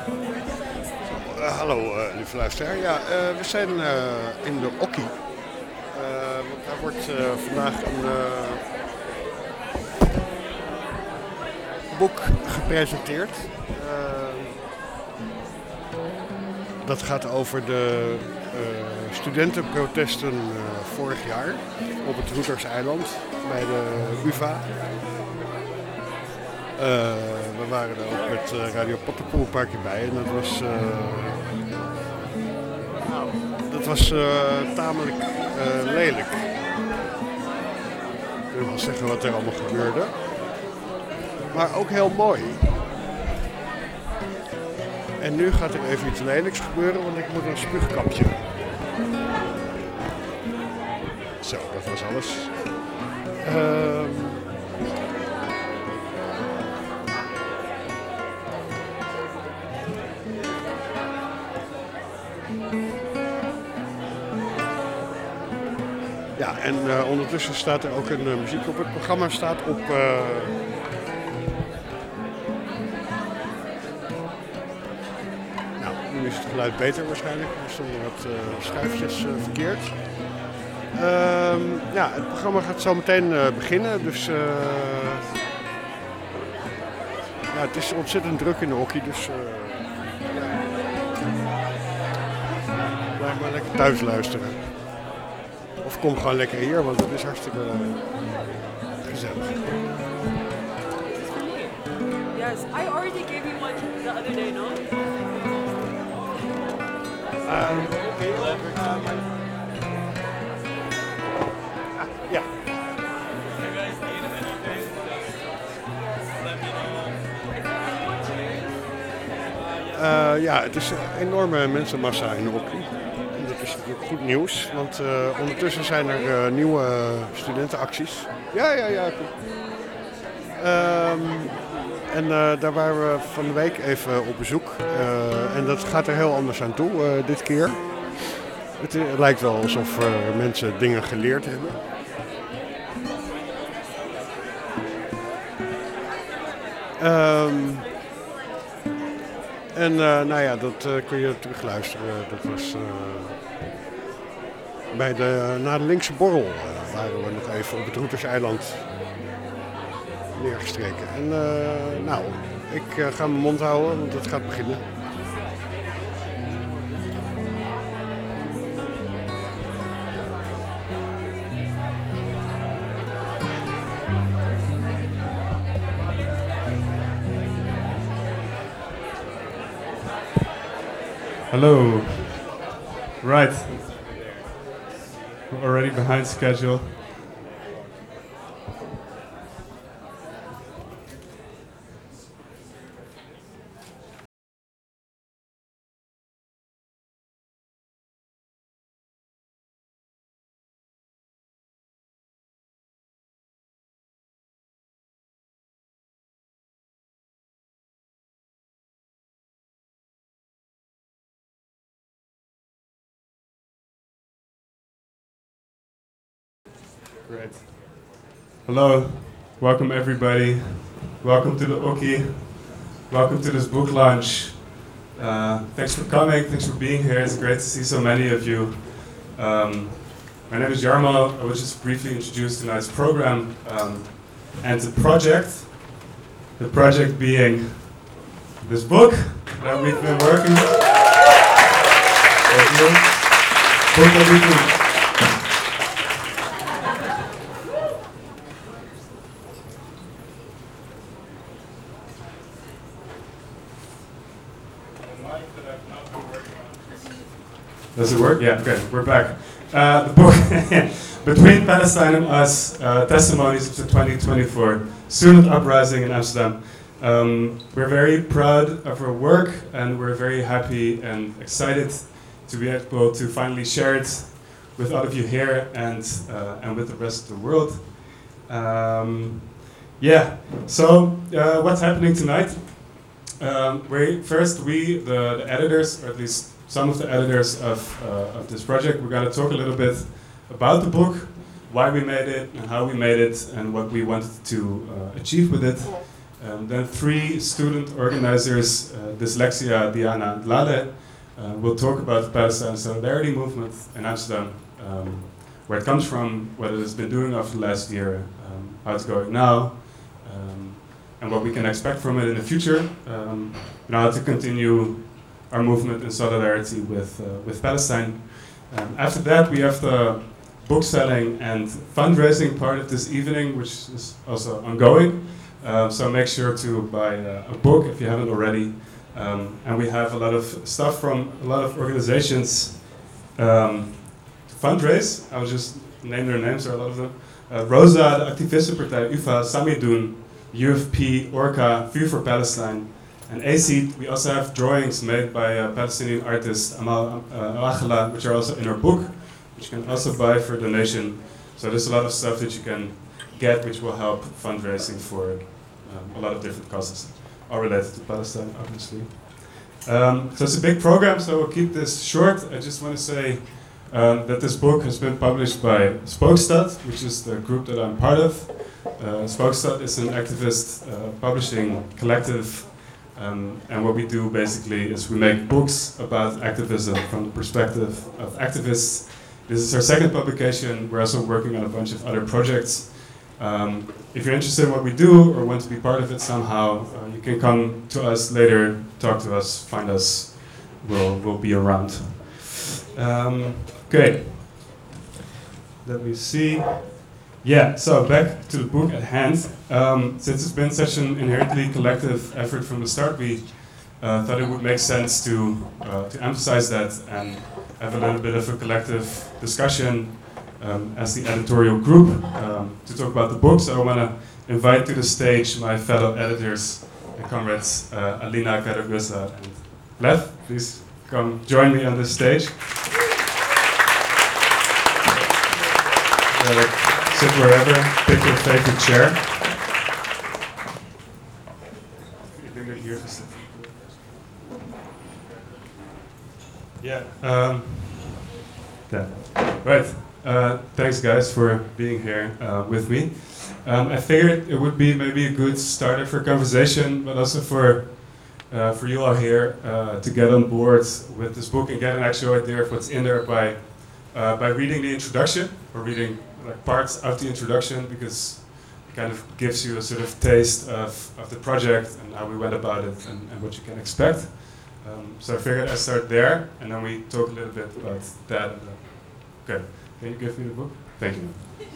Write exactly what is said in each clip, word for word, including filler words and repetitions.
Uh, hallo, uh, lieve luisteraar. Ja, uh, we zijn uh, in de Okkie. Uh, want daar wordt uh, vandaag een uh, boek gepresenteerd. Uh, dat gaat over de uh, studentenprotesten uh, vorig jaar op het Roederseiland bij de U vA. Uh, we waren er ook met uh, Radio Potterpoel een paar keer bij en dat was, uh, dat was uh, tamelijk uh, lelijk. Ik wil wel zeggen wat er allemaal gebeurde. Maar ook heel mooi. En nu gaat er even iets lelijks gebeuren, want ik moet een spuugkapje. Zo, dat was alles. Uh, Ja, en uh, ondertussen staat er ook een uh, muziek op. Het programma staat op... Uh... Nou, nu is het geluid beter waarschijnlijk. Er stonden wat uh, schuifjes uh, verkeerd. Uh, ja, het programma gaat zo meteen uh, beginnen. Dus uh... ja, het is ontzettend druk in de Okkie. Dus uh... ja. Blijf maar lekker thuis luisteren. Of kom gewoon lekker hier, want het is hartstikke uh, gezellig. Yes, I already gave you one the other day, no? Um, okay. Um, ah, ja. Uh, ja, het is een enorme mensenmassa in de Okkie. Dat is natuurlijk goed nieuws, want uh, ondertussen zijn er uh, nieuwe uh, studentenacties. Ja, ja, ja. Um, en uh, daar waren we van de week even op bezoek. Uh, en dat gaat er heel anders aan toe uh, dit keer. Het uh, lijkt wel alsof uh, mensen dingen geleerd hebben. Um, En uh, nou ja, dat uh, kun je terugluisteren. Dat was uh, bij de, na de linkse borrel uh, waren we nog even op het Roederseiland neergestreken. En uh, nou, ik uh, ga mijn mond houden, want het gaat beginnen. Hello. Right. We're already behind schedule. Great. Hello, welcome everybody. Welcome to the Okkie. Welcome to this book launch. Uh, thanks for coming, thanks for being here. It's great to see so many of you. Um, my name is Jarmo. I was just briefly introduced tonight's program um, and the project. The project being this book that we've been working on. Book that we've been Does it work? Yeah, okay, we're back. Uh, the book, Between Palestine and Us, uh, Testimonies of the twenty twenty-four Student Uprising in Amsterdam. Um, we're very proud of our work and we're very happy and excited to be able to finally share it with all of you here and, uh, and with the rest of the world. Um, yeah, so uh, what's happening tonight? Um, we, first, we, the, the editors, or at least some of the editors of, uh, of this project, we're going to talk a little bit about the book, why we made it, and how we made it, and what we wanted to uh, achieve with it. Um, then three student organizers, uh, Dyslexia, Diana, and Lale, uh, will talk about the Palestine Solidarity Movement in Amsterdam, um, where it comes from, what it has been doing over the last year, um, how it's going now, um, and what we can expect from it in the future, um, and how to continue our movement in solidarity with, uh, with Palestine. Um, after that, we have the book selling and fundraising part of this evening, which is also ongoing. Uh, so make sure to buy uh, a book if you haven't already. Um, and we have a lot of stuff from a lot of organizations um, to fundraise. I will just name their names, there are a lot of them. Uh, Rosa, de Activistenpartij, U V A, Samidun, U F P, Orca, Vuur for Palestine, and A C I D. We also have drawings made by uh, Palestinian artist Amal uh, Aghela, which are also in our book, which you can also buy for a donation. So there's a lot of stuff that you can get, which will help fundraising for um, a lot of different causes, all related to Palestine, obviously. Um, so it's a big program, so we'll keep this short. I just want to say um, that this book has been published by Spookstad, which is the group that I'm part of. Uh, Spookstad is an activist uh, publishing collective, um, and what we do basically is we make books about activism from the perspective of activists. This is our second publication. We're also working on a bunch of other projects. Um, if you're interested in what we do or want to be part of it somehow, uh, you can come to us later, talk to us, find us. We'll, we'll be around. Um, okay. Let me see. Yeah, so back to the book at hand. Um, since it's been such an inherently collective effort from the start, we uh, thought it would make sense to, uh, to emphasize that and have a little bit of a collective discussion Um, as the editorial group um, to talk about the book. So I want to invite to the stage my fellow editors and comrades, uh, Alina Karagusa and Lev. Please come join me on this stage. Uh, sit wherever, pick your favorite chair. I think they're here to sit. Yeah. Um, yeah. Right. Uh, thanks guys for being here uh, with me. Um, I figured it would be maybe a good starter for conversation, but also for uh, for you all here uh, to get on board with this book and get an actual idea of what's in there by uh, by reading the introduction or reading like parts of the introduction, because it kind of gives you a sort of taste of, of the project and how we went about it and, and what you can expect. Um, so I figured I'd start there and then we talk a little bit about that. And, uh, okay. Can you give me the book? Thank you.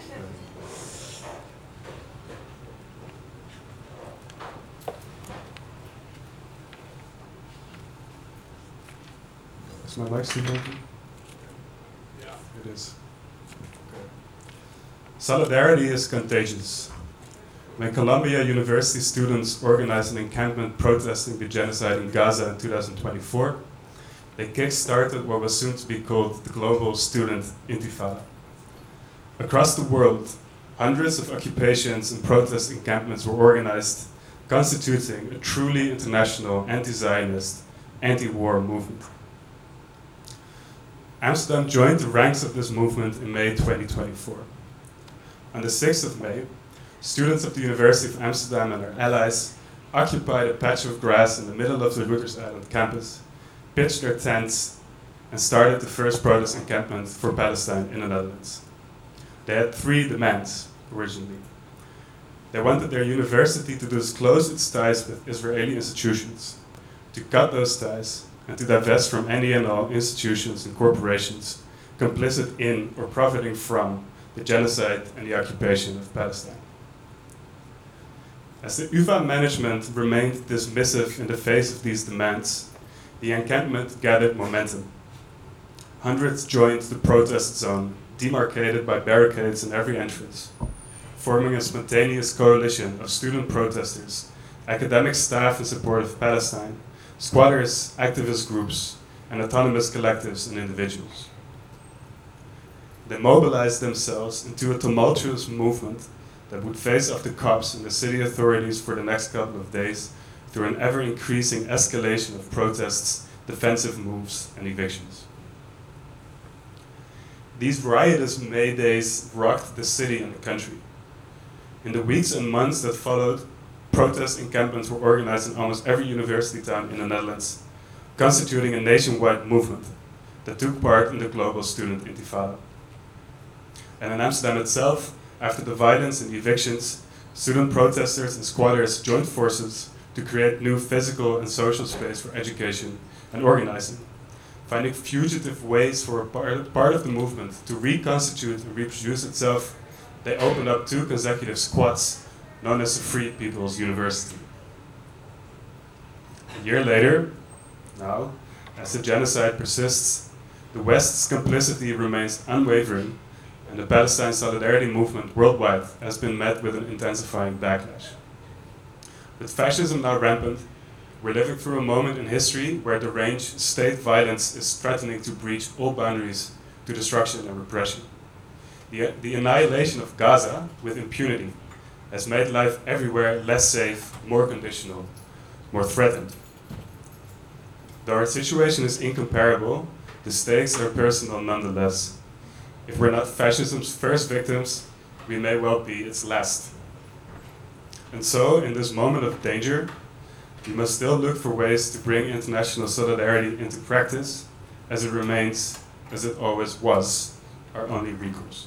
Is my mic still working? Yeah. It is. Okay. Solidarity is contagious. When Columbia University students organized an encampment protesting the genocide in Gaza in two thousand twenty-four, they kick-started what was soon to be called the Global Student Intifada. Across the world, hundreds of occupations and protest encampments were organized, constituting a truly international anti-Zionist, anti-war movement. Amsterdam joined the ranks of this movement in May twenty twenty-four. On the sixth of May, students of the University of Amsterdam and their allies occupied a patch of grass in the middle of the Rutgers Island campus, pitched their tents, and started the first protest encampment for Palestine in the Netherlands. They had three demands originally. They wanted their university to disclose its ties with Israeli institutions, to cut those ties, and to divest from any and all institutions and corporations complicit in or profiting from the genocide and the occupation of Palestine. As the U V A management remained dismissive in the face of these demands, the encampment gathered momentum. Hundreds joined the protest zone, demarcated by barricades in every entrance, forming a spontaneous coalition of student protesters, academic staff in support of Palestine, squatters, activist groups, and autonomous collectives and individuals. They mobilized themselves into a tumultuous movement that would face off the cops and the city authorities for the next couple of days through an ever-increasing escalation of protests, defensive moves, and evictions. These riotous May days rocked the city and the country. In the weeks and months that followed, protest encampments were organized in almost every university town in the Netherlands, constituting a nationwide movement that took part in the global student intifada. And in Amsterdam itself, after the violence and evictions, student protesters and squatters joined forces to create new physical and social space for education and organizing. Finding fugitive ways for a part, part of the movement to reconstitute and reproduce itself, they opened up two consecutive squats known as the Free People's University. A year later, now, as the genocide persists, the West's complicity remains unwavering, and the Palestine Solidarity movement worldwide has been met with an intensifying backlash. With fascism now rampant, we're living through a moment in history where deranged state violence is threatening to breach all boundaries to destruction and repression. The, the annihilation of Gaza with impunity has made life everywhere less safe, more conditional, more threatened. Though our situation is incomparable, the stakes are personal nonetheless. If we're not fascism's first victims, we may well be its last. And so, in this moment of danger, we must still look for ways to bring international solidarity into practice, as it remains, as it always was, our only recourse.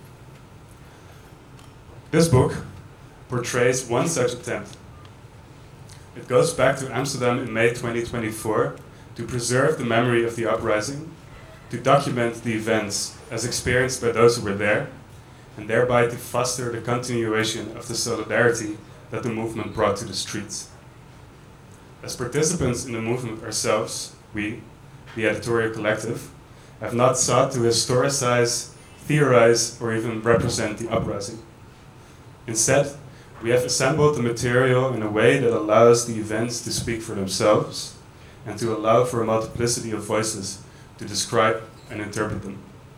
This book portrays one such attempt. It goes back to Amsterdam in May twenty twenty-four to preserve the memory of the uprising, to document the events as experienced by those who were there, and thereby to foster the continuation of the solidarity that the movement brought to the streets. As participants in the movement ourselves, we, the editorial collective, have not sought to historicize, theorize, or even represent the uprising. Instead, we have assembled the material in a way that allows the events to speak for themselves and to allow for a multiplicity of voices to describe and interpret them.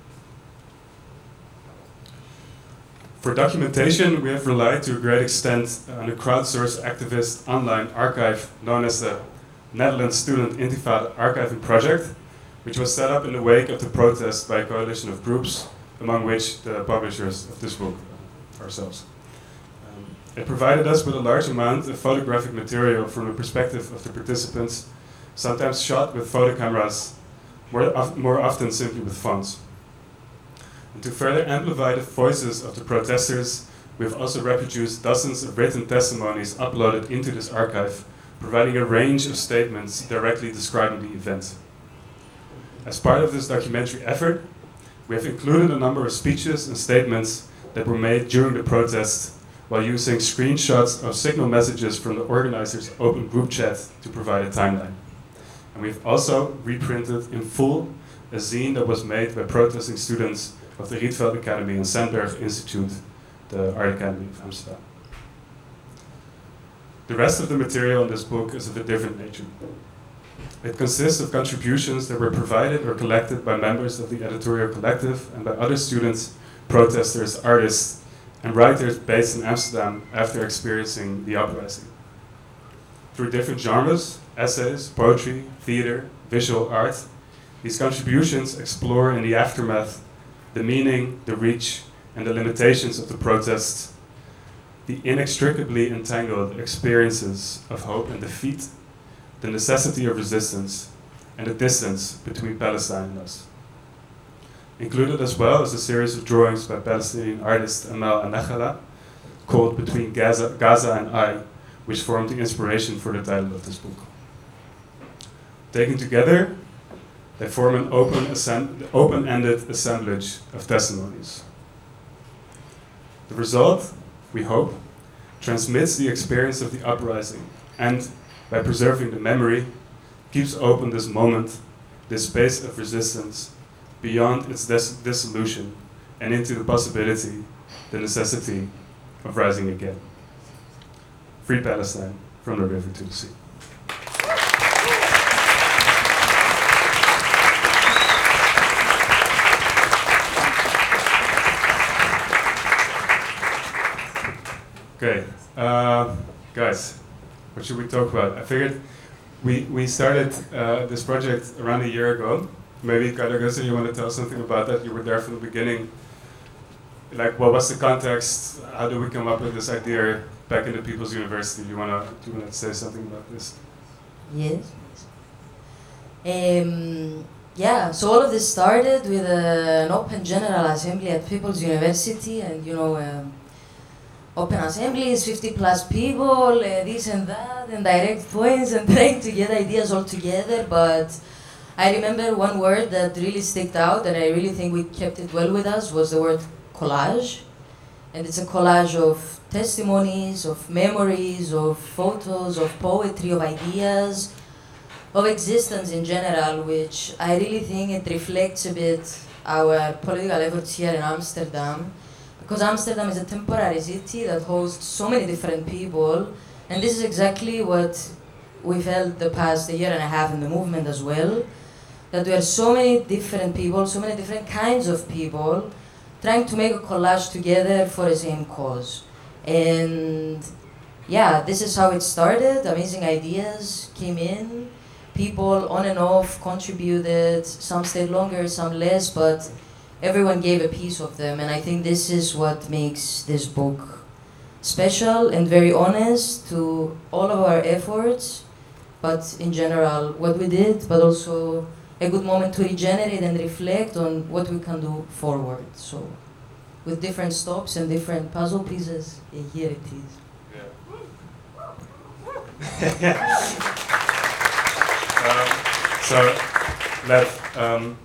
For documentation, we have relied to a great extent on a crowdsourced activist online archive known as the Netherlands Student Intifada Archiving Project, which was set up in the wake of the protest by a coalition of groups, among which the publishers of this book, ourselves. Um, it provided us with a large amount of photographic material from the perspective of the participants, sometimes shot with photo cameras, more, of, more often simply with phones. And to further amplify the voices of the protesters, we have also reproduced dozens of written testimonies uploaded into this archive, providing a range of statements directly describing the event. As part of this documentary effort, we have included a number of speeches and statements that were made during the protest while using screenshots of signal messages from the organizers' open group chat to provide a timeline. And we've also reprinted in full a zine that was made by protesting students of the Rietveld Academy and Sandberg Institute, the Art Academy of Amsterdam. The rest of the material in this book is of a different nature. It consists of contributions that were provided or collected by members of the editorial collective and by other students, protesters, artists, and writers based in Amsterdam after experiencing the uprising. Through different genres, essays, poetry, theater, visual art, these contributions explore in the aftermath the meaning, the reach, and the limitations of the protests, the inextricably entangled experiences of hope and defeat, the necessity of resistance, and the distance between Palestine and us. Included as well is a series of drawings by Palestinian artist Amal Anaghala called Between Gaza, Gaza and I, which formed the inspiration for the title of this book. Taken together, they form an open assem- open-ended assemblage of testimonies. The result, we hope, transmits the experience of the uprising and, by preserving the memory, keeps open this moment, this space of resistance, beyond its dis- dissolution and into the possibility, the necessity of rising again. Free Palestine, from the river to the sea. Okay, uh, guys, what should we talk about? I figured we we started uh, this project around a year ago. Maybe Kadagaza, you want to tell something about that? You were there from the beginning. Like, what was the context? How did we come up with this idea? back into People's University. You wanna do you wanna say something about this? Yes. Um, yeah, so all of this started with uh, an open general assembly at People's University, and you know, um, open assemblies, fifty plus people, uh, this and that, and direct points, and trying to get ideas all together. But I remember one word that really sticked out, and I really think we kept it well with us, was the word collage. And it's a collage of testimonies, of memories, of photos, of poetry, of ideas, of existence in general, which I really think it reflects a bit our political efforts here in Amsterdam, because Amsterdam is a temporary city that hosts so many different people, and this is exactly what we felt the past year and a half in the movement as well, that there are so many different people, so many different kinds of people, trying to make a collage together for the same cause. And yeah, this is how it started. Amazing ideas came in. People on and off contributed, some stayed longer, some less, but everyone gave a piece of them, and I think this is what makes this book special and very honest to all of our efforts, but in general, what we did, but also a good moment to regenerate and reflect on what we can do forward. So, with different stops and different puzzle pieces, here it is. Yeah. Um, so, Lev, um,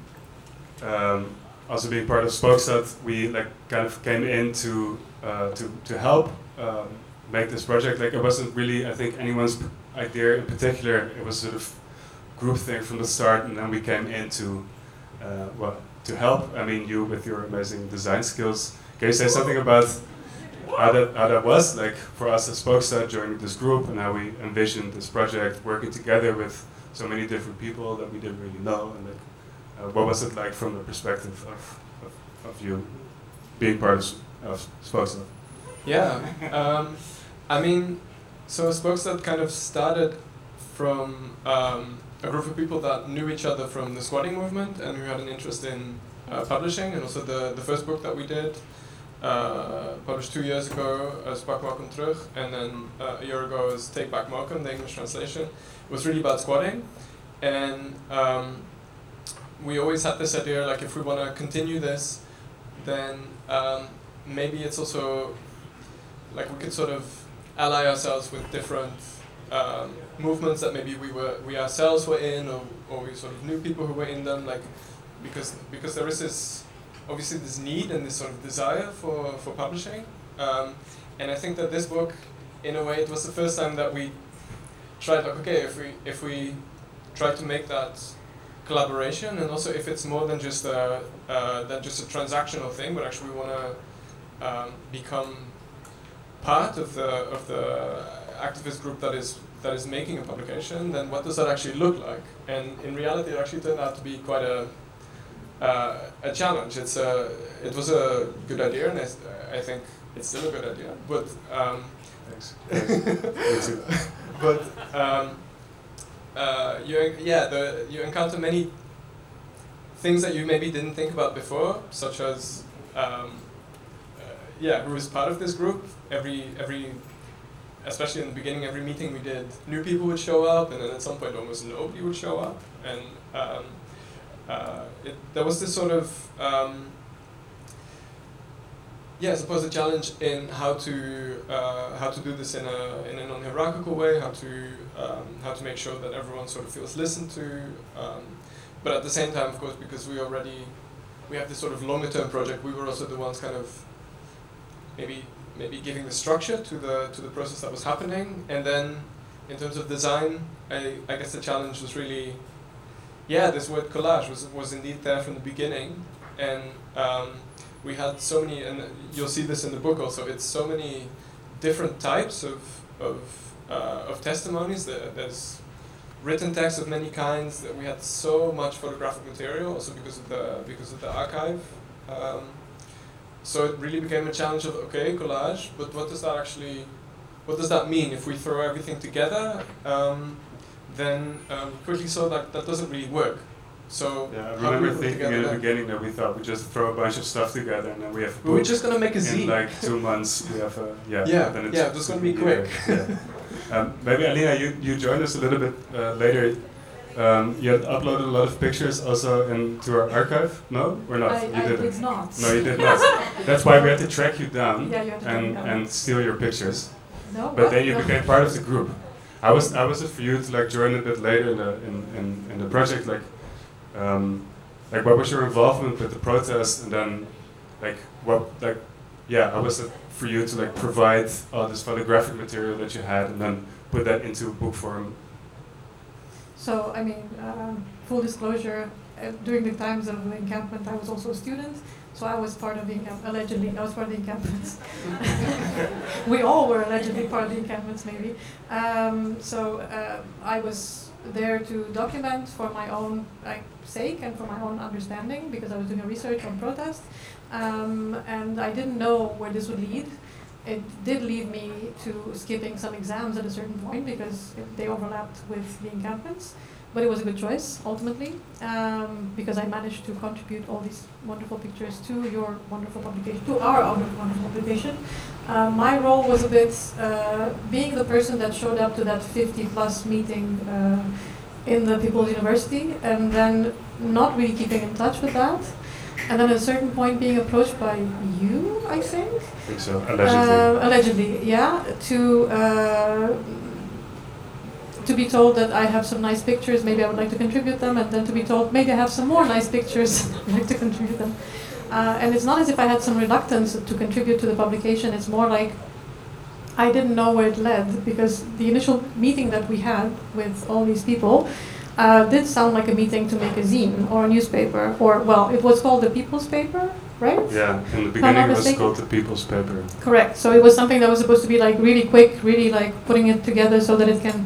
um, also being part of Spokestad, we like kind of came in to uh, to to help um, make this project. Like it wasn't really, I think, anyone's idea in particular. It was sort of group thing from the start, and then we came in to uh, well to help. I mean, you with your amazing design skills. Can you say something about how that how that was like for us at Spokestad during this group, and how we envisioned this project, working together with so many different people that we didn't really know, and like, uh, what was it like from the perspective of, of, of you being part of, of Spokestad? Yeah, um, I mean, so Spokestad kind of started from um, a group of people that knew each other from the squatting movement and who had an interest in uh, publishing, and also the, the first book that we did, uh, published two years ago, uh, Pak Mokum Terug, and then uh, a year ago is Take Back Mokum, the English translation, was really about squatting. And um, we always had this idea, like if we want to continue this, then um, maybe it's also, like we could sort of ally ourselves with different um, movements that maybe we were we ourselves were in, or, or we sort of knew people who were in them, like because because there is this obviously this need and this sort of desire for, for publishing. Um, and I think that this book, in a way, it was the first time that we tried, like, okay, if we if we try to make that collaboration, and also if it's more than just a uh, than just a transactional thing, but actually we want to um, become part of the of the activist group that is that is making a publication, then what does that actually look like? And in reality, it actually turned out to be quite a uh, a challenge. It's a it was a good idea, and I, I think it's still a good idea. But um, thanks. Me too. But um, uh, you yeah the you encounter many things that you maybe didn't think about before, such as um, uh, yeah, who is part of this group. Every every especially in the beginning, every meeting we did, new people would show up, and then at some point almost nobody would show up, and um, uh, it, there was this sort of um, yeah, I suppose a challenge in how to uh, how to do this in a in a non-hierarchical way, how to um, how to make sure that everyone sort of feels listened to, um, but at the same time, of course, because we already we have this sort of longer-term project, we were also the ones kind of maybe maybe giving the structure to the to the process that was happening, and then in terms of design, I I guess the challenge was really, yeah, this word collage was was indeed there from the beginning, and. Um, We had so many, and you'll see this in the book also, it's so many different types of of, uh, of testimonies. There's written text of many kinds, that we had so much photographic material, also because of the because of the archive. Um, so it really became a challenge of, okay, collage, but what does that actually, what does that mean? If we throw everything together, um, then um, quickly saw that that doesn't really work. So Yeah, I how do we remember put thinking together in the that? beginning that we thought we just throw a bunch of stuff together and then we have a We were book. just gonna make a In zine. like two months we have a yeah. Yeah, then it's yeah, just gonna be quick. Yeah. Um, maybe Alina, you, you joined us a little bit uh, later. Um, you had uploaded a lot of pictures also into our archive. No, or not? I, you I didn't. did not. No, you did not. That's why we had to track you down Yeah, you had to track me and down. and steal your pictures. No, But what? then you No. became part of the group. I was I was it for you to like join a bit later in the in, in, in the project, like um, like what was your involvement with the protest, and then like what like yeah, how was it for you to like provide all this photographic material that you had and then put that into book form? So, I mean, um, full disclosure, uh, during the times of the encampment, I was also a student, so I was part of the encamp- allegedly, I was part of the encampments. We all were allegedly part of the encampments, maybe. Um, so, uh, I was there to document for my own like, sake and for my own understanding, because I was doing a research on protest, um, and I didn't know where this would lead. It did lead me to skipping some exams at a certain point because it, they overlapped with the encampments, but it was a good choice ultimately um, because I managed to contribute all these wonderful pictures to your wonderful publication, to our own wonderful publication. Uh, my role was a bit uh, being the person that showed up to that fifty plus meeting uh, in the People's University and then not really keeping in touch with that. And then at a certain point being approached by you, I think? I think so, allegedly. Uh, allegedly, yeah. To uh, to be told that I have some nice pictures, maybe I would like to contribute them, and then to be told maybe I have some more nice pictures, I'd like to contribute them. Uh, and it's not as if I had some reluctance to contribute to the publication, it's more like I didn't know where it led, because the initial meeting that we had with all these people uh, did sound like a meeting to make a zine or a newspaper, or, well, it was called the People's Paper, right? Yeah, in the not beginning it was mistaken. called the People's Paper. Correct. So it was something that was supposed to be like really quick, really like putting it together so that it can,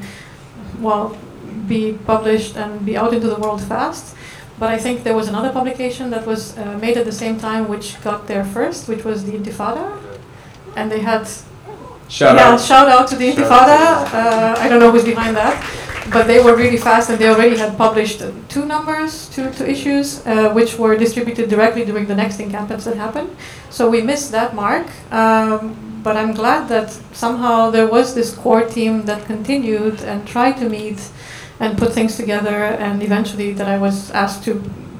well, be published and be out into the world fast. But I think there was another publication that was uh, made at the same time which got there first, which was the Intifada. And they had... Shout yeah, out. shout out to the Shout Intifada. out to Uh, I don't know who's behind that. But they were really fast and they already had published uh, two numbers, two, two issues, uh, which were distributed directly during the next encampments that happened. So we missed that mark. Um, but I'm glad that somehow there was this core team that continued and tried to meet and put things together, and eventually that I was asked to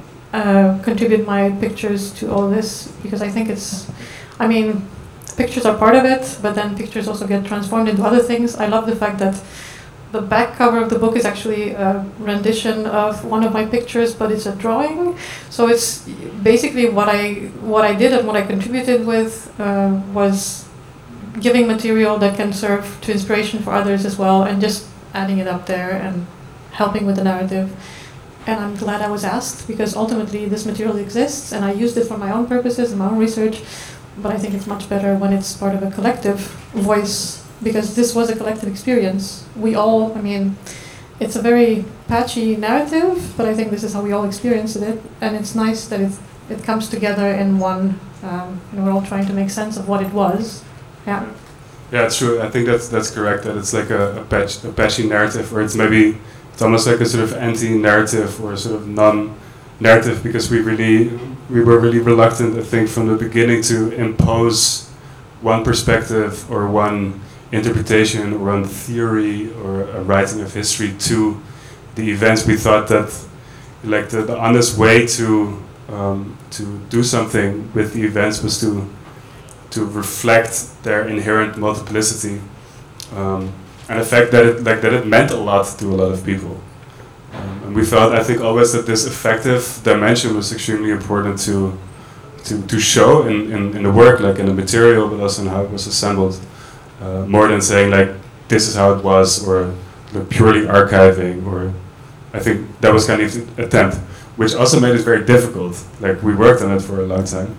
uh, contribute my pictures to all this, because I think it's, I mean, pictures are part of it, but then pictures also get transformed into other things. I love the fact that the back cover of the book is actually a rendition of one of my pictures, but it's a drawing. So it's basically what I what I did and what I contributed with uh, was giving material that can serve to inspiration for others as well, and just adding it up there and helping with the narrative. And I'm glad I was asked, because ultimately this material exists and I used it for my own purposes and my own research, but I think it's much better when it's part of a collective voice, because this was a collective experience. We all, I mean, it's a very patchy narrative, but I think this is how we all experienced it, and it's nice that it, it comes together in one, um, and we're all trying to make sense of what it was. Yeah. Yeah, it's true. I think that's that's correct. That it's like a, a patch a patchy narrative, or it's maybe it's almost like a sort of anti-narrative or a sort of non-narrative, because we really we were really reluctant, I think, from the beginning to impose one perspective or one interpretation or one theory or a writing of history to the events. We thought that like the, the honest way to um, to do something with the events was to to reflect their inherent multiplicity, um, and the fact that it like that it meant a lot to a lot of people. Um, and we felt, I think, always that this affective dimension was extremely important to to to show in, in, in the work, like in the material, but also in how it was assembled. Uh, more than saying like this is how it was, or like, purely archiving, or I think that was kind of the attempt, which also made it very difficult. Like we worked on it for a long time.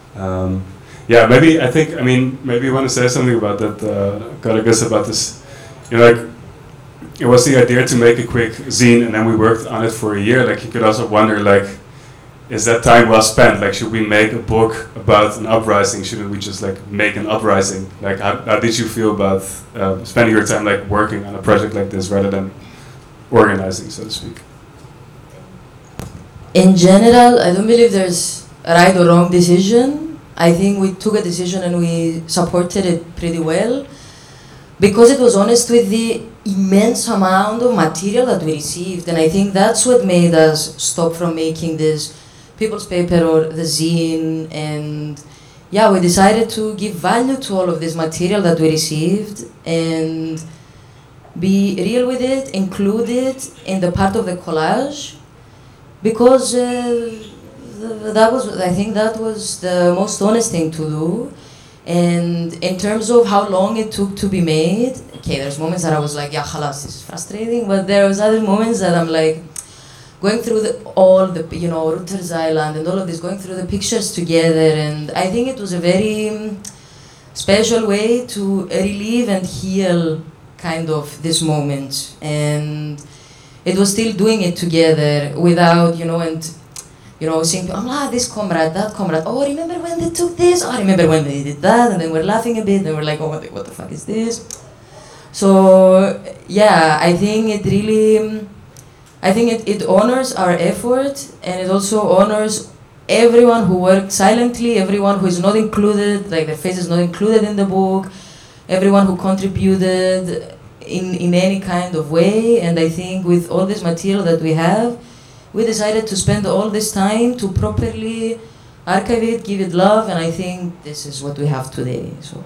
Um, Yeah, maybe I think, I mean, maybe you want to say something about that, uh, Garagus, about this. You know, like, it was the idea to make a quick zine, and then we worked on it for a year. Like, you could also wonder, like, is that time well spent? Like, should we make a book about an uprising? Shouldn't we just, like, make an uprising? Like, how, how did you feel about uh, spending your time, like, working on a project like this rather than organizing, so to speak? in general, I don't believe there's a right or wrong decision. I think we took a decision and we supported it pretty well because it was honest with the immense amount of material that we received, and I think that's what made us stop from making this people's paper or the zine. And yeah, we decided to give value to all of this material that we received and be real with it, include it in the part of the collage, because uh, th- that was, I think that was the most honest thing to do. And in terms of how long it took to be made, okay, there's moments that I was like, yeah, khalas, this is frustrating, but there was other moments that I'm like, going through the, all the, you know, Rutgers Island and all of this, going through the pictures together, and I think it was a very um, special way to relieve and heal kind of this moment. And it was still doing it together without, you know, and you know, seeing people, ah, this comrade, that comrade, oh, remember when they took this? Oh, remember when they did that? And then we're laughing a bit, and we're like, oh, what the, what the fuck is this? So, yeah, I think it really, I think it, it honors our effort, and it also honors everyone who worked silently, everyone who is not included, like their face is not included in the book, everyone who contributed in, in any kind of way. And I think with all this material that we have, we decided to spend all this time to properly archive it, give it love, and I think this is what we have today. So.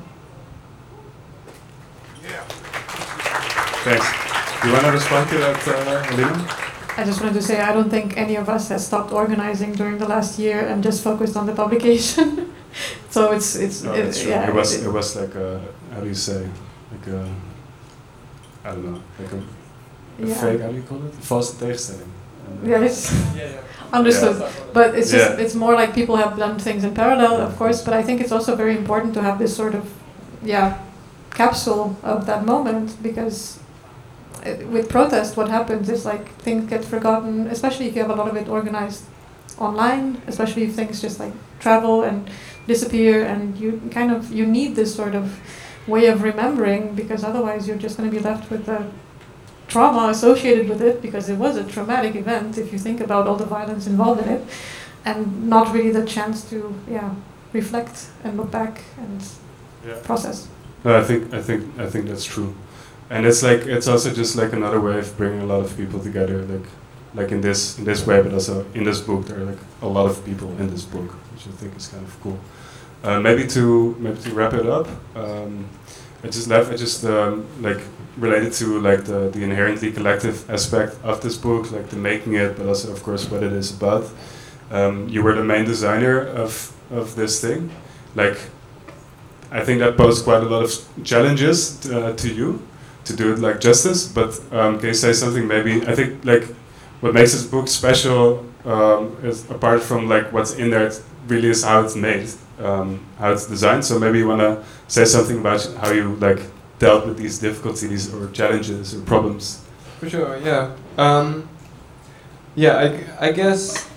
Yeah. Thanks. Do you want to respond to that, uh, Alina? I just wanted to say I don't think any of us has stopped organizing during the last year and just focused on the publication. So it's it's No, it, that's true. yeah. It was it, it was like a, how do you say, like a, I don't know, like a, a yeah. fake, how do you call it? False tegenstelling. And, uh, Yeah, it's Yeah, yeah. understood. Yeah. But it's just Yeah. it's more like people have done things in parallel, of course. But I think it's also very important to have this sort of yeah capsule of that moment, because it, with protest, what happens is like things get forgotten, especially if you have a lot of it organized online. Especially if things just like travel and disappear, and you kind of you need this sort of way of remembering, because otherwise you're just going to be left with the trauma associated with it, because it was a traumatic event if you think about all the violence involved in it, and not really the chance to yeah reflect and look back and Yeah. process. No, I think I think I think that's true, and it's like it's also just like another way of bringing a lot of people together, like like in this in this way, but also in this book there are like a lot of people in this book, which I think is kind of cool. Uh, maybe to maybe to wrap it up, um, I just left I just um, like related to like the the inherently collective aspect of this book, like the making it, but also of course what it is about. Um, you were the main designer of of this thing, like. I think that posed quite a lot of challenges uh, to you to do it like justice. But um, can you say something? Maybe I think like what makes this book special um, is apart from like what's in there, it really is how it's made, um, how it's designed. So maybe you wanna say something about how you like dealt with these difficulties or challenges or problems. For sure, yeah. Um, yeah, I, I guess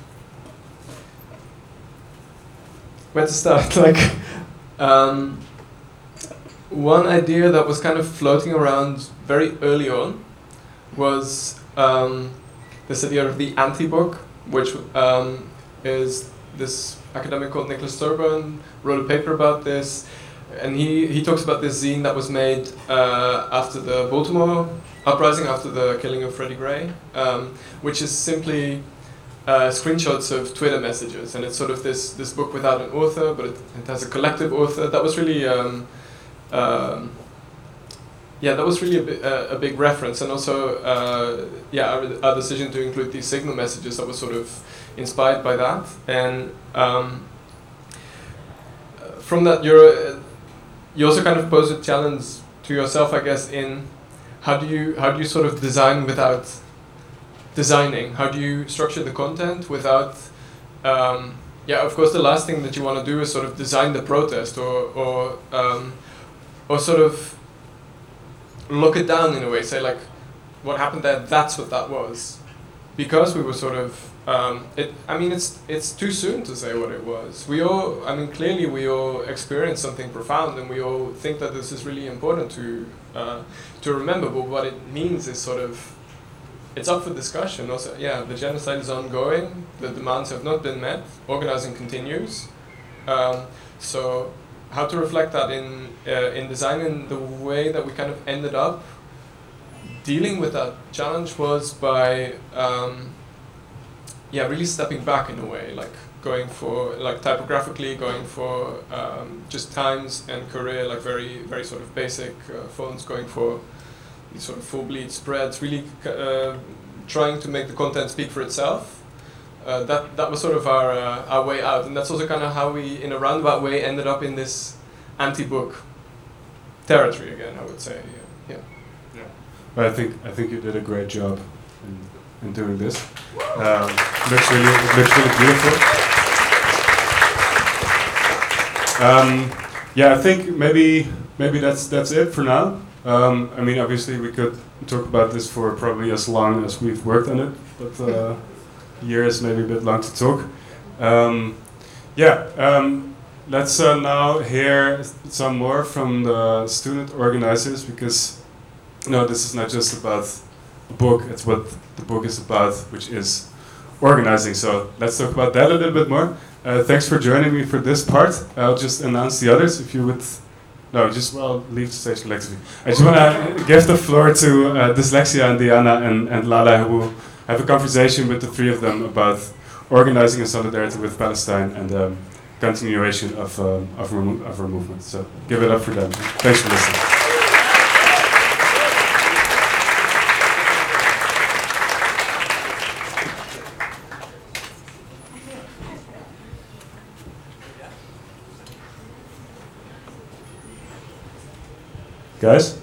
where to start? Like, um, one idea that was kind of floating around very early on was um, this idea of the anti-book, which um, is this academic called Nicholas Thurburn wrote a paper about this, and he, he talks about this zine that was made uh, after the Baltimore uprising, after the killing of Freddie Gray, um, which is simply uh, screenshots of Twitter messages, and it's sort of this, this book without an author, but it, it has a collective author. That was really, um, um, yeah, that was really a, bi- uh, a big reference, and also, uh, yeah, our, our decision to include these signal messages that was sort of inspired by that. And um, from that, you're, uh, you also kind of pose a challenge to yourself, I guess, in how do you how do you sort of design without designing? How do you structure the content without, um, yeah, of course, the last thing that you want to do is sort of design the protest or or um, or sort of look it down in a way, say like, what happened there? That's what that was, because we were sort of. Um, it. I mean, it's it's too soon to say what it was. We all. I mean, clearly we all experience something profound, and we all think that this is really important to uh, to remember. But what it means is sort of. it's up for discussion. Also, yeah, the genocide is ongoing. The demands have not been met. Organizing continues. Um, so, how to reflect that in uh, in designing the way that we kind of ended up dealing with that challenge was by um, yeah, really stepping back in a way, like going for like typographically going for um, just times and career, like very very sort of basic uh, fonts, going for these sort of full bleed spreads, really uh, trying to make the content speak for itself. Uh, that that was sort of our uh, our way out, and that's also kind of how we, in a roundabout way, ended up in this anti-book territory again, I would say. Yeah. Yeah. But I think I think you did a great job in, in doing this. Um, looks really it looks really beautiful. Um, yeah, I think maybe maybe that's that's it for now. Um, I mean, obviously we could talk about this for probably as long as we've worked on it, but uh, years maybe a bit long to talk. Um, yeah, um, let's uh, now hear some more from the student organizers, because you know, this is not just about a book, it's what the book is about, which is organizing. So let's talk about that a little bit more. Uh, thanks for joining me for this part. I'll just announce the others if you would. No, just well, leave the stage collectively. I just want to give the floor to uh, Dyslexia and Diana and, and Lala, who will have a conversation with the three of them about organizing in solidarity with Palestine and um, continuation of, um, of, our mo- of our movement. So give it up for them. Thanks for listening. Guys?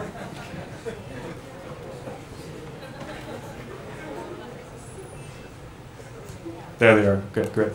There they are. Okay, great.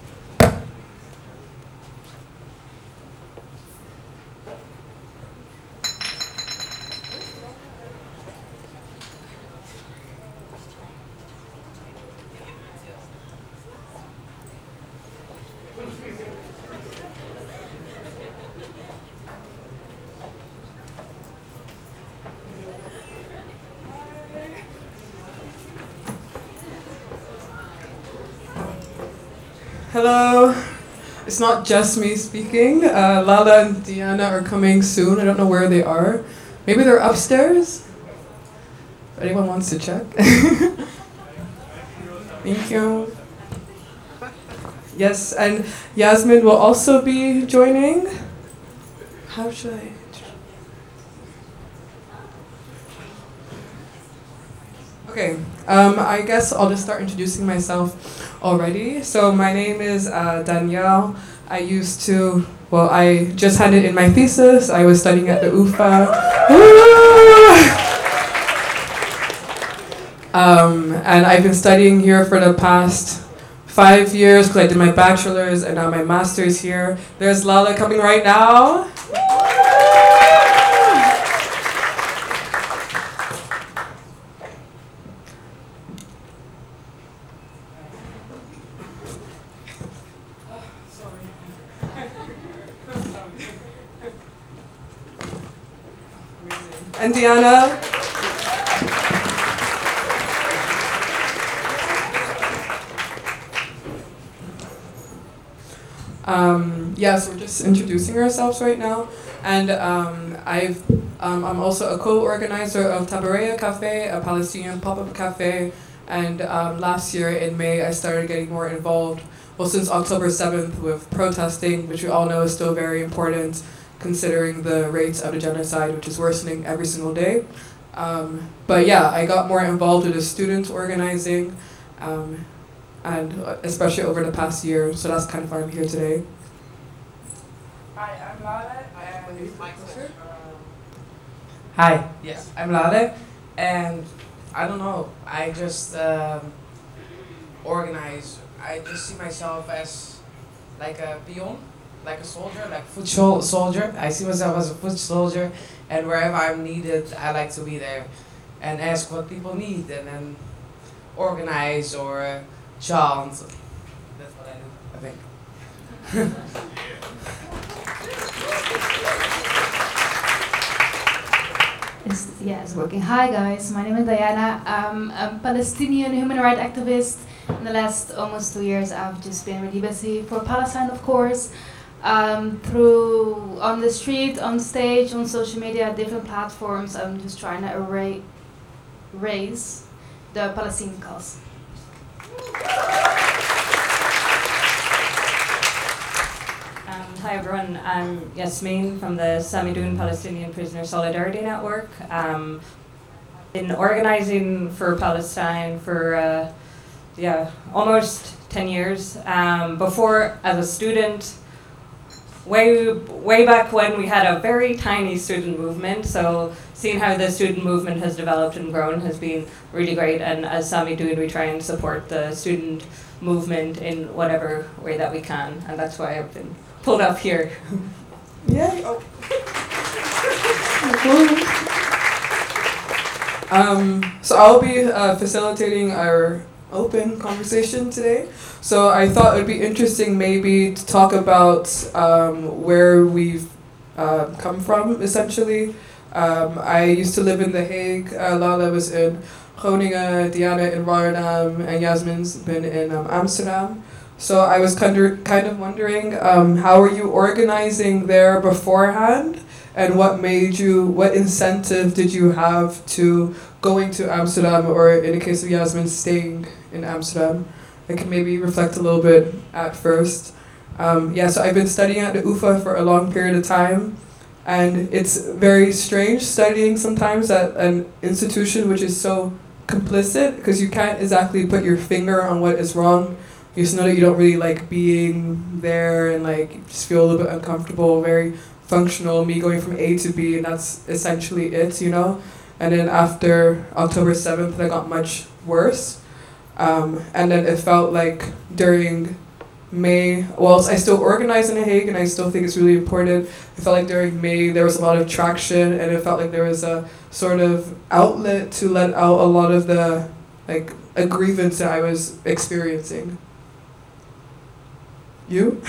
Hello. It's not just me speaking. Uh, Lala and Diana are coming soon. I don't know where they are. Maybe they're upstairs? If anyone wants to check. Thank you. Yes, and Yasmin will also be joining. How should I? Okay, um, I guess I'll just start introducing myself already. So my name is uh, Danielle. I used to, well, I just handed in my thesis. I was studying at the U F A. um, and I've been studying here for the past five years because I did my bachelor's and now my master's here. There's Lala coming right now. And Diana. Um, yeah, so we're just introducing ourselves right now. And um, I've, um, I'm also a co-organizer of Tabareya Cafe, a Palestinian pop-up cafe. And um, last year in May, I started getting more involved, well, since October seventh with protesting, which we all know is still very important, considering the rates of the genocide, which is worsening every single day. Um, but yeah, I got more involved with the student organizing, um, and especially over the past year, so that's kind of why I'm here today. Hi, I'm Lale. And Hi, yes, I'm Lale, and I don't know, I just um, organize, I just see myself as like a peon, like a soldier, like foot sol- soldier. I see myself as a foot soldier, and wherever I'm needed, I like to be there and ask what people need, and then organize or uh, chant. That's what I do, I think. It's, yeah, it's working. Hi guys, my name is Diana. I'm a Palestinian human rights activist. In the last almost two years, I've just been really busy for Palestine, of course, um, through on the street, on stage, on social media, different platforms. I'm just trying to array, raise the Palestinian cause. Um, hi everyone, I'm Yasmin from the Sami Doon Palestinian Prisoner Solidarity Network. Um, been organizing for Palestine for uh, yeah almost ten years. Um, before, as a student, way way back when we had a very tiny student movement. So seeing how the student movement has developed and grown has been really great. And as Sami Doon, we try and support the student movement in whatever way that we can, and that's why I've been pulled up here. Yeah. Oh. um, so I'll be uh, facilitating our open conversation today. So I thought it would be interesting maybe to talk about um, where we've uh, come from, essentially. Um, I used to live in The Hague. Uh, Lala was in Groningen, Diana in Rotterdam, and Yasmin's been in um, Amsterdam. So I was kind of, kind of wondering, um, how were you organizing there beforehand? And what made you, what incentive did you have to going to Amsterdam, or in the case of Yasmin, staying in Amsterdam? I can maybe reflect a little bit at first. Um, yeah, so I've been studying at the U F A for a long period of time. And it's very strange studying sometimes at an institution which is so complicit, because you can't exactly put your finger on what is wrong. You just know that you don't really like being there, and like you just feel a little bit uncomfortable, very functional, me going from A to B, and that's essentially it, you know? And then after October seventh, it got much worse. Um, and then it felt like during May, well, I still organize in The Hague, and I still think it's really important. It felt like during May there was a lot of traction, and it felt like there was a sort of outlet to let out a lot of the like a grievance that I was experiencing. You?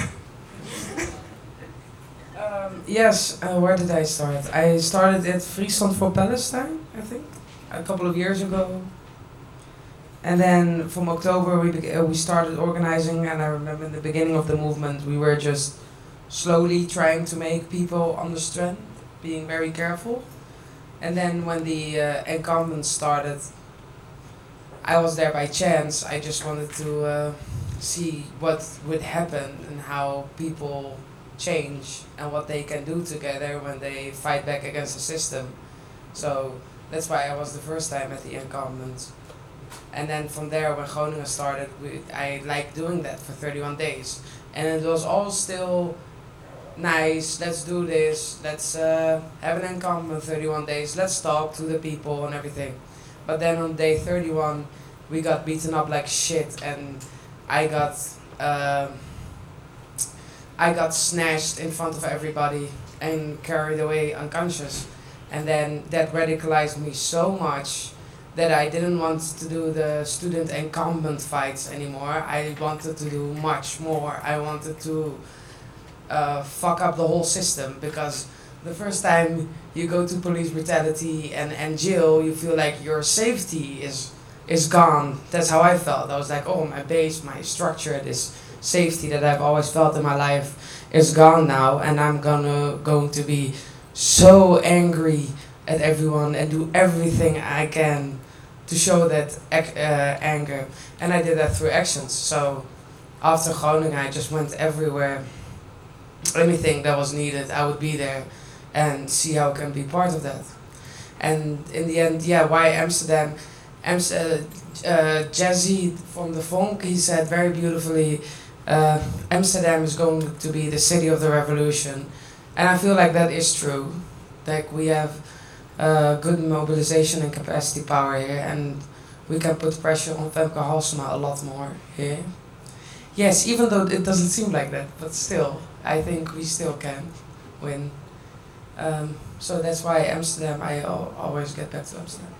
Um, yes, uh, where did I start? I started at Friesland for Palestine, I think, a couple of years ago. And then from October we be- uh, we started organizing, and I remember in the beginning of the movement we were just slowly trying to make people understand, being very careful. And then when the uh, encampment started, I was there by chance. I just wanted to uh, see what would happen and how people change and what they can do together when they fight back against the system. So that's why I was the first time at the encampment. And then from there, when Groningen started, we, I liked doing that for thirty-one days. And it was all still nice, let's do this, let's uh, have an encampment thirty-one days, let's talk to the people and everything. But then on day thirty-one, we got beaten up like shit, and I got uh, I got snatched in front of everybody and carried away unconscious. And then that radicalized me so much that I didn't want to do the student encampment fights anymore. I wanted to do much more. I wanted to uh, fuck up the whole system, because the first time you go to police brutality and, and jail, you feel like your safety is is gone. That's how I felt. I was like, oh, my base, my structure, this safety that I've always felt in my life is gone now, and I'm gonna going to be so angry at everyone and do everything I can to show that ac- uh, anger. And I did that through actions. So after Groningen, I just went everywhere. Anything that was needed, I would be there and see how I can be part of that. And in the end, yeah, why Amsterdam? Amst- uh, uh, Jazzy from the Funk, he said very beautifully, uh, Amsterdam is going to be the city of the revolution. And I feel like that is true. Like we have uh, good mobilization and capacity power here, and we can put pressure on Femke Halsema a lot more here. Yes, even though it doesn't seem like that, but still, I think we still can win. Um, so that's why Amsterdam, I al- always get back to Amsterdam.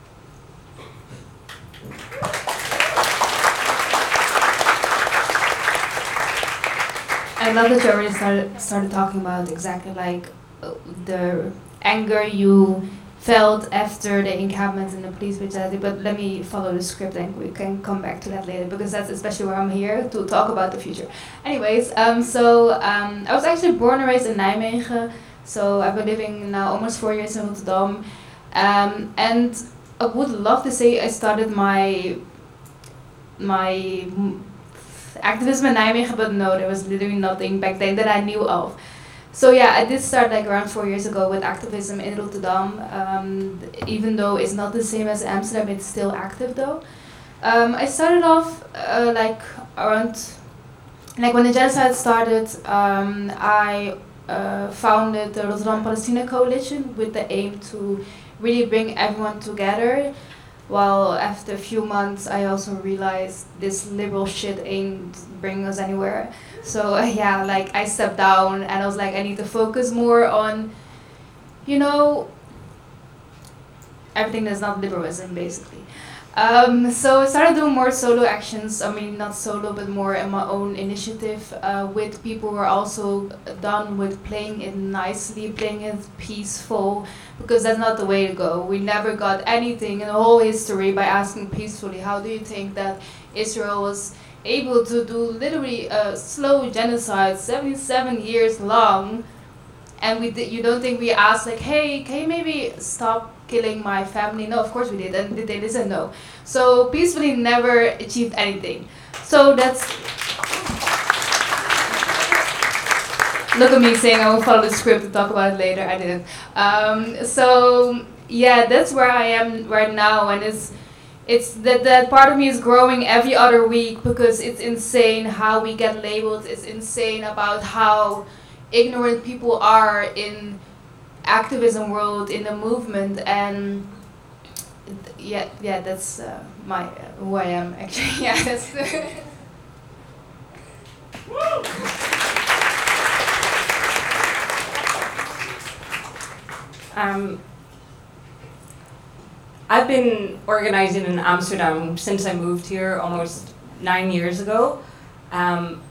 I love that you already started started talking about exactly like uh, the anger you felt after the encampment and the police brutality. But let me follow the script and we can come back to that later, because that's especially where I'm here to talk about the future. Anyways, um, so um, I was actually born and raised in Nijmegen, so I've been living now almost four years in Rotterdam, um, and I would love to say I started my my activism in Nijmegen, but no, there was literally nothing back then that I knew of. So yeah, I did start like around four years ago with activism in Rotterdam. Um, even though it's not the same as Amsterdam, it's still active though. Um, I started off uh, like around, like when the genocide started, um, I uh, founded the Rotterdam Palestina Coalition with the aim to really bring everyone together. While after a few months, I also realized this liberal shit ain't bringing us anywhere. So uh, yeah, like I stepped down and I was like, I need to focus more on, you know, everything that's not liberalism, basically. Um, so I started doing more solo actions. I mean, not solo, but more in my own initiative uh, with people who are also done with playing it nicely, playing it peaceful, because that's not the way to go. We never got anything in the whole history by asking peacefully. How do you think that Israel was able to do literally a slow genocide, seventy-seven years long, and we did, you don't think we asked like, hey, can you maybe stop killing my family? No, of course we did, and did they listen? No. So peacefully never achieved anything. So that's, look at me saying I will follow the script to talk about it later. I didn't. Um, so yeah, that's where I am right now, and it's it's that that part of me is growing every other week, because it's insane how we get labeled. It's insane about how ignorant people are in activism world, in the movement, and th- yeah, yeah, that's uh, my uh, who I am actually. Yeah, that's. um, I've been organizing in Amsterdam since I moved here almost nine years ago, um,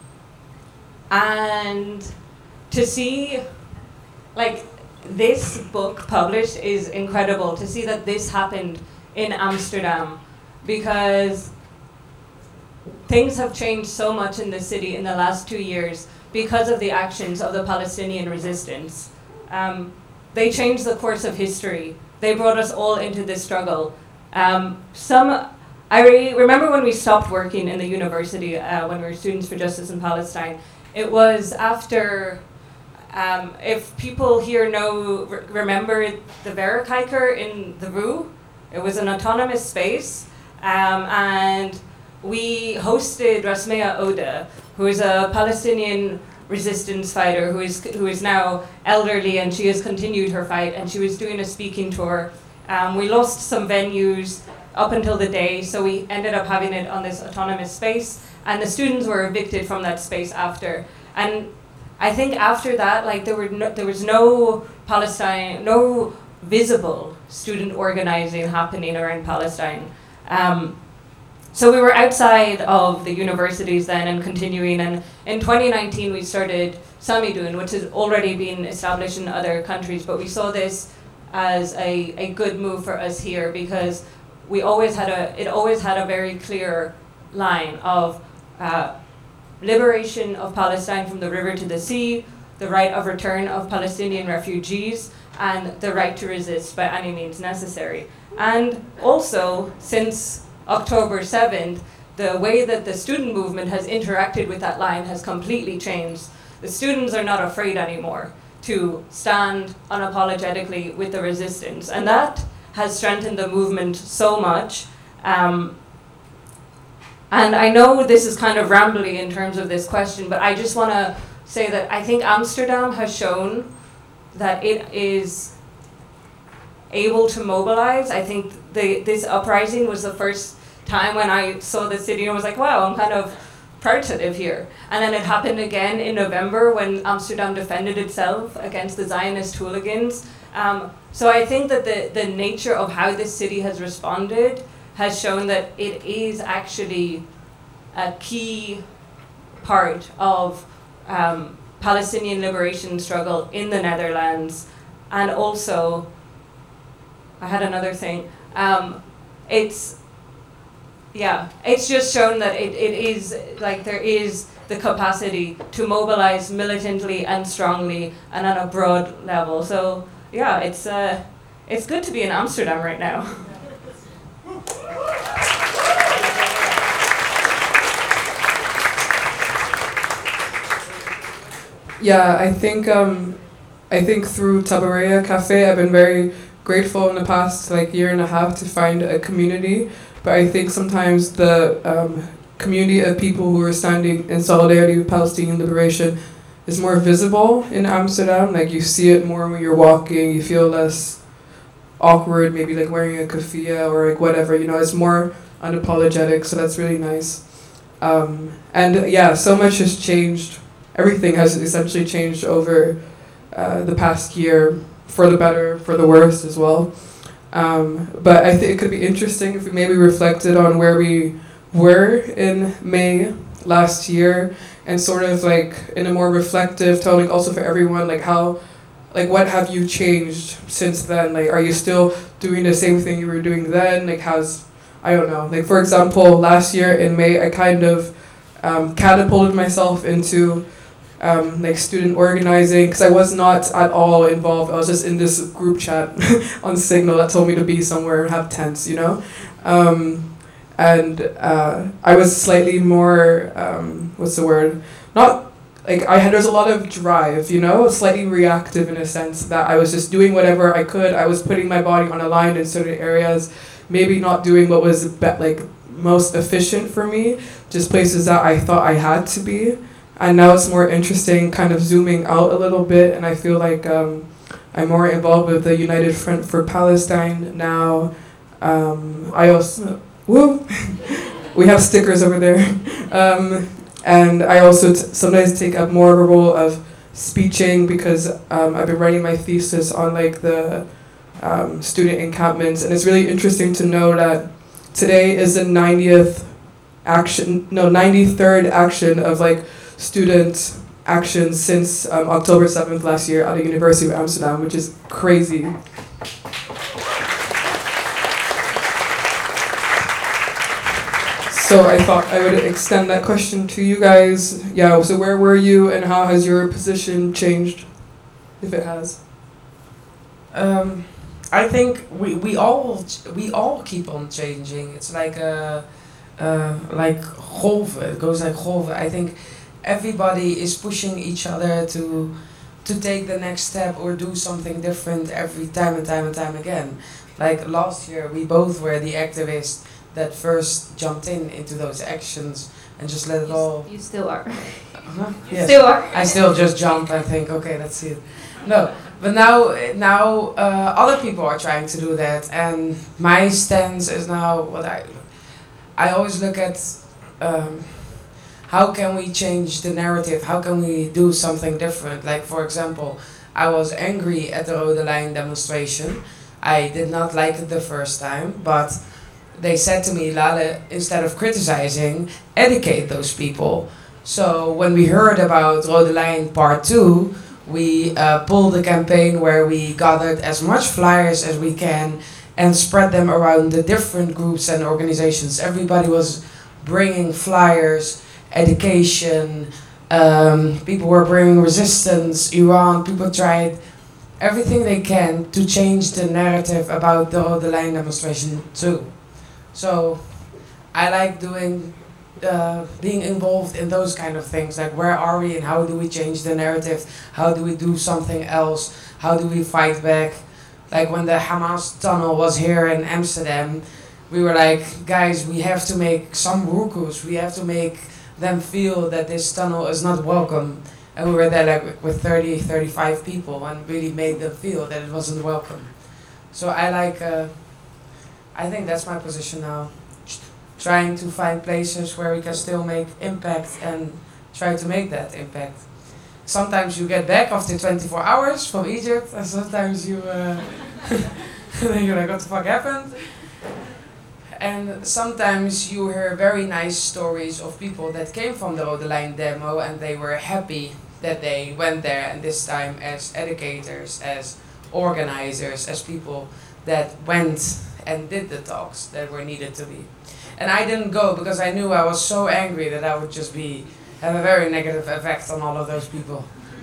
and to see, like, this book published is incredible. To see that this happened in Amsterdam, because things have changed so much in the city in the last two years because of the actions of the Palestinian resistance. Um, they changed the course of history. They brought us all into this struggle. Um, some, I re- remember when we stopped working in the university, uh, when we were Students for Justice in Palestine, it was after, um, if people here know, re- remember the Verrekijker in the Rue, it was an autonomous space, um, and we hosted Rasmea Oda, who is a Palestinian resistance fighter who is who is now elderly, and she has continued her fight, and she was doing a speaking tour. Um, we lost some venues up until the day, so we ended up having it on this autonomous space, and the students were evicted from that space after. And I think after that, like there were no, there was no Palestine, no visible student organizing happening around Palestine. Um, So we were outside of the universities then and continuing, and in twenty nineteen we started Samidun, which has already been established in other countries, but we saw this as a, a good move for us here, because we always had a it always had a very clear line of uh, liberation of Palestine from the river to the sea, the right of return of Palestinian refugees, and the right to resist by any means necessary. And also, since October seventh, the way that the student movement has interacted with that line has completely changed. The students are not afraid anymore to stand unapologetically with the resistance, and that has strengthened the movement so much. Um, and I know this is kind of rambly in terms of this question, but I just want to say that I think Amsterdam has shown that it is able to mobilize. I think the, this uprising was the first time when I saw the city and I was like, wow, I'm kind of proud to live here. And then it happened again in November when Amsterdam defended itself against the Zionist hooligans. Um, so I think that the, the nature of how this city has responded has shown that it is actually a key part of um, Palestinian liberation struggle in the Netherlands, and also I had another thing. Um, it's, yeah, it's just shown that it, it is, like, there is the capacity to mobilize militantly and strongly and on a broad level. So, yeah, it's, uh, it's good to be in Amsterdam right now. Yeah, I think um, I think through Tabareya Cafe, I've been very grateful in the past like year and a half to find a community. But I think sometimes the um, community of people who are standing in solidarity with Palestinian liberation is more visible in Amsterdam. Like you see it more when you're walking. You feel less awkward, maybe like wearing a keffiyeh or like whatever. You know, it's more unapologetic. So that's really nice. Um, and yeah, so much has changed. Everything has essentially changed over uh, the past year, for the better, for the worse as well. Um, but I think it could be interesting if we maybe reflected on where we were in May last year, and sort of like in a more reflective tone, like also for everyone, like how, like what have you changed since then? Like, are you still doing the same thing you were doing then? Like, how's, I don't know. Like, for example, last year in May, I kind of um, catapulted myself into Um, like student organizing, because I was not at all involved. I was just in this group chat on Signal that told me to be somewhere and have tents, you know. Um, and uh, I was slightly more, um, what's the word? Not like I had. There's a lot of drive, you know, slightly reactive in a sense that I was just doing whatever I could. I was putting my body on a line in certain areas, maybe not doing what was be- like most efficient for me, just places that I thought I had to be. And now it's more interesting, kind of zooming out a little bit, and I feel like um, I'm more involved with the United Front for Palestine now. Um, I also, woo, we have stickers over there. Um, and I also t- sometimes take up more of a role of speeching, because um, I've been writing my thesis on like the um, student encampments, and it's really interesting to know that today is the ninetieth action, no, ninety-third action of like student action since um, October seventh last year at the University of Amsterdam, which is crazy. So I thought I would extend that question to you guys. Yeah, so where were you and how has your position changed, if it has? Um, I think we, we all we all keep on changing. It's like a uh, like golven. It goes like golven. I think everybody is pushing each other to to take the next step or do something different every time and time and time again. Like last year, we both were the activists that first jumped in into those actions and just let it you all. S- you still are. Uh-huh. You Yes. still are. I still just jump and think, okay, that's it. No, but now now uh, other people are trying to do that, and my stance is now what I I always look at. Um, How can we change the narrative? How can we do something different? Like, for example, I was angry at the Rode Lijn demonstration. I did not like it the first time, but they said to me, Lale, instead of criticizing, educate those people. So when we heard about Rode Lijn Part two, we uh, pulled a campaign where we gathered as much flyers as we can and spread them around the different groups and organizations. Everybody was bringing flyers, education, um, people were bringing resistance, Iran, people tried everything they can to change the narrative about the Rode Lijn demonstration too. So I like doing, uh, being involved in those kind of things, like where are we and how do we change the narrative, how do we do something else, how do we fight back. Like when the Hamas tunnel was here in Amsterdam, we were like, guys, we have to make some rukus, we have to make them feel that this tunnel is not welcome. And we were there like with thirty, thirty-five people and really made them feel that it wasn't welcome. So I like, uh, I think that's my position now. Trying to find places where we can still make impact and try to make that impact. Sometimes you get back after twenty-four hours from Egypt, and sometimes you, uh, then you're like, what the fuck happened? And sometimes you hear very nice stories of people that came from the Rode Lijn demo and they were happy that they went there, and this time as educators, as organizers, as people that went and did the talks that were needed to be. And I didn't go because I knew I was so angry that I would just be have a very negative effect on all of those people.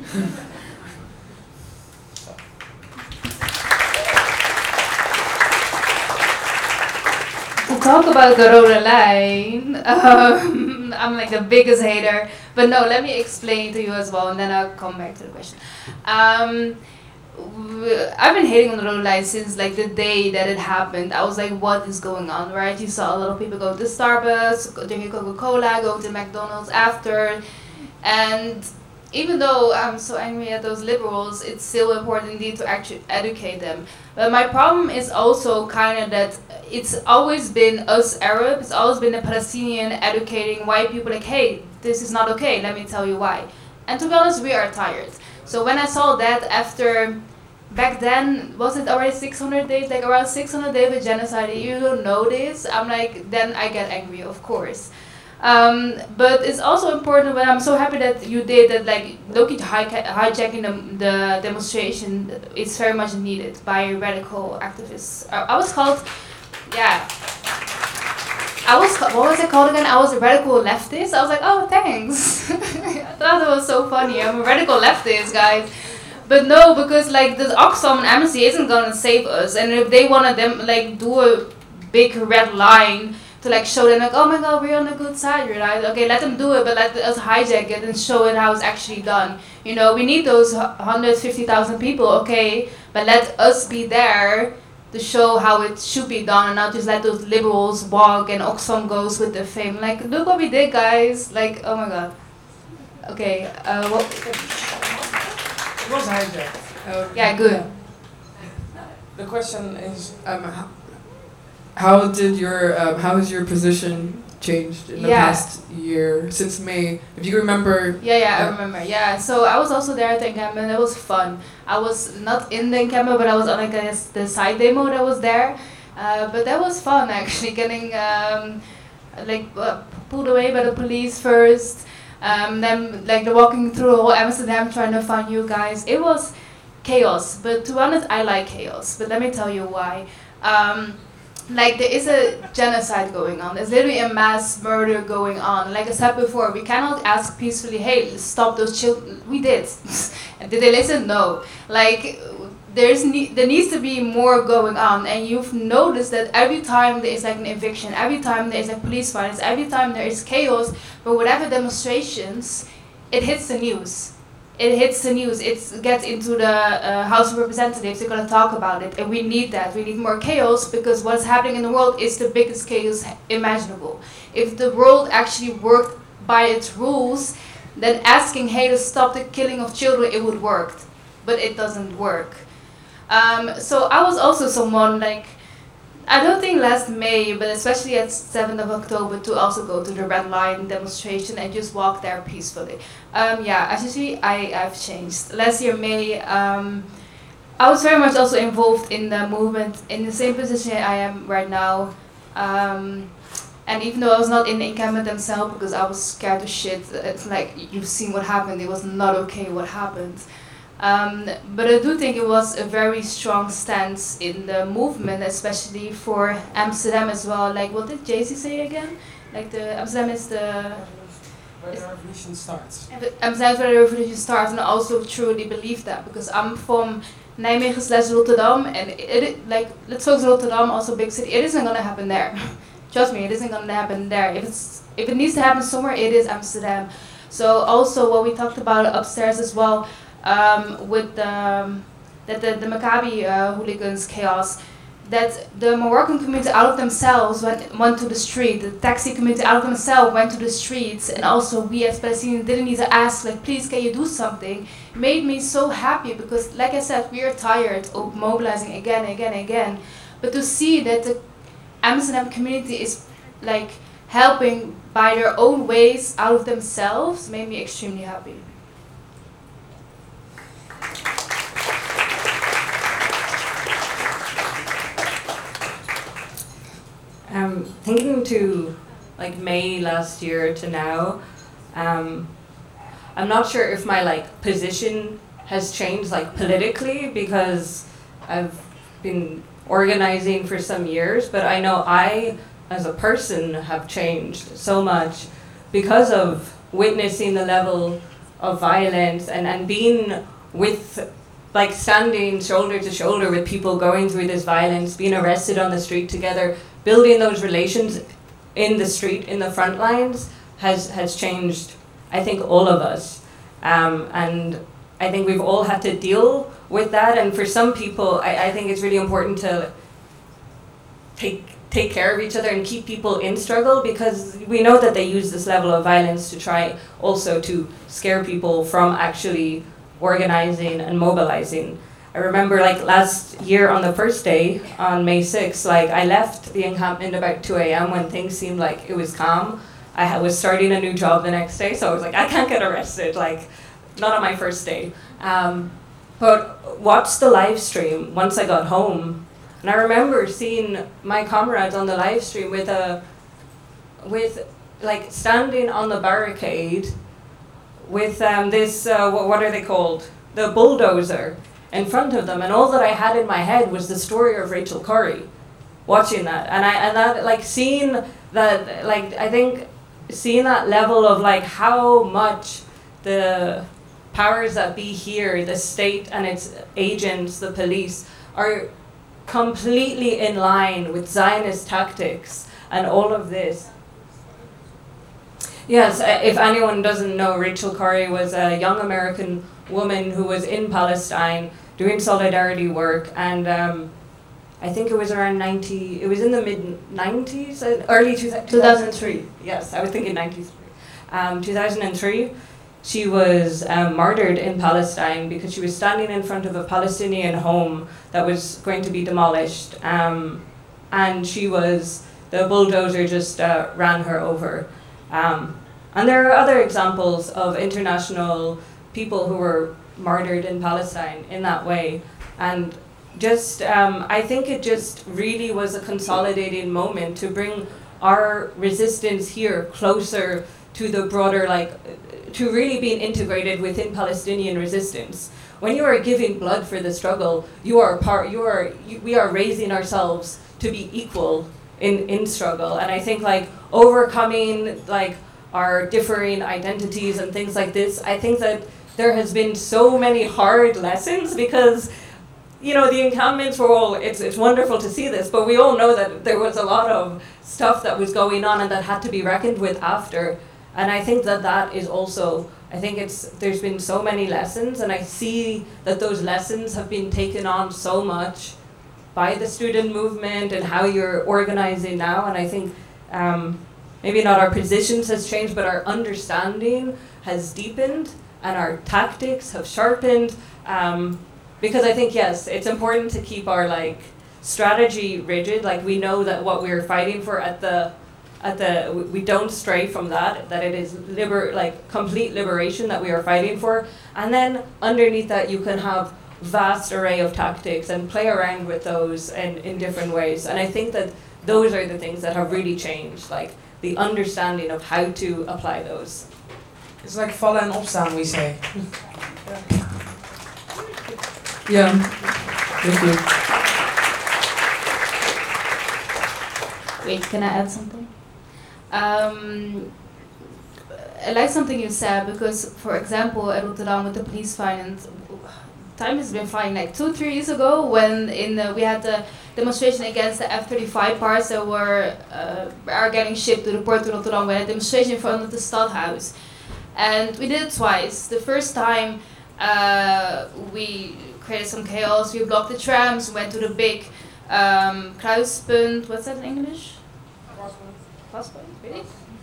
To talk about the Rode Line, um, I'm like the biggest hater. But no, let me explain to you as well, and then I'll come back to the question. Um, w- I've been hating on the Rode Line since like the day that it happened. I was like, what is going on, right? You saw a lot of people go to Starbucks, go- drink Coca-Cola, go to McDonald's after. And even though I'm so angry at those liberals, it's still important indeed to actually educate them. But my problem is also kind of that it's always been us Arabs, it's always been the Palestinian educating white people like, hey, this is not okay, let me tell you why. And to be honest, we are tired. So when I saw that after, back then, was it already six hundred days, like around six hundred days of genocide, you don't know this, I'm like, then I get angry, of course. Um, but it's also important, when I'm so happy that you did that, like looking to hij- hijacking the, the demonstration, it's very much needed by radical activists. I, I was called, yeah, I was, ca- what was it called again? I was a radical leftist. I was like, oh, thanks. I thought it was so funny. I'm a radical leftist, guys. But no, because like the Oxfam and Amnesty isn't gonna save us, and if they wanna them like do a big red line to like show them like, oh my god, we're on the good side, right? Okay, let them do it, but let us hijack it and show it how it's actually done. You know, we need those one hundred fifty thousand people, okay, but let us be there to show how it should be done, and not just let those liberals walk and Oxfam goes with the fame. Like, look what we did, guys. Like, oh my god. Okay, uh, what? It was hijacked. Uh, Yeah, good. The question is, um, how, how did your um, how has your position changed in the Yeah. past year since May? If you remember. Yeah, yeah, I Yeah. remember. Yeah, so I was also there at the encampment. It was fun. I was not in the encampment, but I was on like a, the side demo that was there. Uh, but that was fun actually, getting um, like uh, pulled away by the police first. Um, then like the walking through whole Amsterdam trying to find you guys. It was chaos. But to be honest, I like chaos. But let me tell you why. Um, Like there is a genocide going on. There's literally a mass murder going on. Like I said before, we cannot ask peacefully, hey, stop those children. We did. And did they listen? No. Like there's ne- there needs to be more going on. And you've noticed that every time there is like an eviction, every time there is like police violence, every time there is chaos, but whatever demonstrations, it hits the news. It hits the news, it gets into the uh, House of Representatives, they're going to talk about it, and we need that. We need more chaos, because what's happening in the world is the biggest chaos imaginable. If the world actually worked by its rules, then asking, hey, to stop the killing of children, it would work. But it doesn't work. Um, so I was also someone, like, I don't think last May, but especially at seventh of October, to also go to the Red Line demonstration and just walk there peacefully. Um, yeah, actually, I, I've changed. Last year, May, um, I was very much also involved in the movement in the same position I am right now. Um, and even though I was not in the encampment themselves, because I was scared to shit, it's like, you've seen what happened, it was not okay what happened. Um, but I do think it was a very strong stance in the movement, especially for Amsterdam as well. Like, what did Jay-Z say again? Like, the Amsterdam is the... Where the revolution starts. Amsterdam is where the revolution starts, and I also truly believe that, because I'm from Nijmegen slash Rotterdam, and it, it like, let's focus on Rotterdam, also big city. It isn't gonna happen there. Trust me, it isn't gonna happen there. If it's if it needs to happen somewhere, it is Amsterdam. So also what we talked about upstairs as well. Um, with the, um, that the, the Maccabi uh, hooligans chaos, that the Moroccan community out of themselves went, went to the street, the taxi community out of themselves went to the streets, and also we as Palestinians didn't need to ask, like, please can you do something, made me so happy, because like I said, we are tired of mobilizing again and again and again, but to see that the Amsterdam community is like helping by their own ways out of themselves made me extremely happy. Um, thinking to like May last year to now, um, I'm not sure if my like position has changed like politically, because I've been organizing for some years, but I know I, as a person, have changed so much because of witnessing the level of violence and, and being with, like standing shoulder to shoulder with people going through this violence, being arrested on the street together, building those relations in the street, in the front lines, has, has changed, I think, all of us. Um, and I think we've all had to deal with that, and for some people, I, I think it's really important to take take care of each other and keep people in struggle, because we know that they use this level of violence to try also to scare people from actually organizing and mobilizing. I remember like last year on the first day, on May sixth, like I left the encampment about two a m when things seemed like it was calm. I ha- was starting a new job the next day, so I was like, I can't get arrested, like not on my first day. Um, but watched the live stream once I got home, and I remember seeing my comrades on the live stream with a, with like standing on the barricade, with um, this uh, what, what are they called? The bulldozer in front of them, and all that I had in my head was the story of Rachel Corrie, watching that, and I and that like seeing that, like I think seeing that level of like how much the powers that be here, the state and its agents, the police, are completely in line with Zionist tactics and all of this. Yes, if anyone doesn't know, Rachel Corrie was a young American woman who was in Palestine doing solidarity work, and um, I think it was around ninety, it was in the mid nineties, early two thousand three. Yes, I was thinking ninety-three. Um, two thousand three. She was um, murdered in Palestine because she was standing in front of a Palestinian home that was going to be demolished, um, and she was, the bulldozer just uh, ran her over. Um, and there are other examples of international people who were murdered in Palestine in that way. And just, um, I think it just really was a consolidating moment to bring our resistance here closer to the broader, like, to really being integrated within Palestinian resistance. When you are giving blood for the struggle, you are part, you are, you, we are raising ourselves to be equal in, in struggle. And I think like overcoming like our differing identities and things like this, I think that there has been so many hard lessons, because you know, the encampments were all, it's, it's wonderful to see this, but we all know that there was a lot of stuff that was going on and that had to be reckoned with after. And I think that that is also, I think it's, there's been so many lessons, and I see that those lessons have been taken on so much by the student movement and how you're organizing now. And I think um, maybe not our positions has changed, but our understanding has deepened and our tactics have sharpened. Um, because I think, yes, it's important to keep our like strategy rigid. Like we know that what we're fighting for at the At the, we don't stray from that, that it is liber, like complete liberation that we are fighting for. And then underneath that you can have vast array of tactics and play around with those in, in different ways. And I think that those are the things that have really changed, like the understanding of how to apply those. It's like vallen en opstaan, we say. Yeah, thank you. Wait, can I add something? Um, I like something you said, because, for example, at Rotterdam with the police violence, time has been flying. Like two, three years ago, when in the, we had the demonstration against the F thirty-five parts that were uh, are getting shipped to the port of Rotterdam. We had a demonstration in front of the Stadhuis, and we did it twice. The first time uh, we created some chaos. We blocked the trams. Went to the big um, Kruispunt. What's that in English? Crosspoint, really?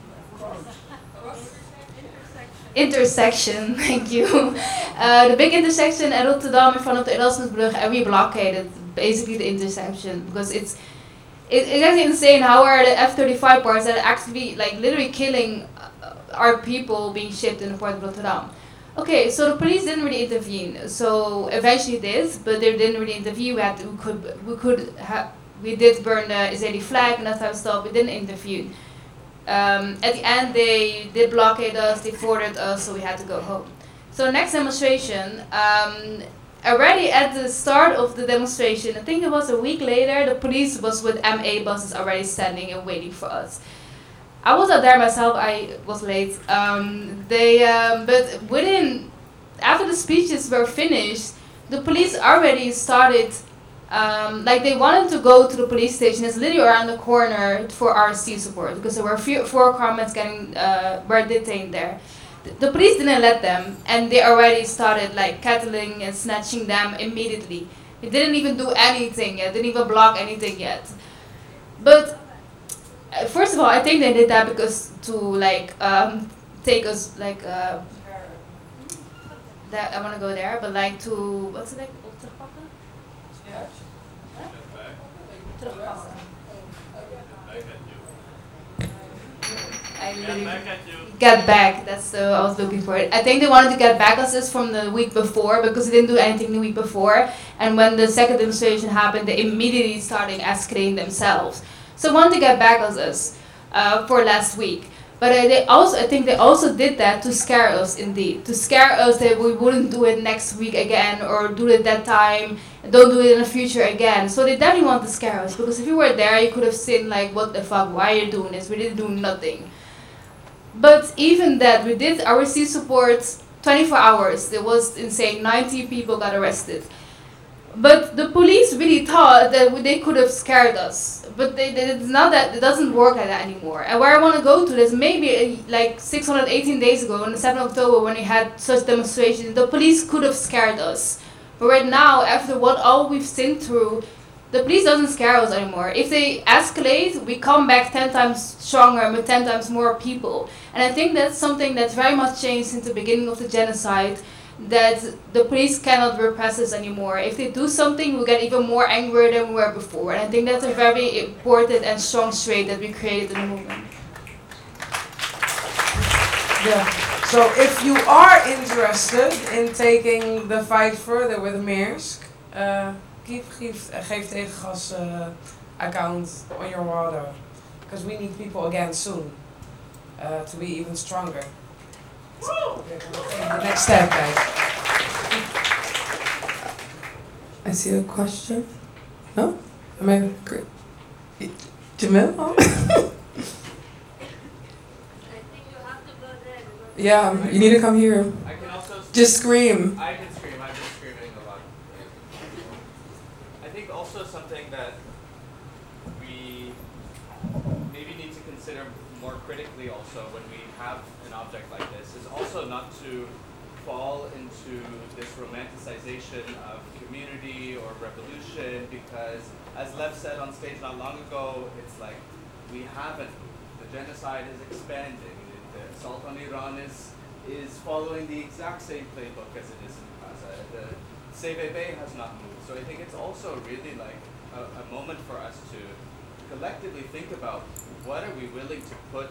Intersection, thank you. Uh, the big intersection at Rotterdam in front of the Erasmusbrug, and we blockaded basically the intersection, because it's it, it's actually insane how are the F thirty-five parts that are actually like literally killing uh, our people being shipped in the port of Rotterdam. Okay, so the police didn't really intervene. So eventually did, but they didn't really intervene. We had to, we could we could have. We did burn the Israeli flag and that type of stuff. We didn't intervene. Um, at the end, they did blockade us, they forwarded us, so we had to go home. So next demonstration, um, already at the start of the demonstration, I think it was a week later, the police was with M A buses already standing and waiting for us. I was not there myself, I was late. Um, they, um, but within, after the speeches were finished, the police already started, um, like they wanted to go to the police station. It's literally around the corner for R C support because there were few, four comments getting, uh, were detained there. The police didn't let them, and they already started like kettling and snatching them immediately. They didn't even do anything yet, didn't even block anything yet. But uh, first of all, I think they did that because to like um, take us like uh, that I want to go there, but like to what's it like? Yeah. I literally get back. That's the I was looking for it. I think they wanted to get back us from the week before because they didn't do anything the week before. And when the second demonstration happened, they immediately started escalating themselves. So they wanted to get back at us uh, for last week. But uh, they also, I think they also did that to scare us, indeed, to scare us that we wouldn't do it next week again or do it that time. Don't do it in the future again. So they definitely wanted to scare us because if you were there, you could have seen like, what the fuck? Why are you doing this? We didn't do nothing. But even that, we did our C support twenty-four hours. It was insane. ninety people got arrested. But the police really thought that they could have scared us. But they, they, it's not that, it doesn't work like that anymore. And where I want to go to is maybe uh, like six hundred eighteen days ago, on the seventh of October, when we had such demonstrations, the police could have scared us. But right now, after what all we've seen through, the police doesn't scare us anymore. If they escalate, we come back ten times stronger with ten times more people. And I think that's something that's very much changed since the beginning of the genocide, that the police cannot repress us anymore. If they do something, we'll get even more angry than we were before. And I think that's a very important and strong trait that we created in the movement. Yeah. So if you are interested in taking the fight further with Maersk, uh, keep geef, uh, geef tegengas uh, account on your water, because we need people again soon uh, to be even stronger. Okay, the next step, guys. I see a question. No? Am I great? Jamil? Oh. Yeah, you need to come here. I can also just scream. I can scream. I've been screaming a lot. I think also something that we maybe need to consider more critically also when we have an object like this is also not to fall into this romanticization of community or revolution, because as Lev said on stage not long ago, it's like we haven't moved. The genocide is expanding. The assault on Iran is is following the exact same playbook as it is in Gaza. The C V B has not moved. So I think it's also really like a, a moment for us to collectively think about what are we willing to put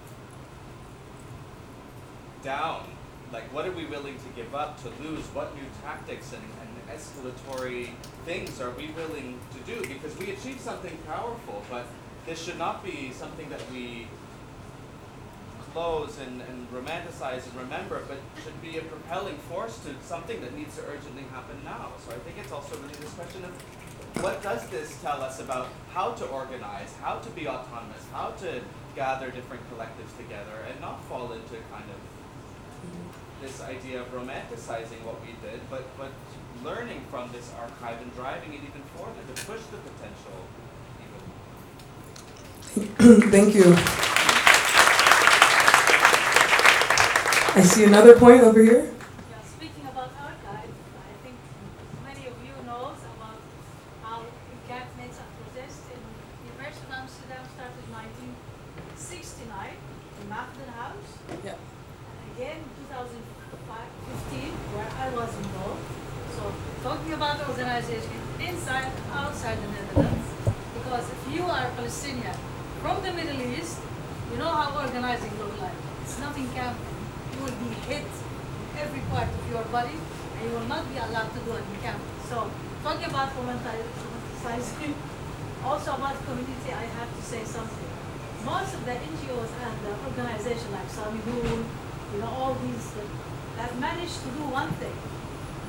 down? Like, what are we willing to give up, to lose? What new tactics and, and escalatory things are we willing to do? Because we achieved something powerful, but this should not be something that we close and, and romanticize and remember, but should be a propelling force to something that needs to urgently happen now. So I think it's also really this question of what does this tell us about how to organize, how to be autonomous, how to gather different collectives together and not fall into kind of this idea of romanticizing what we did, but, but learning from this archive and driving it even further to push the potential even. Thank you. I see another point over here. Yeah, speaking about archive, I think many of you knows about how encampments and protests in the University of Amsterdam started in nineteen sixty-nine in Magden House. Yeah. And again in two thousand fifteen, where I was involved. So talking about organization inside and outside the Netherlands, because if you are Palestinian from the Middle East, you know how organizing looks like. It's not encampment. You will be hit in every part of your body, and you will not be allowed to do an encampment. So, talking about romanticizing, also about community, I have to say something. Most of the N G Os and the organizations like Sami Noon, you know, all these uh, have managed to do one thing.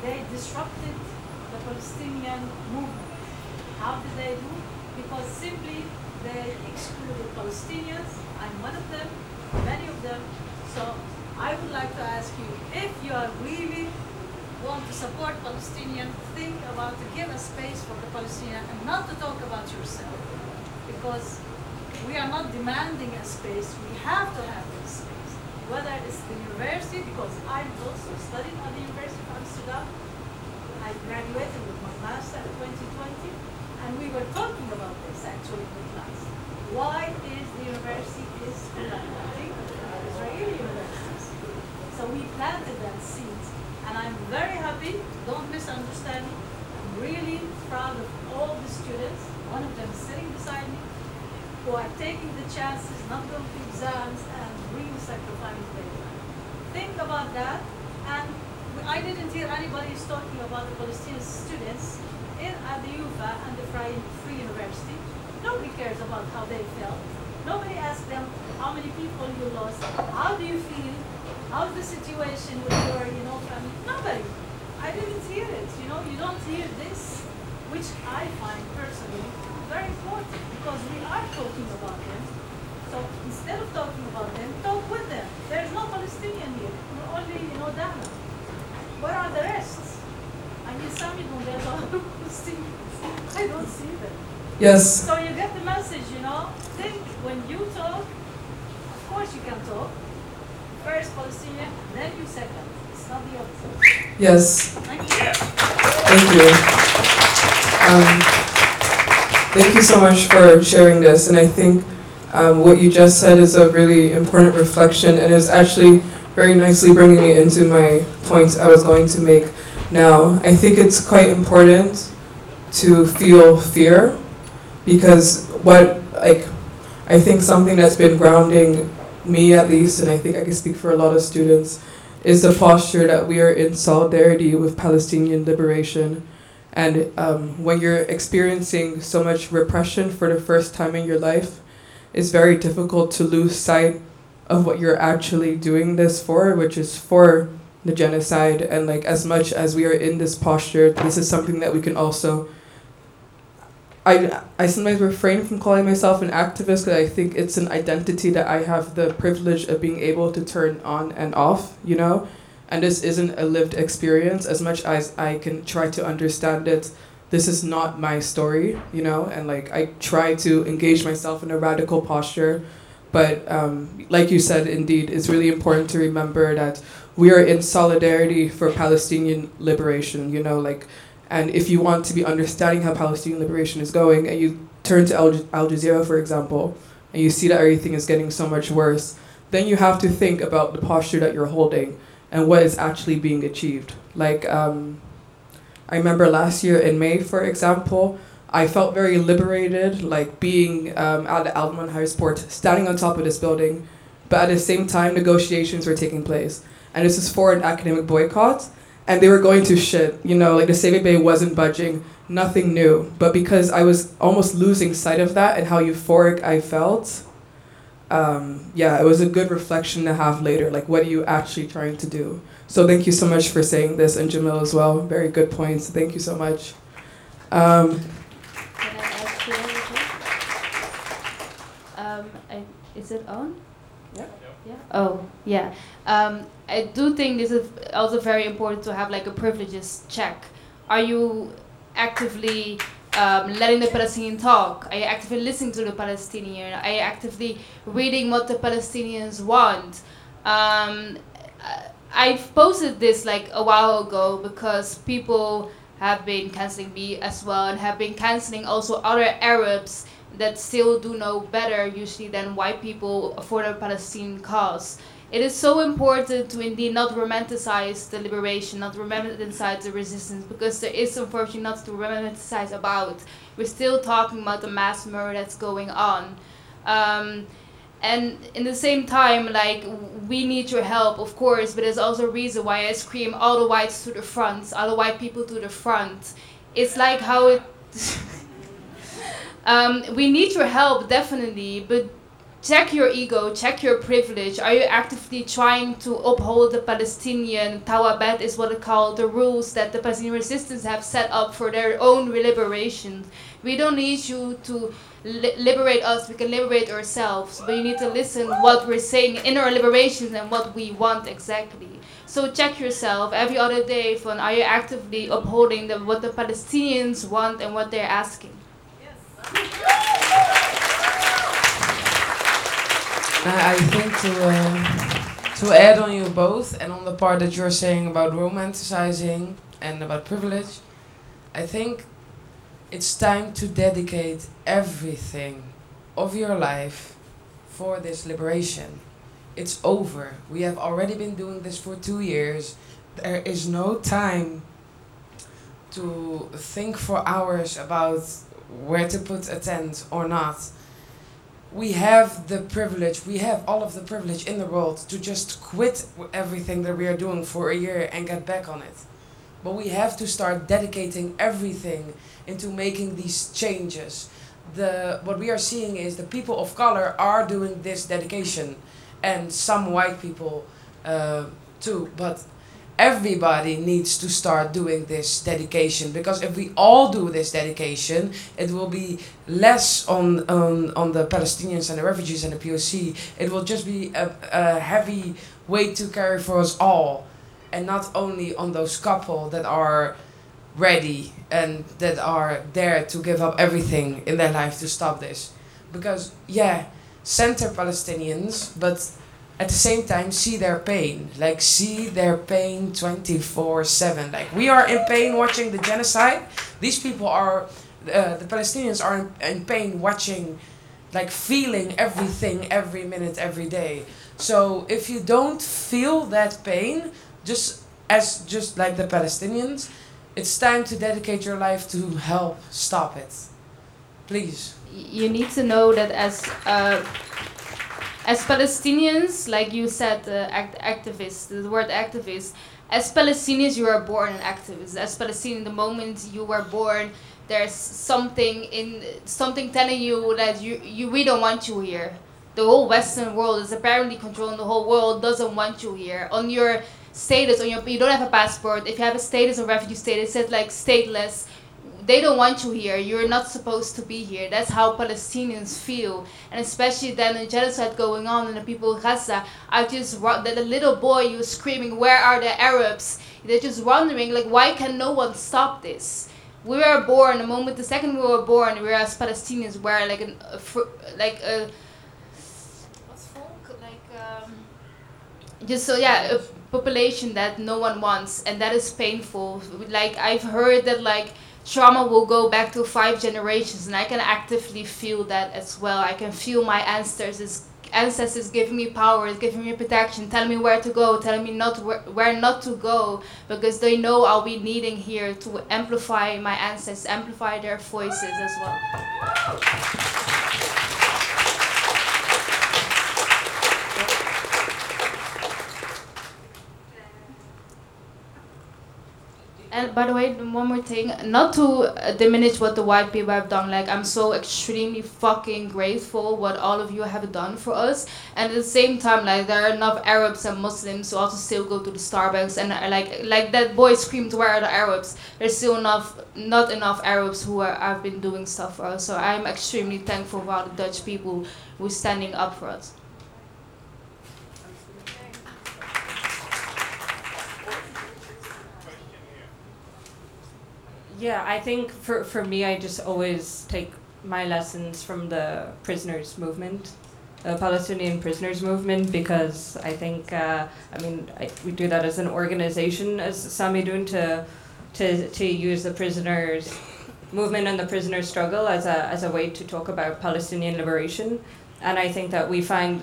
they disrupted the Palestinian movement. How did they do? Because simply they excluded Palestinians. I'm one of them, many of them. So I would like to ask you, if you are really want to support Palestinians, think about to give a space for the Palestinian and not to talk about yourself. Because we are not demanding a space, we have to have this space. Whether it's the university, because I also studied at the University of Amsterdam. I graduated with my master in twenty twenty, and we were talking about this actually in the class. Why is the university is collaborating with Israeli universities? So we planted that seed, and I'm very happy, don't misunderstand me, I'm really proud of all the students, one of them sitting beside me, who are taking the chances, not going to exams, and really sacrificing their life. Think about that, and I didn't hear anybody is talking about the Palestinian students in at the U F A and the Free, Free University. Nobody cares about how they felt. Nobody asked them how many people you lost, how do you feel, how's the situation with your, you know, family. Nobody. I didn't hear it. You know, you don't hear this, which I find personally very important, because we are talking about them. So instead of talking about them, talk with them. There's no Palestinian here. We're only, you know, Dana. Where are the rest? I mean, some of them, there's a lot of Palestinians. I don't see them. Yes. So you get the message, you know. Think when you talk, of course you can talk. First Palestinian, then you second. It's not the opposite. Yes. Thank you. Thank you. Um, thank you so much for sharing this. And I think um, what you just said is a really important reflection, and is actually very nicely bringing me into my points I was going to make now. I think it's quite important to feel fear, because what, like, I think something that's been grounding me at least, and I think I can speak for a lot of students, is the posture that we are in solidarity with Palestinian liberation. And um, when you're experiencing so much repression for the first time in your life, it's very difficult to lose sight of what you're actually doing this for, which is for the genocide. And like, as much as we are in this posture, this is something that we can also, I, I sometimes refrain from calling myself an activist, because I think it's an identity that I have the privilege of being able to turn on and off, you know? And this isn't a lived experience. As much as I can try to understand it, this is not my story, you know? And like, I try to engage myself in a radical posture. But um, like you said, indeed, it's really important to remember that we are in solidarity for Palestinian liberation, you know, like, and if you want to be understanding how Palestinian liberation is going, and you turn to Al, Al Jazeera, for example, and you see that everything is getting so much worse, then you have to think about the posture that you're holding and what is actually being achieved. Like, um, I remember last year in May, for example, I felt very liberated, like being um, at the Alderman High Sport, standing on top of this building, but at the same time, negotiations were taking place. And this is for an academic boycott, and they were going to shit, you know, like the Save Bay wasn't budging, nothing new. But because I was almost losing sight of that and how euphoric I felt, um, yeah, it was a good reflection to have later, like what are you actually trying to do? So thank you so much for saying this, and Jamil as well, very good points, thank you so much. Um, Can I ask you anything? Um, I, is it on? Yeah. Yeah. Oh, yeah. Um, I do think this is also very important to have like a privileges check. Are you actively um, letting the Palestinian talk? Are you actively listening to the Palestinian? Are you actively reading what the Palestinians want? Um, I've posted this like a while ago because people have been canceling me as well, and have been canceling also other Arabs that still do know better usually than white people for the Palestinian cause. It is so important to indeed not romanticize the liberation, not romanticize the resistance, because there is unfortunately not to romanticize about. We're still talking about the mass murder that's going on. Um, and in the same time, like, we need your help, of course, but there's also a reason why I scream all the whites to the front, all the white people to the front. It's like how it... um, we need your help, definitely, but check your ego, check your privilege. Are you actively trying to uphold the Palestinian Tawabet is what it called, the rules that the Palestinian resistance have set up for their own liberation? We don't need you to li liberate us, we can liberate ourselves, but you need to listen what we're saying in our liberations and what we want exactly. So check yourself every other day for are you actively upholding the, what the Palestinians want and what they're asking? I think to uh, to add on you both and on the part that you're saying about romanticizing and about privilege, I think it's time to dedicate everything of your life for this liberation. It's over. We have already been doing this for two years. There is no time to think for hours about where to put a tent or not. We have the privilege, we have all of the privilege in the world to just quit everything that we are doing for a year and get back on it. But we have to start dedicating everything into making these changes. The, what we are seeing is the people of color are doing this dedication, and some white people uh, too, but everybody needs to start doing this dedication, because if we all do this dedication, it will be less on, on, on the Palestinians and the refugees and the P O C. It will just be a, a heavy weight to carry for us all, and not only on those couple that are ready and that are there to give up everything in their life to stop this. Because, yeah, center Palestinians, but at the same time see their pain, like see their pain twenty-four seven. Like we are in pain watching the genocide. These people are, uh, the Palestinians are in, in pain watching, like feeling everything every minute, every day. So if you don't feel that pain, just as just like the Palestinians, it's time to dedicate your life to help stop it. Please. You need to know that as uh, as Palestinians, like you said, uh, act activists, the word activist, as Palestinians you are born an activist. As Palestinian, the moment you were born, there's something in something telling you that you, you we don't want you here. The whole Western world is apparently controlling the whole world, doesn't want you here. On your status, on your you don't have a passport. If you have a status of refugee status, it says like stateless. They don't want you here. You're not supposed to be here. That's how Palestinians feel. And especially then the genocide going on and the people of Gaza are just, the, the little boy who's screaming, where are the Arabs? They're just wondering, like, why can no one stop this? We were born, the moment, the second we were born, we as Palestinians were like, an, a, like a, what's folk? Like, um, just so, yeah, a population that no one wants. And that is painful. Like, I've heard that, like, trauma will go back to five generations, and I can actively feel that as well. I can feel my ancestors ancestors giving me power, giving me protection, telling me where to go, telling me not where, where not to go, because they know I'll be needing here to amplify my ancestors, amplify their voices as well. And by the way, one more thing, not to uh, diminish what the white people have done, like I'm so extremely fucking grateful what all of you have done for us, and at the same time, like there are enough Arabs and Muslims who also still go to the Starbucks, and uh, like like that boy screamed, where are the Arabs? There's still enough, not enough Arabs who are, have been doing stuff for us, so I'm extremely thankful for all the Dutch people who are standing up for us. Yeah, I think for, for me, I just always take my lessons from the prisoners movement, the Palestinian prisoners movement, because I think, uh, I mean, I, we do that as an organization, as Samidoun, to, to, to use the prisoners movement and the prisoner struggle as a, as a way to talk about Palestinian liberation. And I think that we find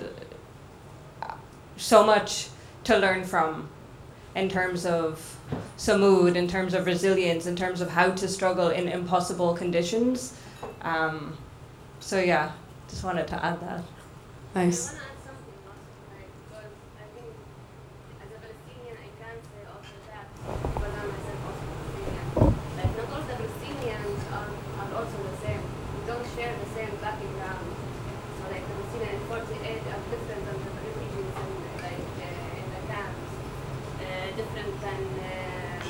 so much to learn from in terms of Samud, in terms of resilience, in terms of how to struggle in impossible conditions. Um, so yeah, just wanted to add that. Nice. Don't share the same background. So like the Palestinian in forty and uh,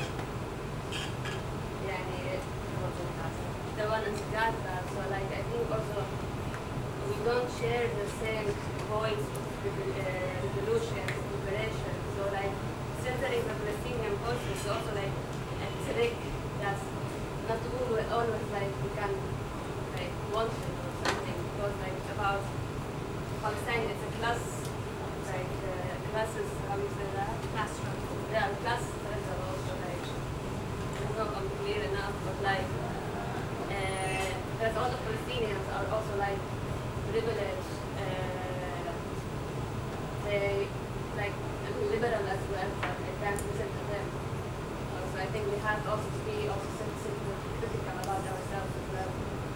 يعني the one in Gaza. So like I think also we don't share the same voice with uh, resolutions, liberation. So like since there is a Palestinian voice, it's also like a trick that's not always, always like we can like want it or something. Because like about Palestine, it's a class, like uh, classes, how you say that? Classroom. Yeah, class is also like, it's not clear enough, but like, uh, there's all the Palestinians are also like privileged, uh, they like liberal as well, but it can't listen to them. Uh, so I think we have also to be also sensitive, critical about ourselves as well.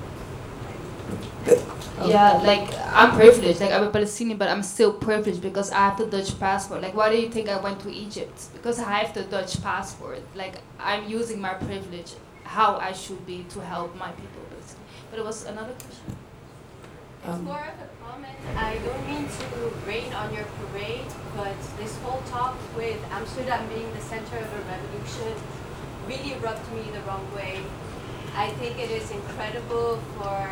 Yeah, like I'm privileged. Like I'm a Palestinian, but I'm still privileged because I have the Dutch passport. Like, why do you think I went to Egypt? Because I have the Dutch passport. Like, I'm using my privilege how I should be to help my people, basically. But it was another question. It's Um, more of a comment. I don't mean to rain on your parade, but this whole talk with Amsterdam being the center of a revolution really rubbed me the wrong way. I think it is incredible for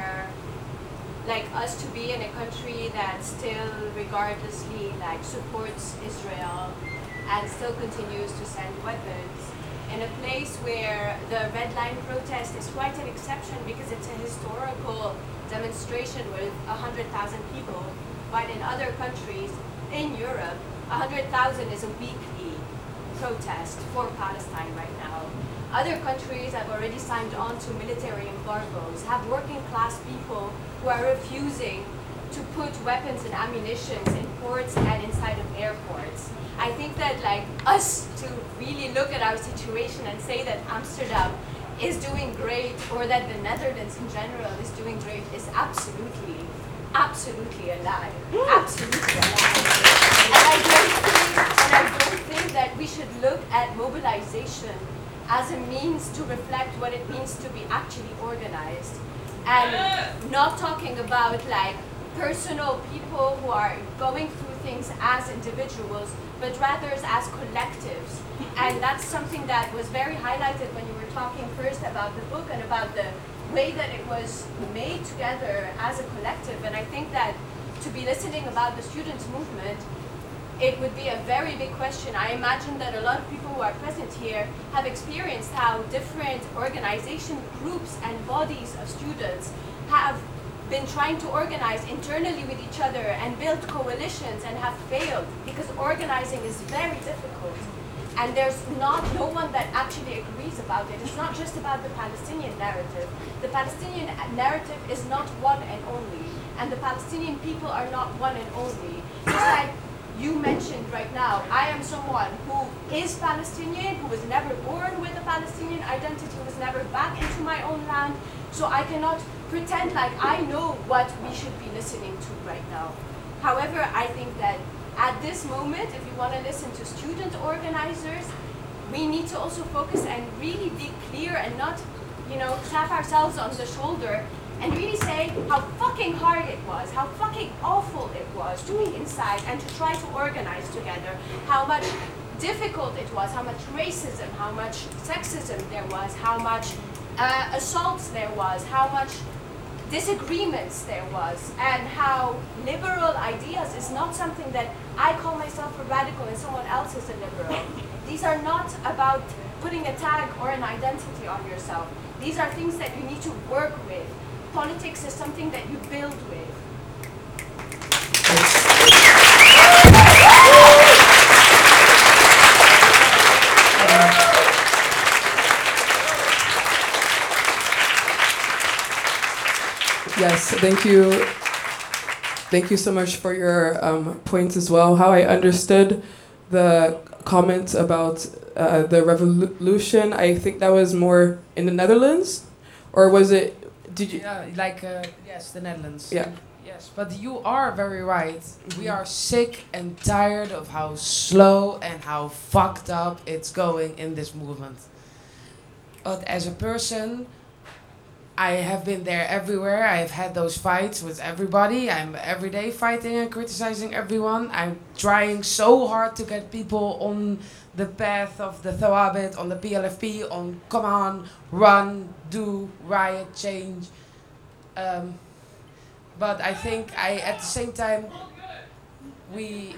like us to be in a country that still regardlessly like supports Israel and still continues to send weapons in a place where the Red Line protest is quite an exception because it's a historical demonstration with one hundred thousand people, while in other countries in Europe, one hundred thousand is a weekly protest for Palestine right now. Other countries have already signed on to military embargoes, have working class people who are refusing to put weapons and ammunition in ports and inside of airports. I think that like us to really look at our situation and say that Amsterdam is doing great or that the Netherlands in general is doing great is absolutely, absolutely a lie. Absolutely a lie. And I don't think, and I don't think that we should look at mobilization as a means to reflect what it means to be actually organized. And not talking about like personal people who are going through things as individuals, but rather as collectives. And that's something that was very highlighted when you were talking first about the book and about the way that it was made together as a collective. And I think that to be listening about the students' movement, it would be a very big question. I imagine that a lot of people who are present here have experienced how different organization groups and bodies of students have been trying to organize internally with each other and build coalitions and have failed because organizing is very difficult. And there's not no one that actually agrees about it. It's not just about the Palestinian narrative. The Palestinian narrative is not one and only. And the Palestinian people are not one and only. Just like you mentioned right now, I am someone who is Palestinian, who was never born with a Palestinian identity, who was never back into my own land. So I cannot pretend like I know what we should be listening to right now. However, I think that at this moment, if you want to listen to student organizers, we need to also focus and really be clear and not, you know, tap ourselves on the shoulder and really say how fucking hard it was, how fucking awful it was to be inside and to try to organize together, how much difficult it was, how much racism, how much sexism there was, how much uh, assaults there was, how much disagreements there was, and how liberal ideas is not something that I call myself a radical and someone else is a liberal. These are not about putting a tag or an identity on yourself. These are things that you need to work with. Politics is something that you build with. Yes, thank you. Thank you so much for your um, points as well. How I understood the comment about uh, the revolution, I think that was more in the Netherlands, or was it? Did you? Yeah, like uh, yes, the Netherlands. Yeah. Yes, but you are very right. We are sick and tired of how slow and how fucked up it's going in this movement. But as a person, I have been there everywhere. I've had those fights with everybody. I'm every day fighting and criticizing everyone. I'm trying so hard to get people on the path of the Thawabit, on the P L F P, on come on, run, do, riot, change. Um, but I think I, at the same time, we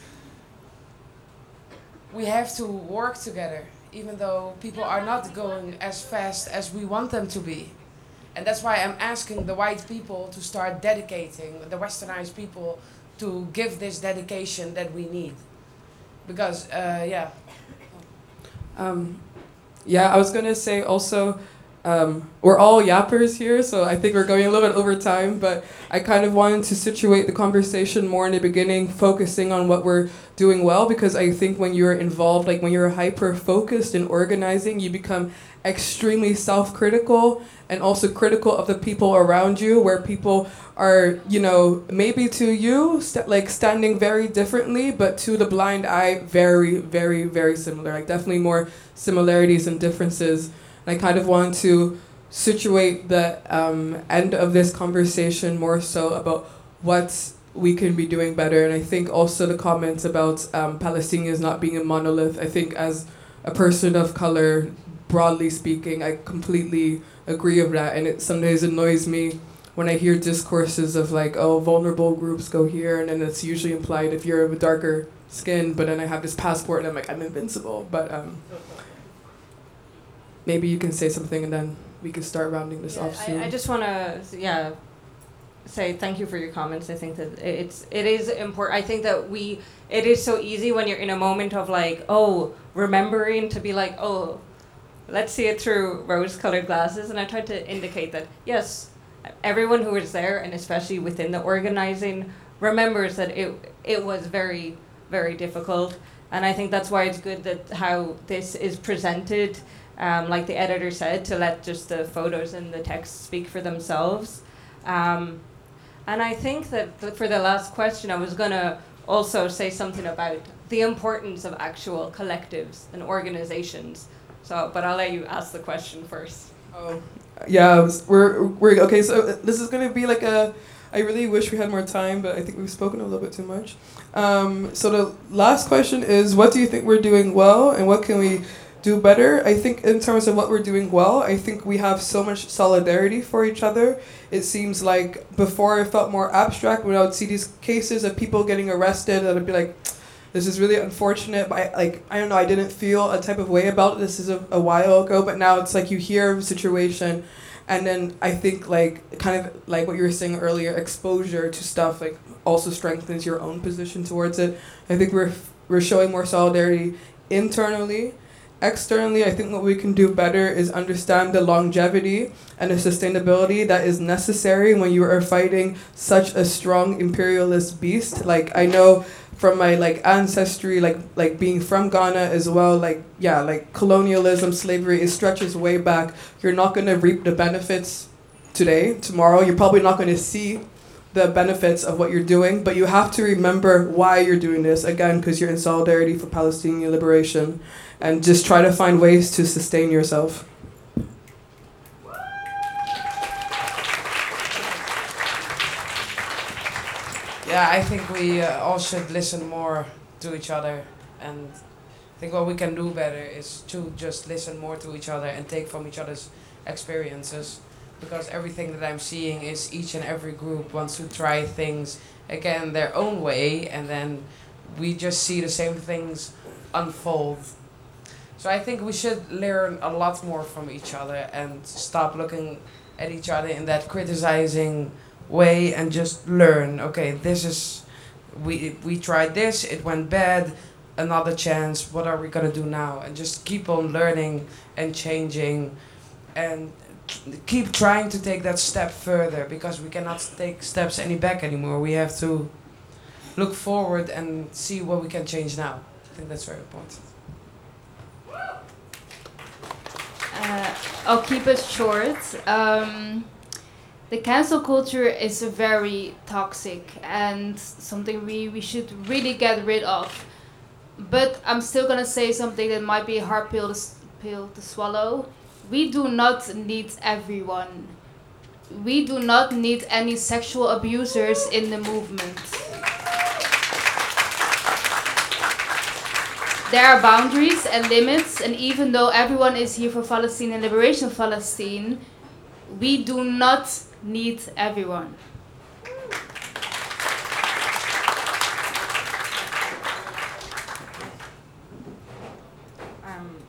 we have to work together, even though people are not going as fast as we want them to be. And that's why I'm asking the white people to start dedicating, the westernized people to give this dedication that we need. Because, uh, yeah. Um, yeah, I was going to say also, um, we're all yappers here, so I think we're going a little bit over time, but I kind of wanted to situate the conversation more in the beginning, focusing on what we're doing well, because I think when you're involved, like when you're hyper-focused in organizing, you become extremely self-critical and also critical of the people around you, where people are, you know, maybe to you, st- like standing very differently, but to the blind eye, very, very, very similar. Like definitely more similarities and differences. And I kind of want to situate the um, end of this conversation more so about what we can be doing better. And I think also the comments about um, Palestinians not being a monolith, I think as a person of color, broadly speaking, I completely agree with that, and it sometimes annoys me when I hear discourses of like, oh, vulnerable groups go here, and then it's usually implied if you're of a darker skin, but then I have this passport and I'm like, I'm invincible. But um, maybe you can say something and then we can start rounding this Yeah, off soon. I, I just want to, yeah, say thank you for your comments. I think that it's it is important. I think that we it is so easy when you're in a moment of like, oh, remembering to be like, oh, let's see it through rose-colored glasses. And I tried to indicate that, yes, everyone who was there, and especially within the organizing, remembers that it it was very, very difficult. And I think that's why it's good that how this is presented, um, like the editor said, to let just the photos and the text speak for themselves. Um, and I think that th- for the last question, I was going to also say something about the importance of actual collectives and organizations. So, but I'll let you ask the question first. Oh, yeah, I was, we're we're okay. So this is gonna be like a. I really wish we had more time, but I think we've spoken a little bit too much. Um, so the last question is, what do you think we're doing well, and what can we do better? I think in terms of what we're doing well, I think we have so much solidarity for each other. It seems like before it felt more abstract when I would see these cases of people getting arrested, and I'd be like, this is really unfortunate, but I, like, I don't know, I didn't feel a type of way about it. This is a, a while ago, but now it's like you hear of a situation, and then I think like kind of like what you were saying earlier, exposure to stuff like also strengthens your own position towards it. I think we're we're showing more solidarity internally. Externally, I think what we can do better is understand the longevity and the sustainability that is necessary when you are fighting such a strong imperialist beast. Like, I know from my like ancestry, like like being from Ghana as well, like yeah, like colonialism, slavery, it stretches way back. You're not gonna reap the benefits today, tomorrow. You're probably not gonna see the benefits of what you're doing, but you have to remember why you're doing this, again, because you're in solidarity for Palestinian liberation, and just try to find ways to sustain yourself. Yeah, I think we uh, all should listen more to each other, and I think what we can do better is to just listen more to each other and take from each other's experiences, because everything that I'm seeing is each and every group wants to try things again their own way, and then we just see the same things unfold. So I think we should learn a lot more from each other and stop looking at each other in that criticizing way and just learn, okay, this is, we we tried this, it went bad, another chance, what are we gonna do now? And just keep on learning and changing and keep trying to take that step further, because we cannot take steps any back anymore. We have to look forward and see what we can change now. I think that's very important. Uh, I'll keep it short. Um, the cancel culture is very toxic and something we, we should really get rid of. But I'm still gonna say something that might be a hard pill to, s- pill to swallow. We do not need everyone. we do not need any sexual abusers in the movement. There are boundaries and limits, and even though everyone is here for Palestinian liberation of Palestine, we do not need everyone. Um,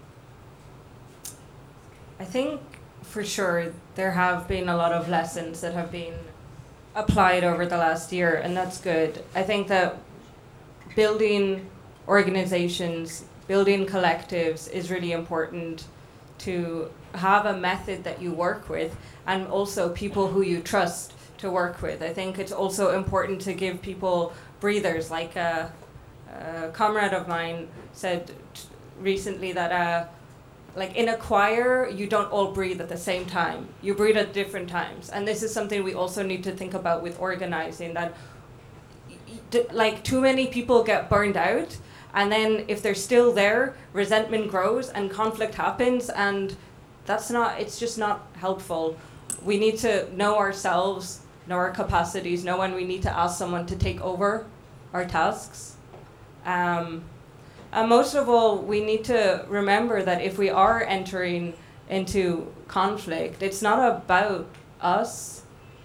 I think for sure there have been a lot of lessons that have been applied over the last year, and that's good. I think that building organizations, building collectives is really important, to have a method that you work with and also people who you trust to work with. I think it's also important to give people breathers. Like a, a comrade of mine said t- recently that uh, like in a choir, you don't all breathe at the same time. You breathe at different times. And this is something we also need to think about with organizing, that y- y- like too many people get burned out. And then if they're still there, resentment grows and conflict happens, and that's not, it's just not helpful. We need to know ourselves, know our capacities, know when we need to ask someone to take over our tasks. Um, and most of all, we need to remember that if we are entering into conflict, it's not about us.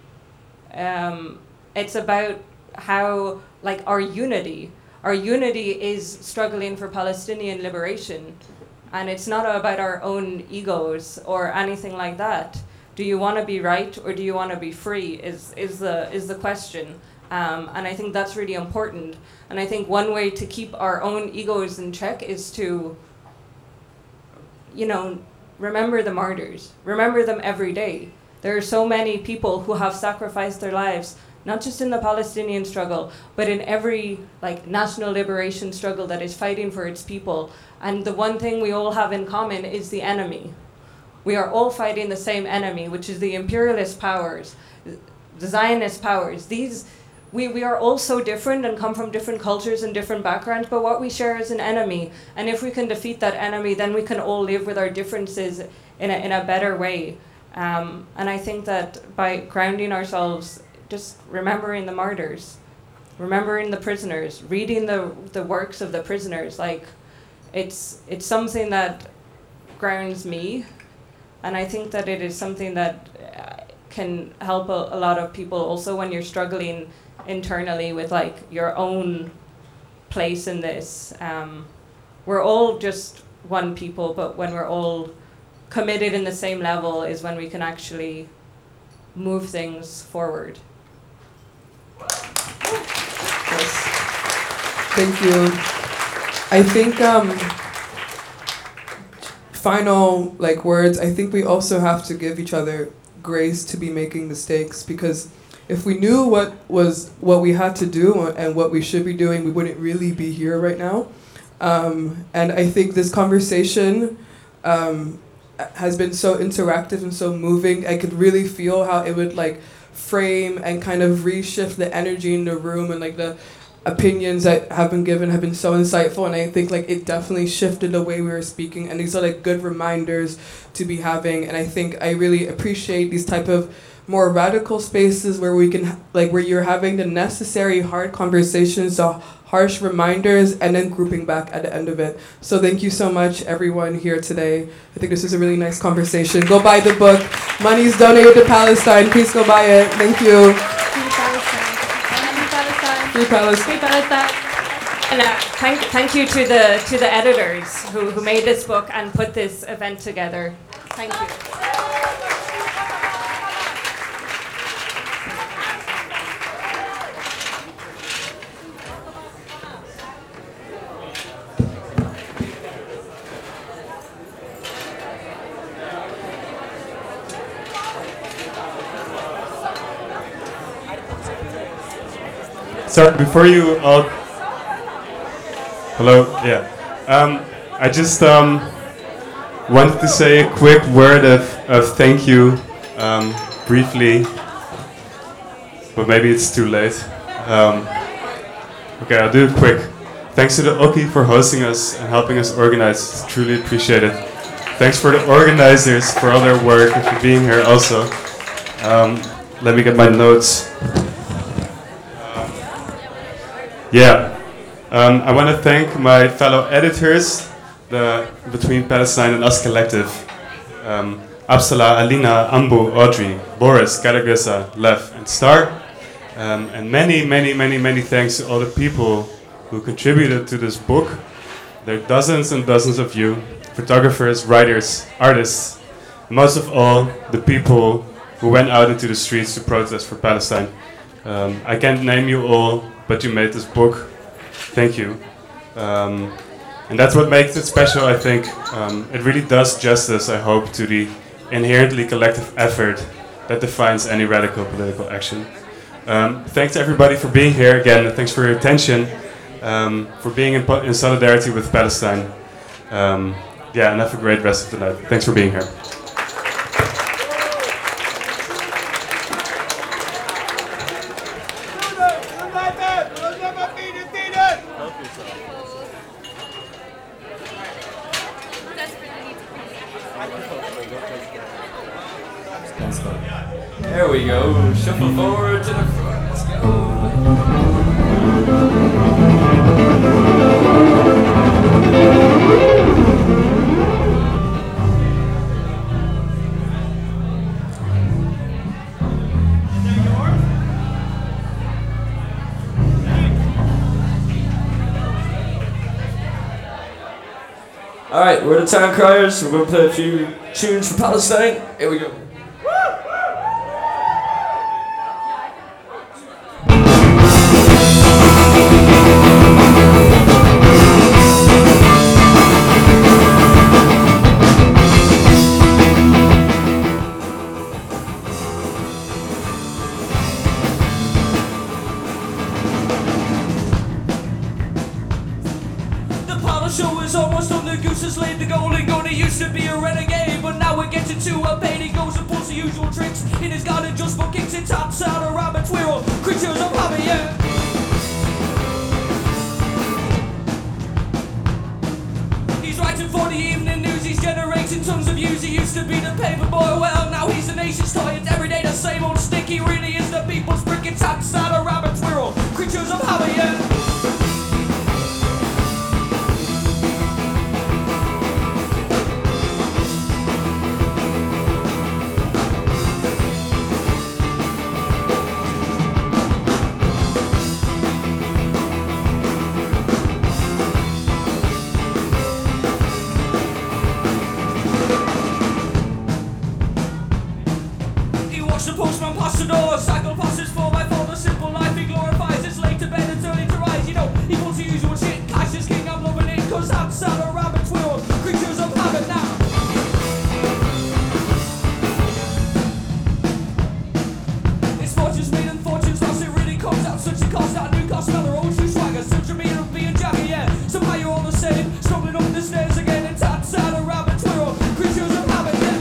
Um, it's about how, like, our unity. Our unity is struggling for Palestinian liberation, and it's not about our own egos or anything like that. Do you want to be right or do you want to be free is, is, the, is the question. Um, and I think that's really important. And I think one way to keep our own egos in check is to, you know, remember the martyrs. Remember them every day. There are so many people who have sacrificed their lives, not just in the Palestinian struggle, but in every like national liberation struggle that is fighting for its people. And the one thing we all have in common is the enemy. We are all fighting the same enemy, which is the imperialist powers, the Zionist powers. These, we, we are all so different and come from different cultures and different backgrounds, but what we share is an enemy. And if we can defeat that enemy, then we can all live with our differences in a, in a better way. Um, and I think that by grounding ourselves, just remembering the martyrs, remembering the prisoners, reading the the works of the prisoners, like it's it's something that grounds me, and I think that it is something that uh, can help a, a lot of people also when you're struggling internally with like your own place in this. Um, we're all just one people, but when we're all committed in the same level is when we can actually move things forward. Yes. Thank you. I think um, final like words, I think we also have to give each other grace to be making mistakes, because if we knew what was what we had to do and what we should be doing, we wouldn't really be here right now. Um, and I think this conversation um, has been so interactive and so moving. I could really feel how it would like frame and kind of reshift the energy in the room, and like the opinions that have been given have been so insightful, and I think like it definitely shifted the way we were speaking, and these are like good reminders to be having. And I think I really appreciate these type of more radical spaces where we can like where you're having the necessary hard conversations, the harsh reminders, and then grouping back at the end of it. So thank you so much everyone here today. I think this was a really nice conversation. Go buy the book. Money's donated to Palestine. Please go buy it. Thank you. Free Palestine. Free Palestine. Free Palestine. Free Palestine. And uh, thank thank you to the to the editors who, who made this book and put this event together. Thank you. Sorry, before you all... Hello, yeah. Um, I just um, wanted to say a quick word of, of thank you, um, briefly, but maybe it's too late. Um, okay, I'll do it quick. Thanks to the Oki for hosting us and helping us organize. It's truly appreciated. Thanks for the organizers for all their work and for being here also. Um, let me get my notes. Um, yeah, um, I want to thank my fellow editors, the Between Palestine and Us Collective. Um, Absala, Alina, Ambu, Audrey, Boris, Karagesa, Lev, and Star. Um, and many, many, many, many thanks to all the people who contributed to this book. There are dozens and dozens of you, photographers, writers, artists, and most of all, the people who went out into the streets to protest for Palestine. Um, I can't name you all, but you made this book. Thank you. Um, and that's what makes it special, I think. Um, it really does justice, I hope, to the inherently collective effort that defines any radical political action. Um, thanks to everybody for being here again. Thanks for your attention, um, for being in, in solidarity with Palestine. Um, yeah, and have a great rest of the night. Thanks for being here. There we go. Shuffle forward to the front. Let's go. Alright, we're the Town Criers. We're going to play a few tunes for Palestine. Here we go. Show is almost on, the goose has laid the golden goat. He used to be a renegade, but now we're getting to a pain. He goes and pulls the usual tricks in his garden just for kicks. It tops out a rabbit, we're all creatures of habit, yeah. He's writing for the evening news, he's generating tons of views. He used to be the paper boy, well now he's the nation's tired. Every day the same old stick, he really is the people's brick. It tops out a rabbit, we're all creatures of habit, yeah. The postman past the door, cycle passes four by four. The simple life he glorifies. It's late to bed and early to rise. You know, he wants the usual shit. Cash is king, I'm loving it. Cause outside a rabbit, we're all creatures of habit now. It's fortunes made and fortunes lost. It really comes out such a cost. That new cost smell, old shoe swagger. Such a mean of being jaggy, yeah. Somehow you're all the same. Stumbling up the stairs again. It's outside a rabbit, we're all creatures of habit, yeah.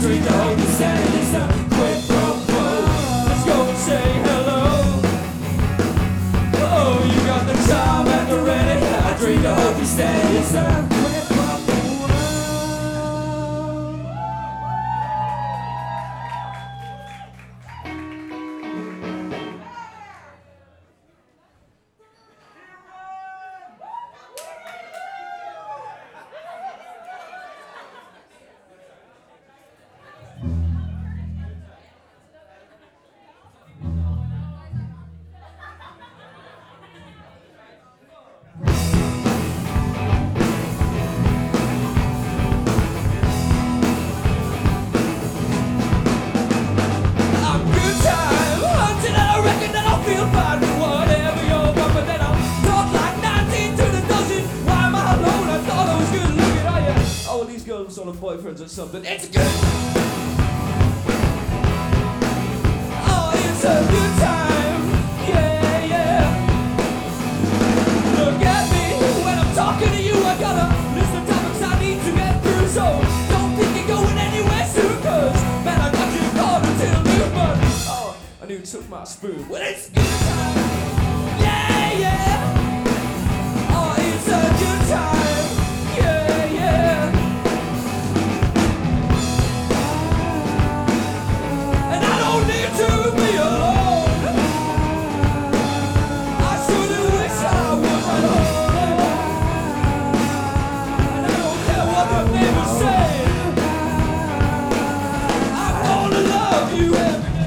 drink the whole stand. It's a quid pro quo. Let's go and say hello. Oh, you got the time at the ready. I drink the whole stand. It's a quid pro quo. Sort of boyfriends or something. It's good. Oh, it's a good time. Yeah, yeah. Look at me when I'm talking to you. I got a list of topics I need to get through. So don't think you're going anywhere soon, cause man, I got you called until noon. But oh, I knew you took my spoon. Well, it's good time. Yeah, yeah. Oh, it's a good time. Yeah, yeah. To be alone, I surely wish I was alone. And I don't care what the neighbors say, I'm gonna love you every day.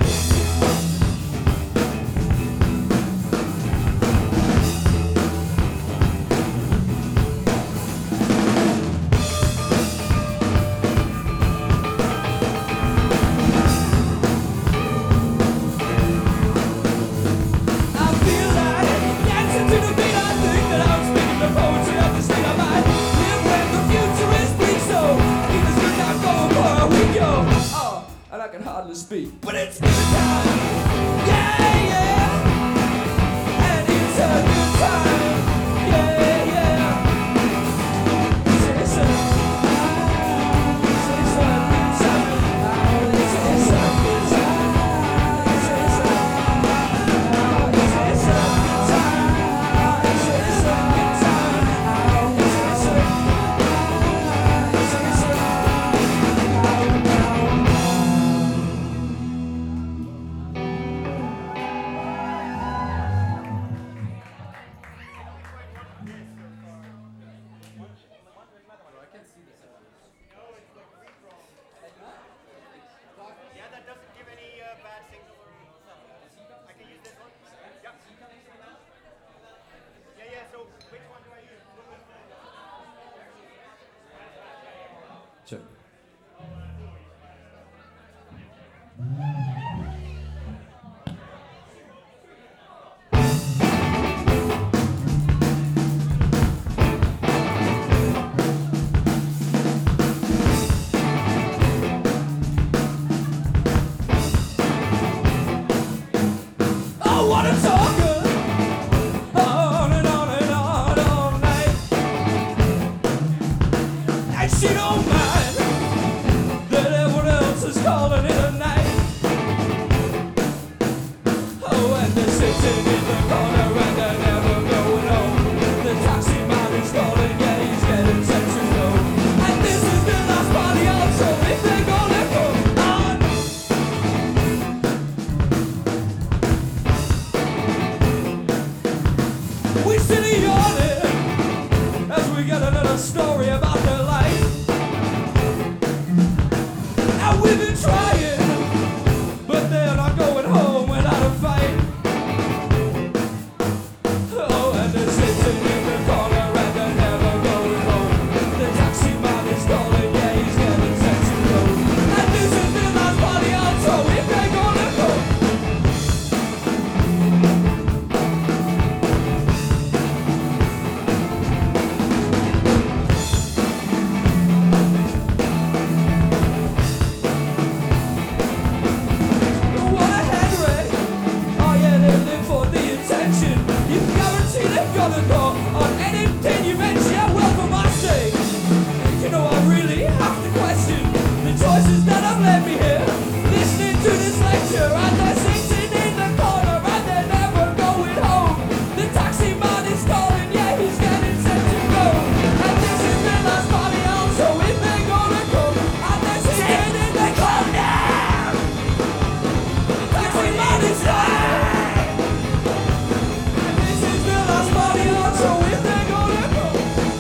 And I can hardly speak, but it's good time. Yeah, yeah. And it's a good time. Yeah, yeah. It's a, it's a, it's a, it's a good time. It's a, it's a good time. It's a, it's a, it's a, it's a good time. It's a, it's a good time. It's a, it's a, it's a, it's a. Yeah, that doesn't give any uh, bad signal or I can use this one? Yeah. Yeah, yeah, so which one do I use? Check. Oh, what a talker! On and on and on all night. And she don't mind that everyone else is calling it a night. Oh, and they're sitting in the corner and they're never going home. The taxi man is calling, yeah, he's getting set to go. And this is the last party also, if they're gonna go on. We sit here yawning as we get another story about their life. And we've been trying, but they're not going home without a fight. Oh, and they're sitting in the corner and they're never going home. The taxi man is calling, yeah, he's getting set to go. And this is the last party also, if they're gonna go. What a head wreck. Oh yeah, they live for the attention. You can guarantee they're gonna go on anything you mention. Yeah, well, for my sake, you know I really have to question the choices that I've can't let me hear listening to this lecture, and they're sitting in the corner and they're never going home. The taxi man is calling, yeah, he's getting set to go. And this is the last party out, so if they're gonna come, and they're sitting in the corner, the taxi man is calling. And this is the last party out, so if they're gonna come.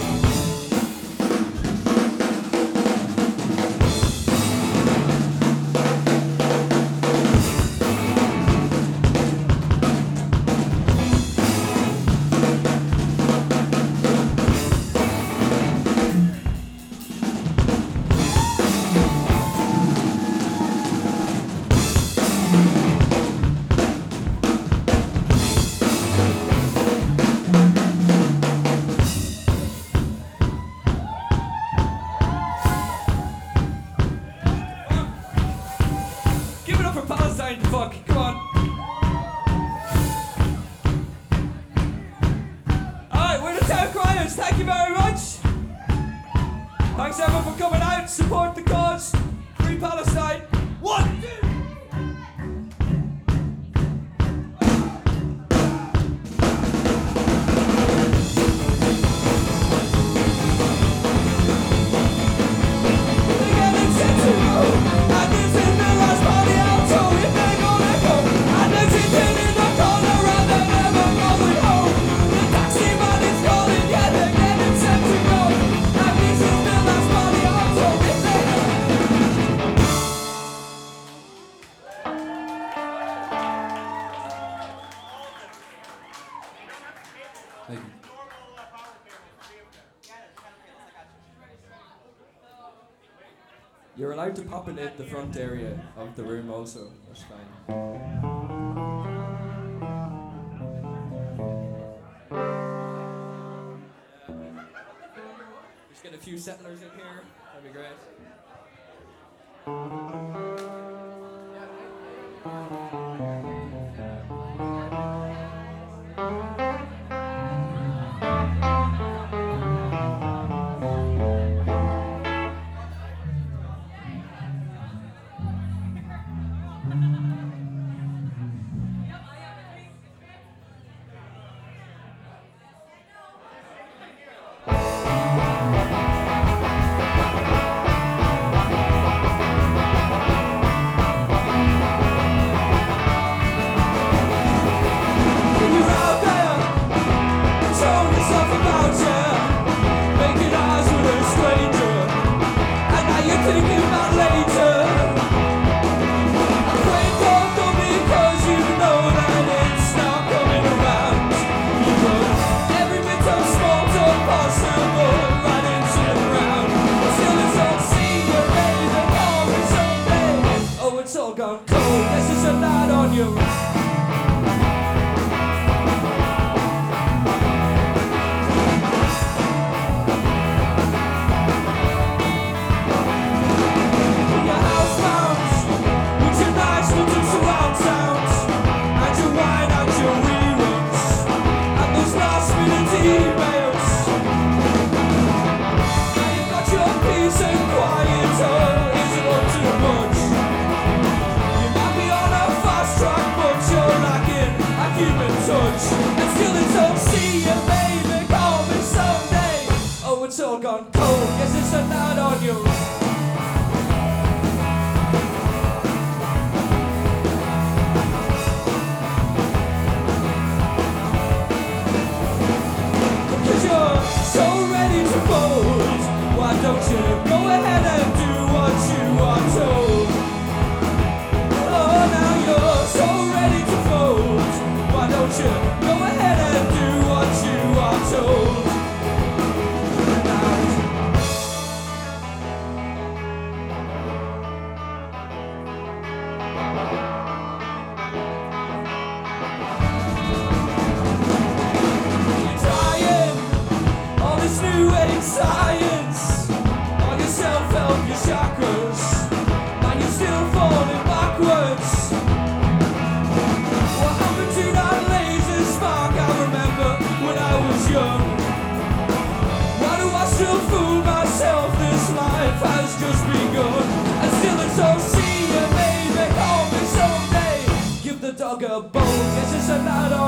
Give it up for Palestine, fuck, come on. Alright, we're the Town Criers, thank you very much. Thanks everyone for coming out, support the cause. Free Palestine. One, two. Thank you. You're allowed to populate the front area of the room also, that's fine. Just get a few settlers in here, that'd be great.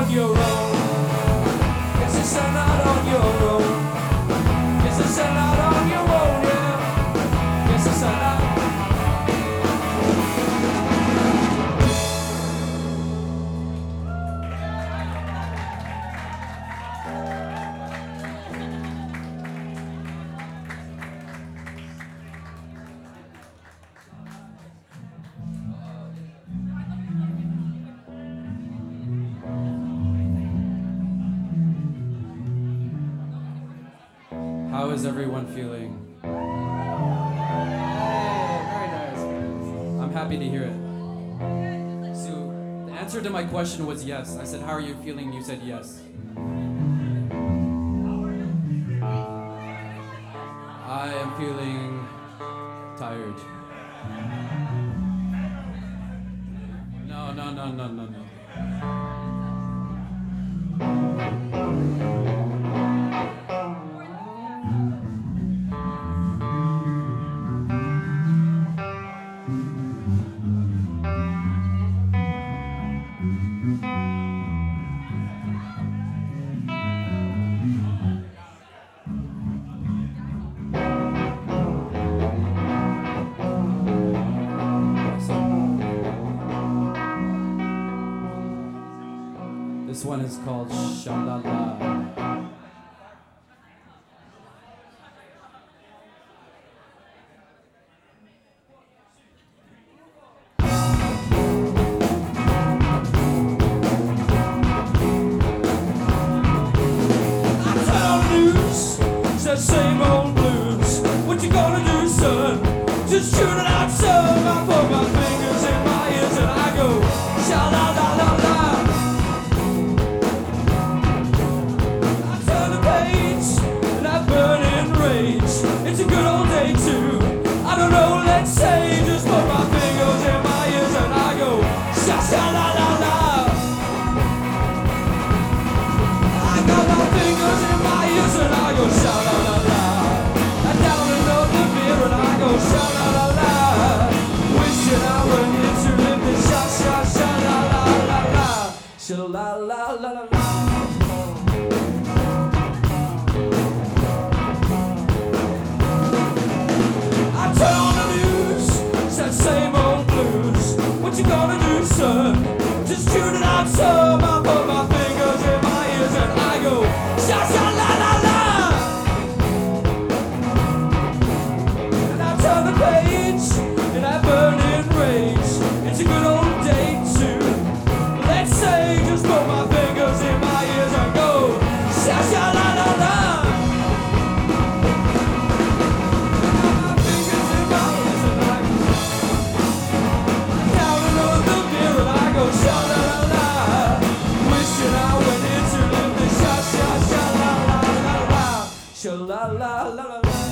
on your own. Guess you stand out on your own. Guess you stand out on your own, yeah. Guess you stand out. How is everyone feeling? Hey, very nice. I'm happy to hear it. So, the answer to my question was yes. I said, how are you feeling? You said yes. I am feeling tired. No, no, no, no, no, no. This one is called Shalala. That same old blues. What you gonna do, son? Just shoot it out, son. I put my fingers in my ears and I go sha la la la la. I turn the page and I burn in rage. It's a good old day too. I don't know, let's say, just put my fingers in my ears and I go sha sha la la la. I got my fingers in my ears and I go sha la la la. I down another beer and I go sha la la la. Wishing I went in to live this sha sha sha la la la la. Sha la la la la la. I turn on the news, it's that same old blues. What you gonna do, son? Just tune it out, son. I put my fingers in my ears and I go sha sha la la la. And I turn the page and I burn in rage. It's a good old day too. Let's say, just put my fingers in my ears and go sha sha la la la. My fingers in my ears and I down another beer and I go sha la la la. Wishing I went in to live this sha sha sha la la la la. Sha la la la la la.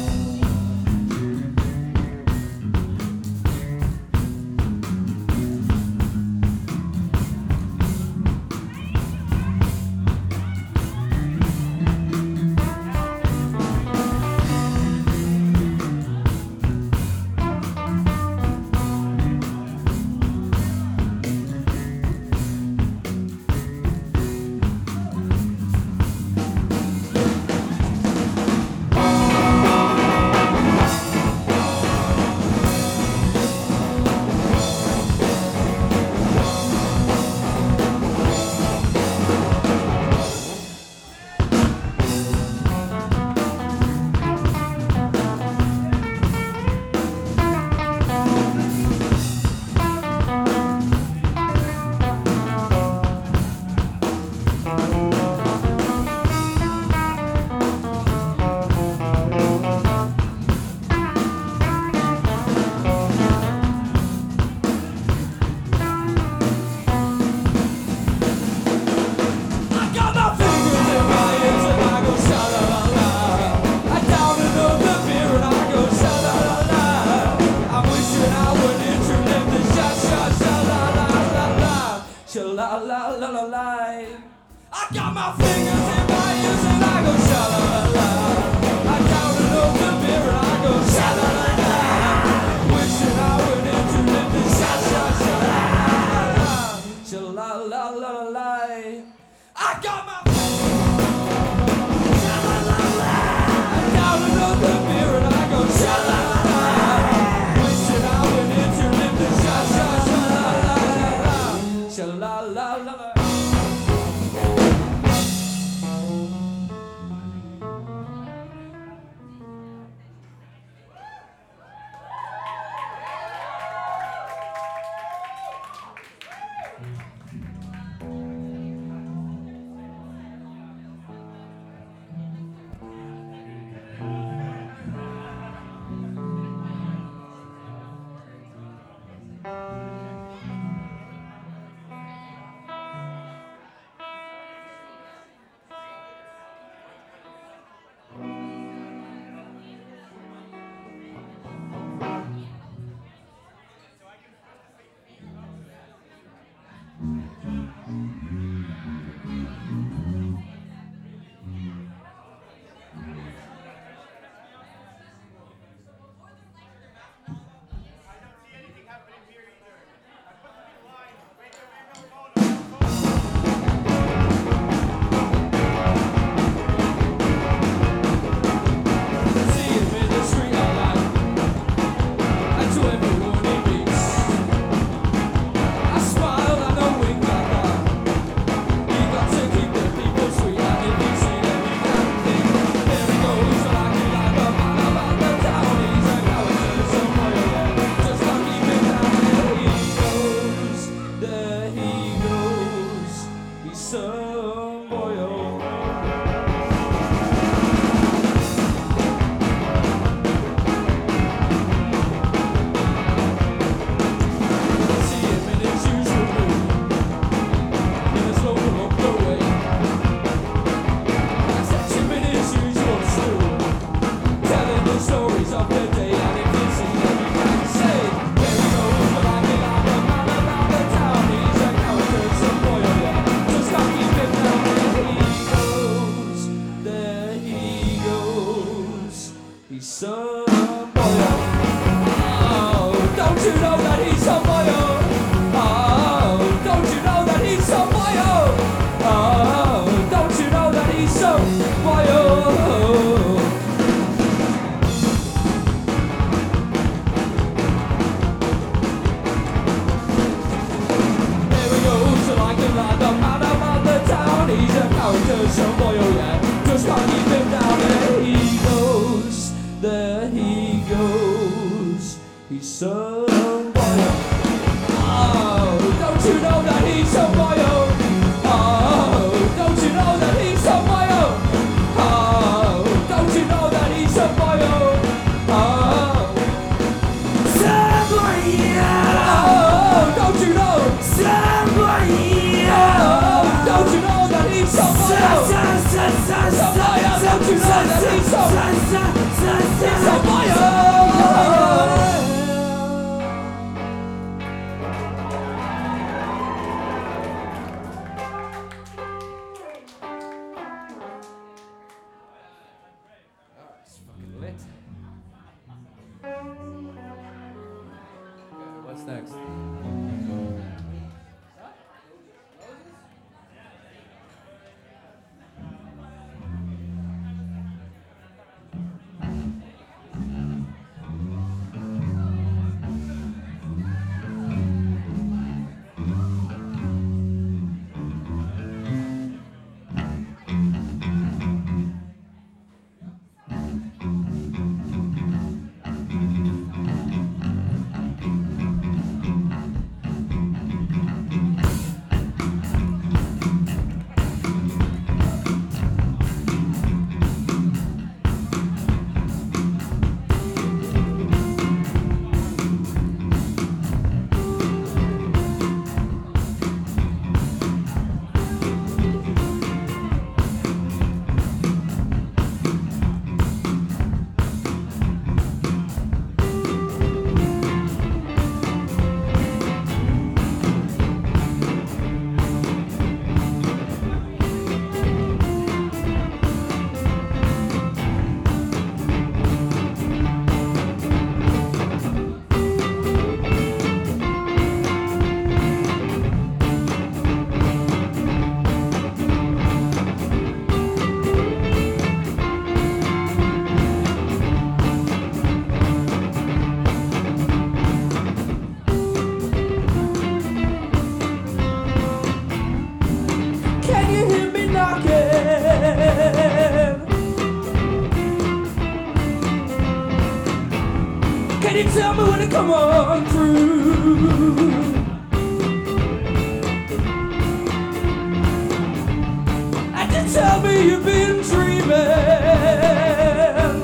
can't keep him down. There he goes, there he goes. He's somebody. Oh, don't you know that he's somebody? Oh, don't you know that he's somebody? Oh, don't you know that he's somebody? Oh, somebody. Oh, don't you know somebody? Oh, don't you know that he's somebody? Somebody, don't you know that he's somebody? He's somebody. What's next? Can you tell me when to come on through? And you tell me you've been dreaming.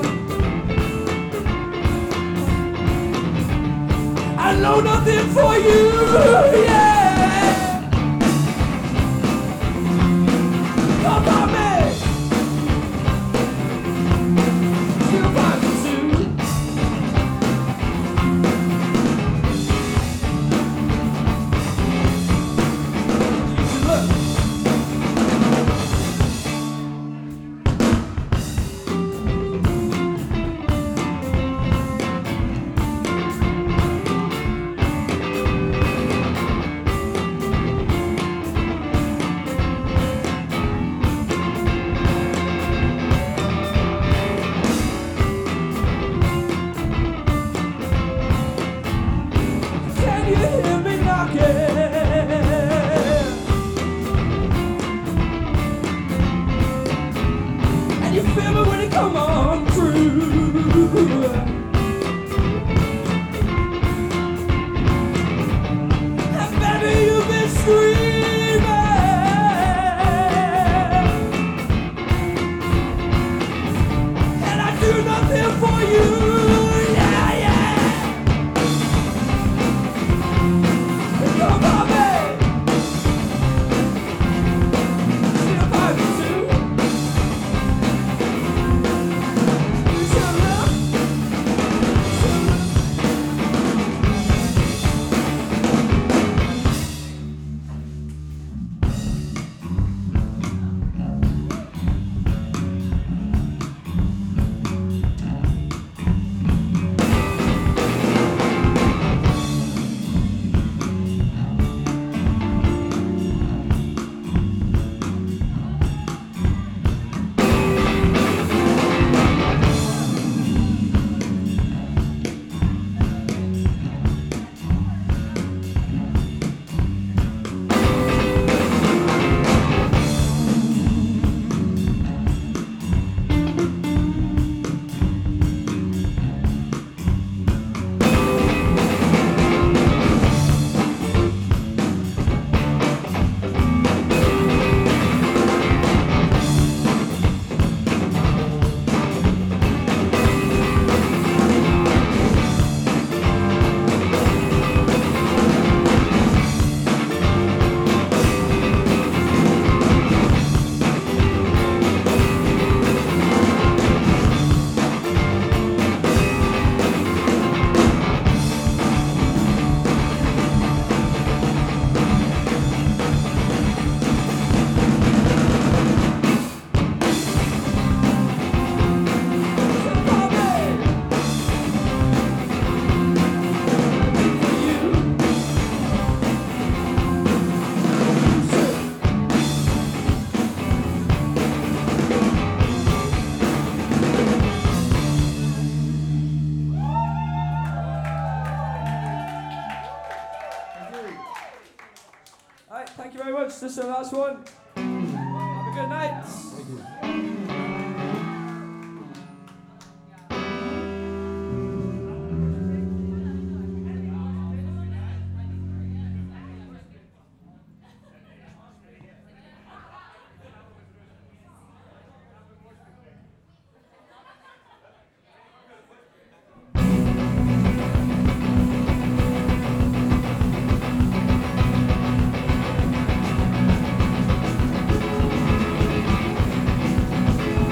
I know nothing for you, yeah. Come on, man. Still find me soon. Can you hear me knocking? And you feel me when you come on through. And baby, you've been screaming, and I do nothing for you. Yeah, yeah. Thank you very much. This is the last one. Have a good night. Thank you. Thank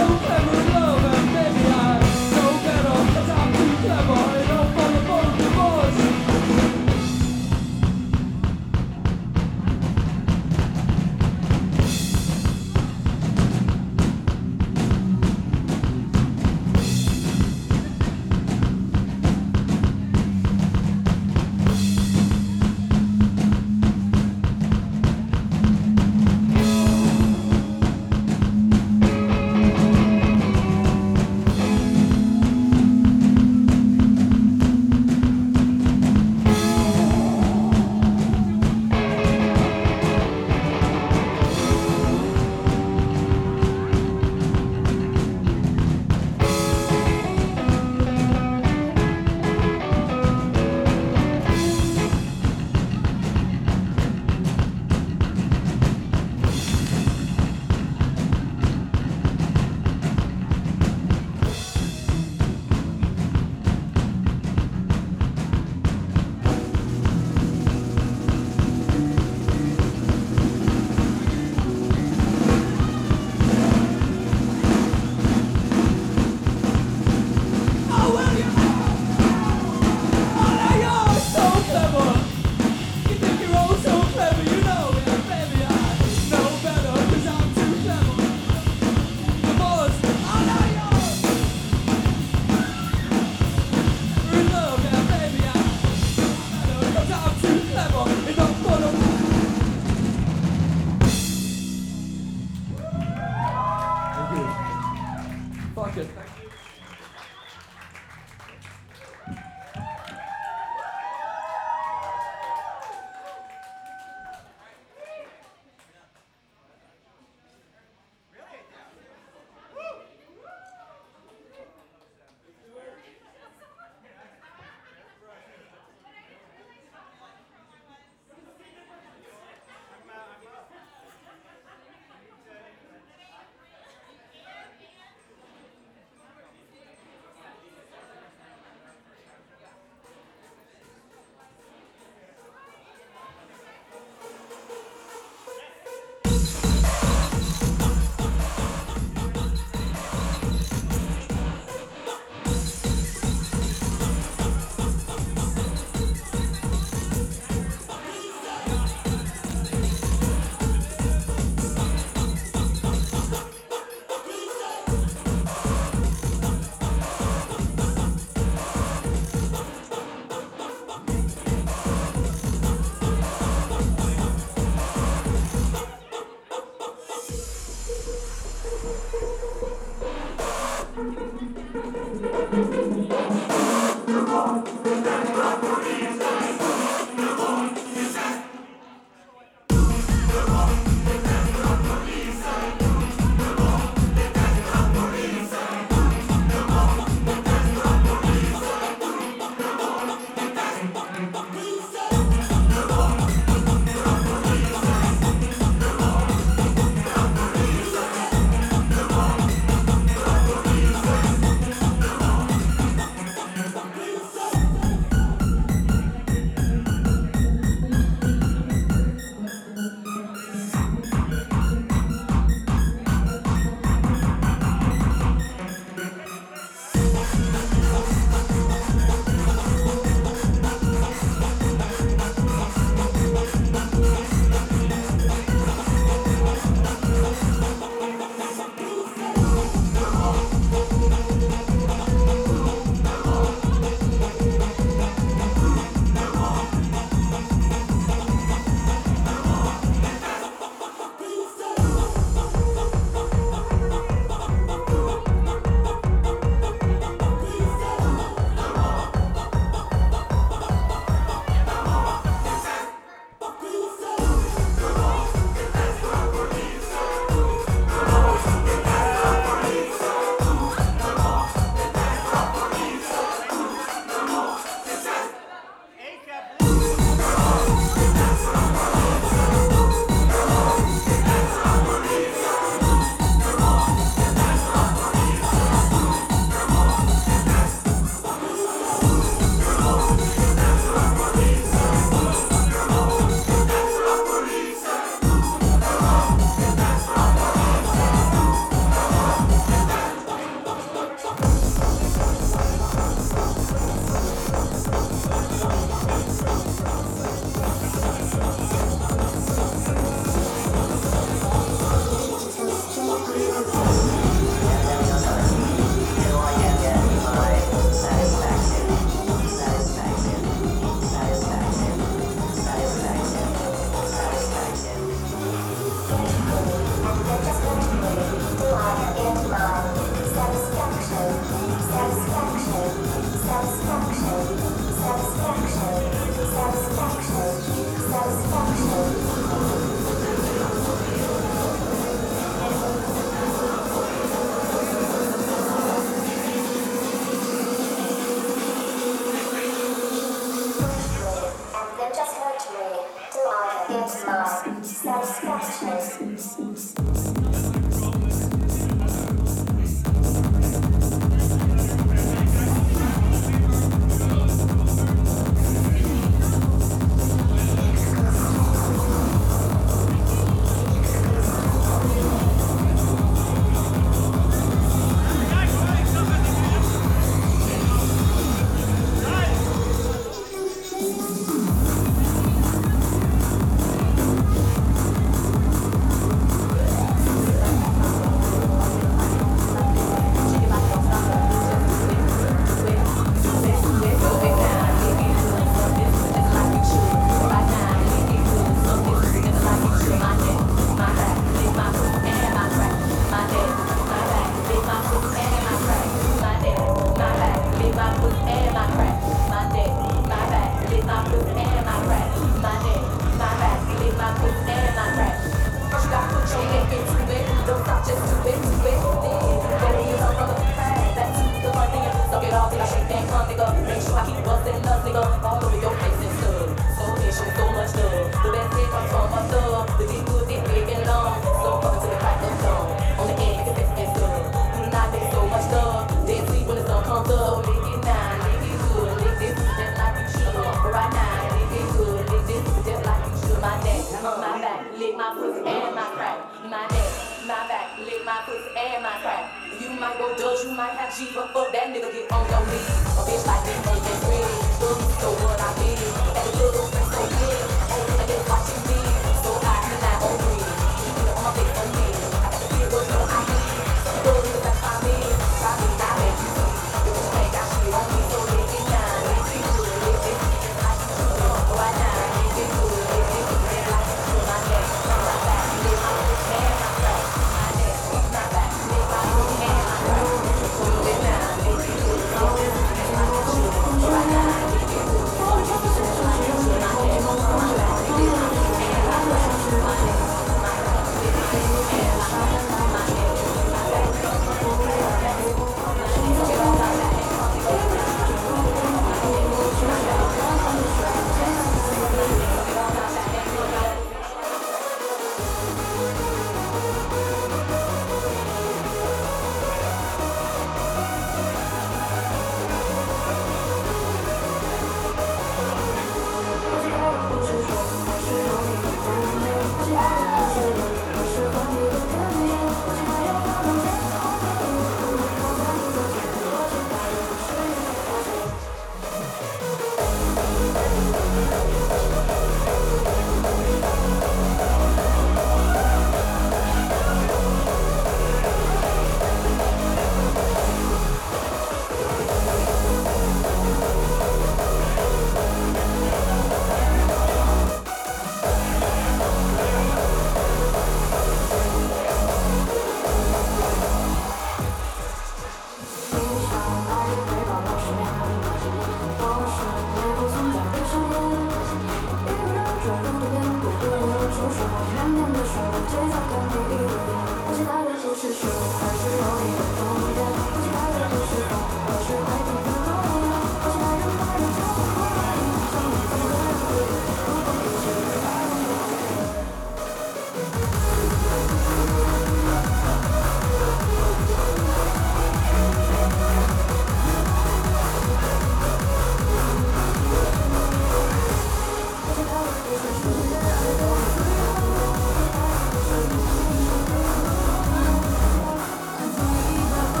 Thank you.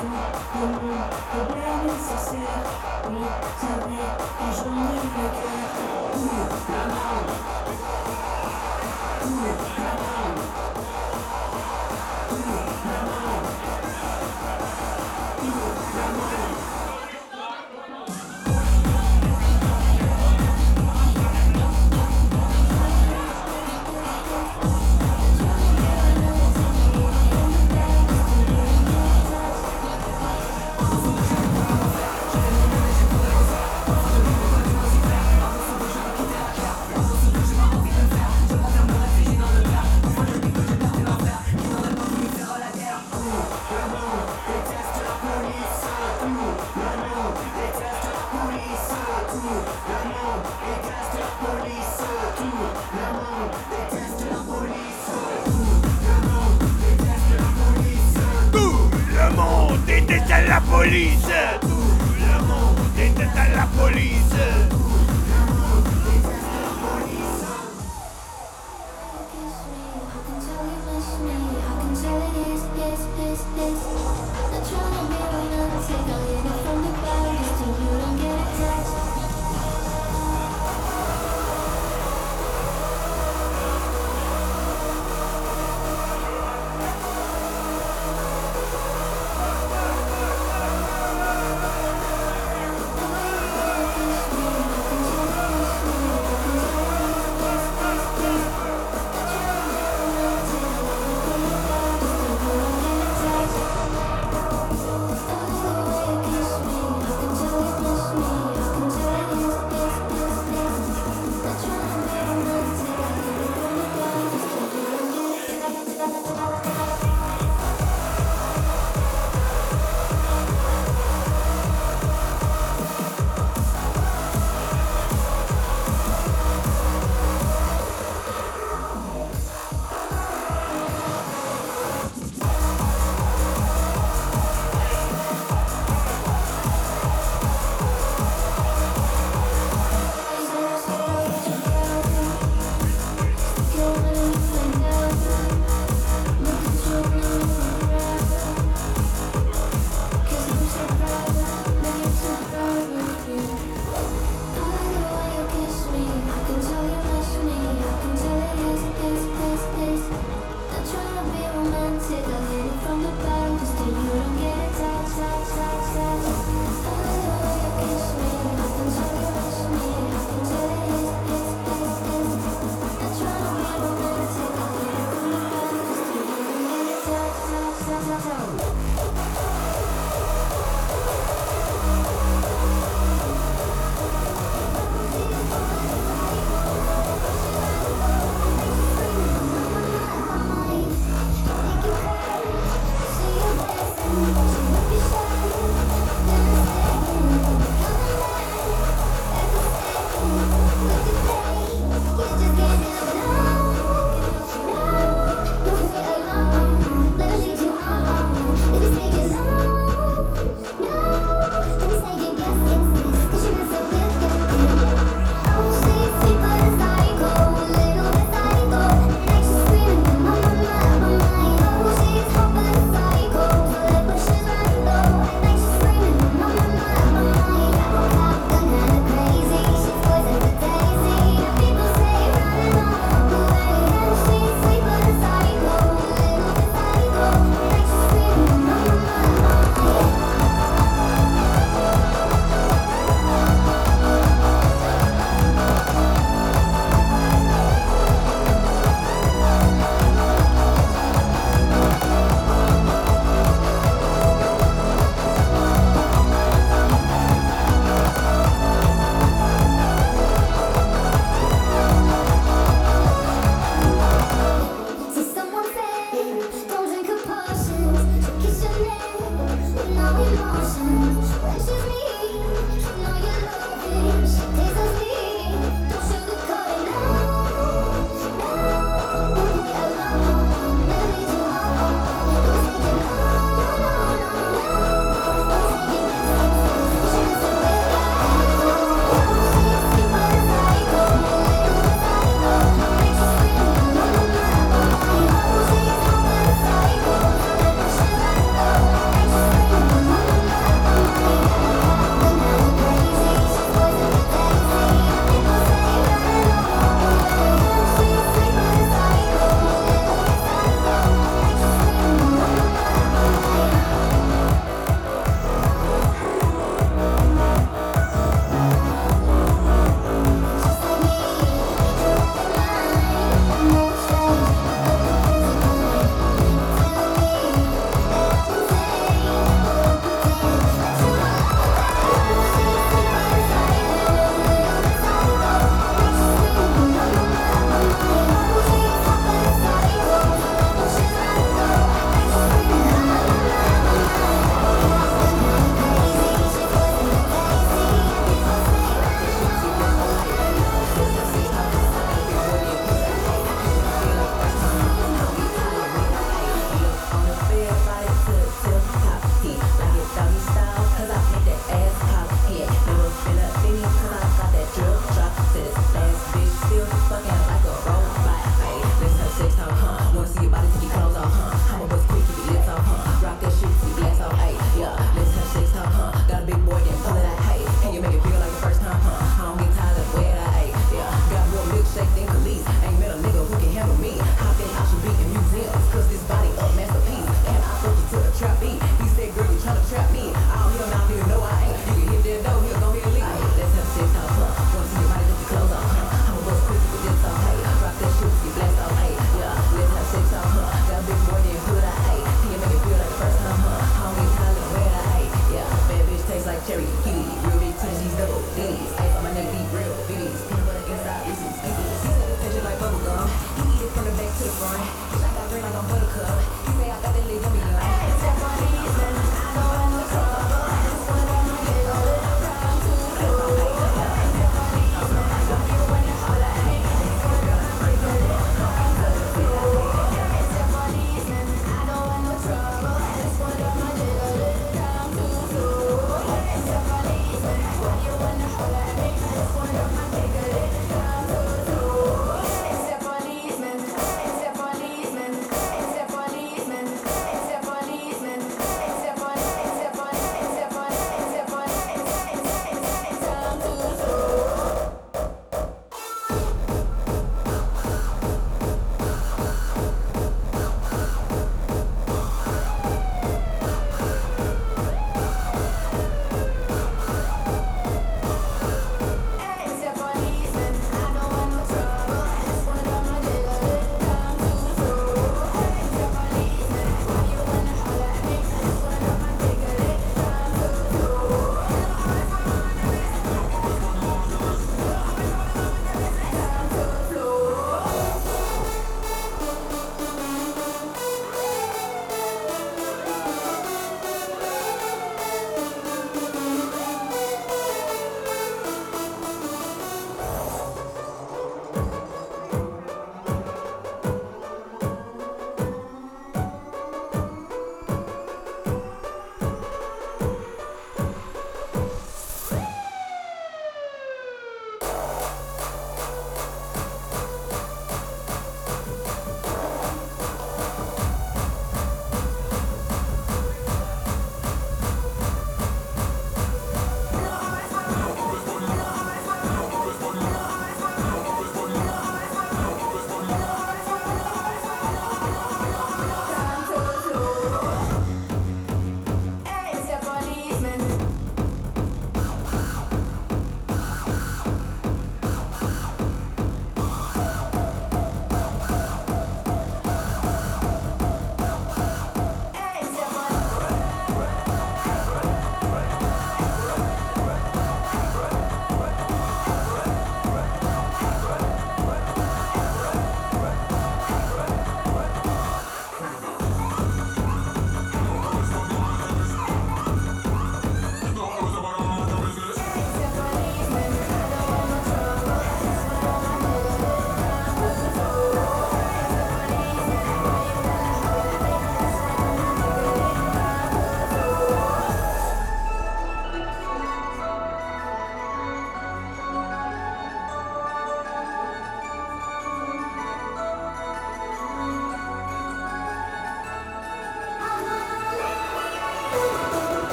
Thank you.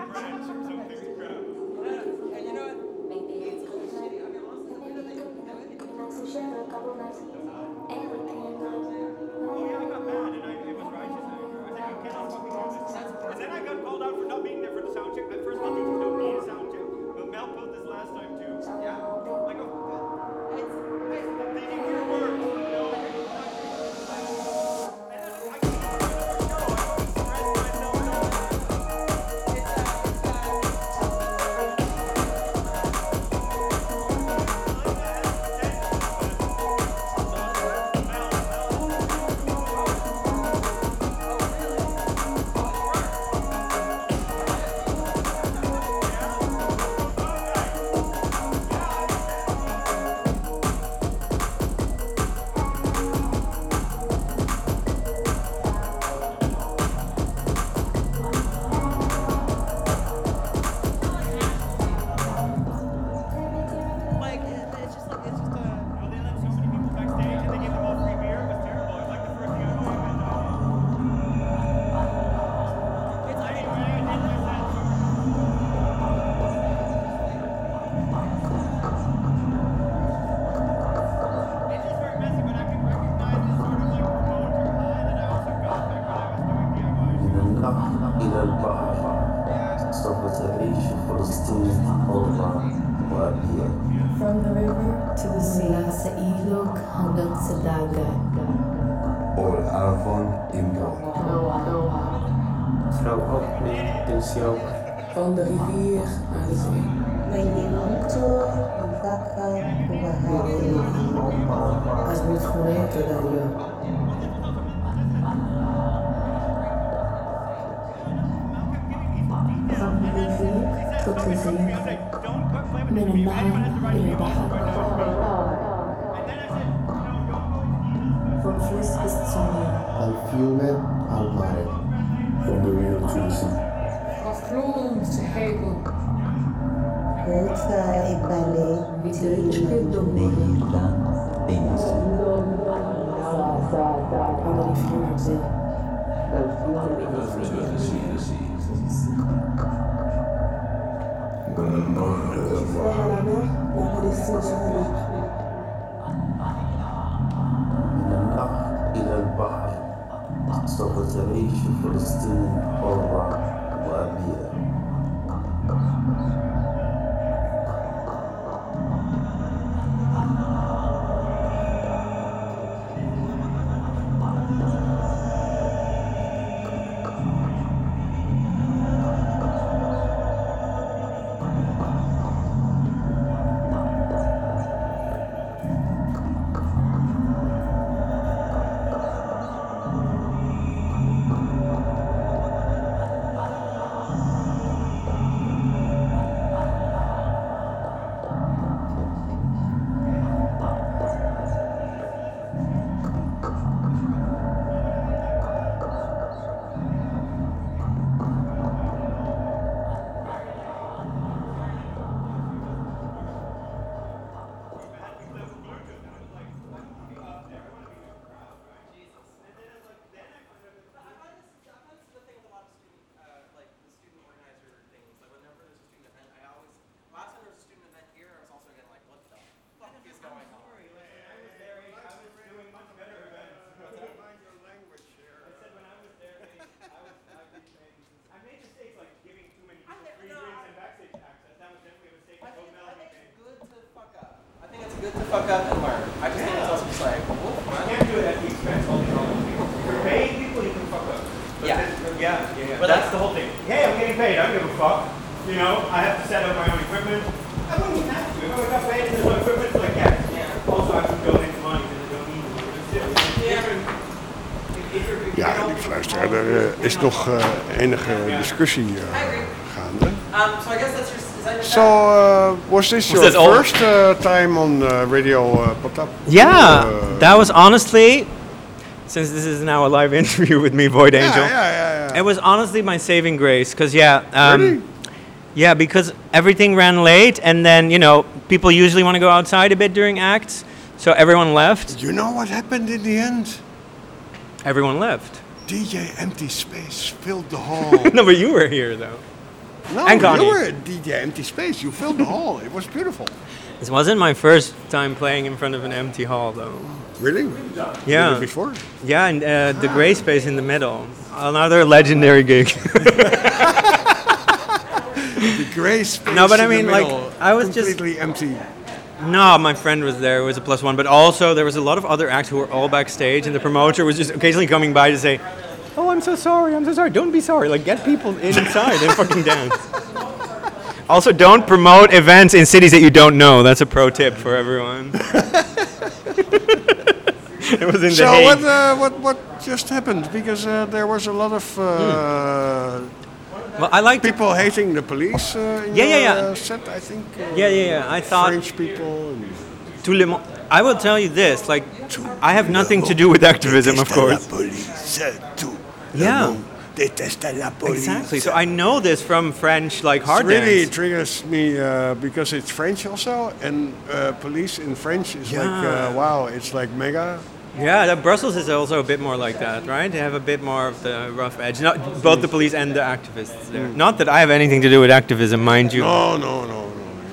From the river to the sea, sa ilog hanggang sa dagat. Or Avon Imbo. From the rivier naar de zee. May nimanto, magkaka, kumahari. As moet gewoon te dario. From the rivier tot de zee. من النهر إلى البحر. From flis bis zum Meer. Dal fiume al mare. From the river to the sea. Van vloer te hegel. Volta e bale. Vidretje domini. Van de rivier naar zee. من النهر إلى البحر سوف تعيش فلسطين حرة وأبية. Good to fuck up and learn. I just think it's also just like, well, you can't do it at the expense of all these other people. If you're paying people, you can fuck up. But Yeah. then- yeah, yeah, yeah. But that's that's- the whole thing. Hey, I'm getting paid. I don't give a fuck. You know, I have to set up my own equipment. I wouldn't even have to. If I got paid and there's no equipment, like yeah. yeah. Also, I would donate the money because I don't need it. It's different. It's different. If- if you're- if Ja, you don't- lieve luisteraar, er uh, is nog uh, enige discussie uh, gaande. Um, so I guess that's your, is that your So, uh, was this Was your this all- first uh, time on uh, Radio uh, Potap? Yeah, Uh, that was honestly, since this is now a live interview with me, Void Yeah, Angel. yeah, yeah, yeah. It was honestly my saving grace, because yeah, um, Really? yeah, because everything ran late, and then you know people usually want to go outside a bit during acts, so everyone left. You know what happened in the end? Everyone left. D J Empty Space filled the hall. No, but you were here though. No, and Connie. you were at D J Empty Space. You filled the hall. It was beautiful. This wasn't my first time playing in front of an empty hall, though. Really? Yeah. Did it before? Yeah, and uh, the Gray Space in the middle. Another legendary gig. The Gray Space. No, but I in the mean, like, middle, I was just completely empty. No, my friend was there. It was a plus one. But also, there was a lot of other acts who were all backstage, and the promoter was just occasionally coming by to say, "Oh, I'm so sorry. I'm so sorry. Don't be sorry. Like, get people inside and fucking dance." Also, don't promote events in cities that you don't know. That's a pro tip for everyone. It was in so The Hague. what, uh, what what just happened? Because uh, there was a lot of uh, Hmm. Well, I like people hating the police. Uh, in Yeah, yeah, your, yeah. Uh, set, I think. Uh, Yeah, yeah, yeah. I thought French people. And Tout le monde. I will tell you this: like, I have nothing to do with activism, of course. Yeah. Exactly. So I know this from French, like hard It really dance. triggers me uh, because it's French also, and uh, police in French is like Yeah. uh, wow, it's like mega. Yeah, that Brussels is also a bit more like that, right? They have a bit more of the rough edge. Not both the police and the activists there. Mm. Not that I have anything to do with activism, mind you. No, no, no, no.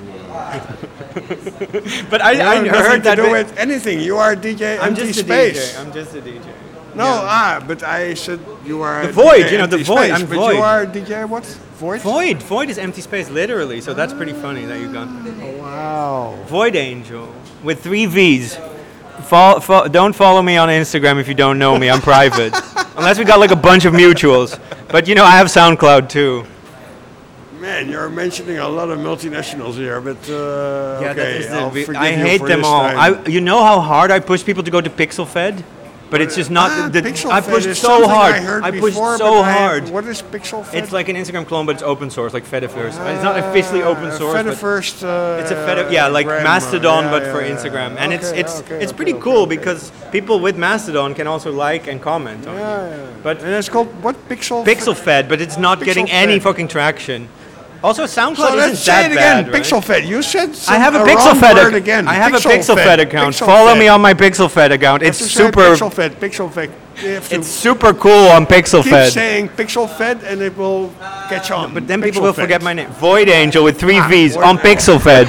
But I, You I have nothing heard that. to do bit- with anything. You are D J I'm Empty just a Space. D J. I'm just a D J. No, ah, but I said you are The a Void, D J you know, the Empty Void. Space, I'm but Void. you are D J what? Void? Void. Void is empty space, literally. So that's pretty funny that you got that. Wow. Void Angel with three V's. Fol- fo- don't follow me on Instagram if you don't know me. I'm private. Unless we got like a bunch of mutuals. But you know, I have SoundCloud too. Man, you're mentioning a lot of multinationals here, but uh, Yeah, that okay, is the I'll vi- forgive I you hate for them this all. time. I, you know how hard I push people to go to PixelFed? But it's just not. Ah, the, PixelFed I pushed is so something hard. I heard pushed before, so but I- hard. what is PixelFed? It's like an Instagram clone, but it's open source, like Fediverse. it's not officially open source. but Fediverse, uh, it's a Fedi- yeah, like gram, Mastodon, yeah, but yeah, for yeah. Instagram. And it's Okay, it's okay, it's okay, pretty okay, cool okay. because people with Mastodon can also like and comment on Yeah, it. yeah. But and it's called what Pixel? PixelFed, but it's not getting any PixelFed. fucking traction. Also, SoundCloud So isn't let's say that it again. bad, right? PixelFed. You said some, I have a wrong PixelFed word ac- again. I have a PixelFed. PixelFed account. PixelFed. Follow me on my PixelFed account. Have It's to say super. PixelFed. PixelFed. You have to It's super cool on keep PixelFed. saying PixelFed, and it will catch on. But then people will PixelFed. forget my name. Void Angel with three Ah, V's Void on Angel. PixelFed.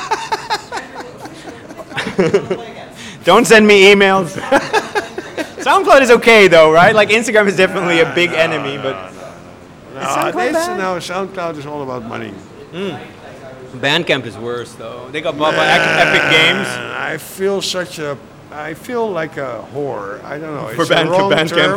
Don't send me emails. SoundCloud is okay though, right? Like Instagram is definitely a big enemy, but No, SoundCloud this, bad? no, SoundCloud is all about money. Mm. Bandcamp is worse though. They got bought by Ec- Epic Games. I feel such a. I feel like a whore. I don't know. For it's band- the wrong Bandcamp term.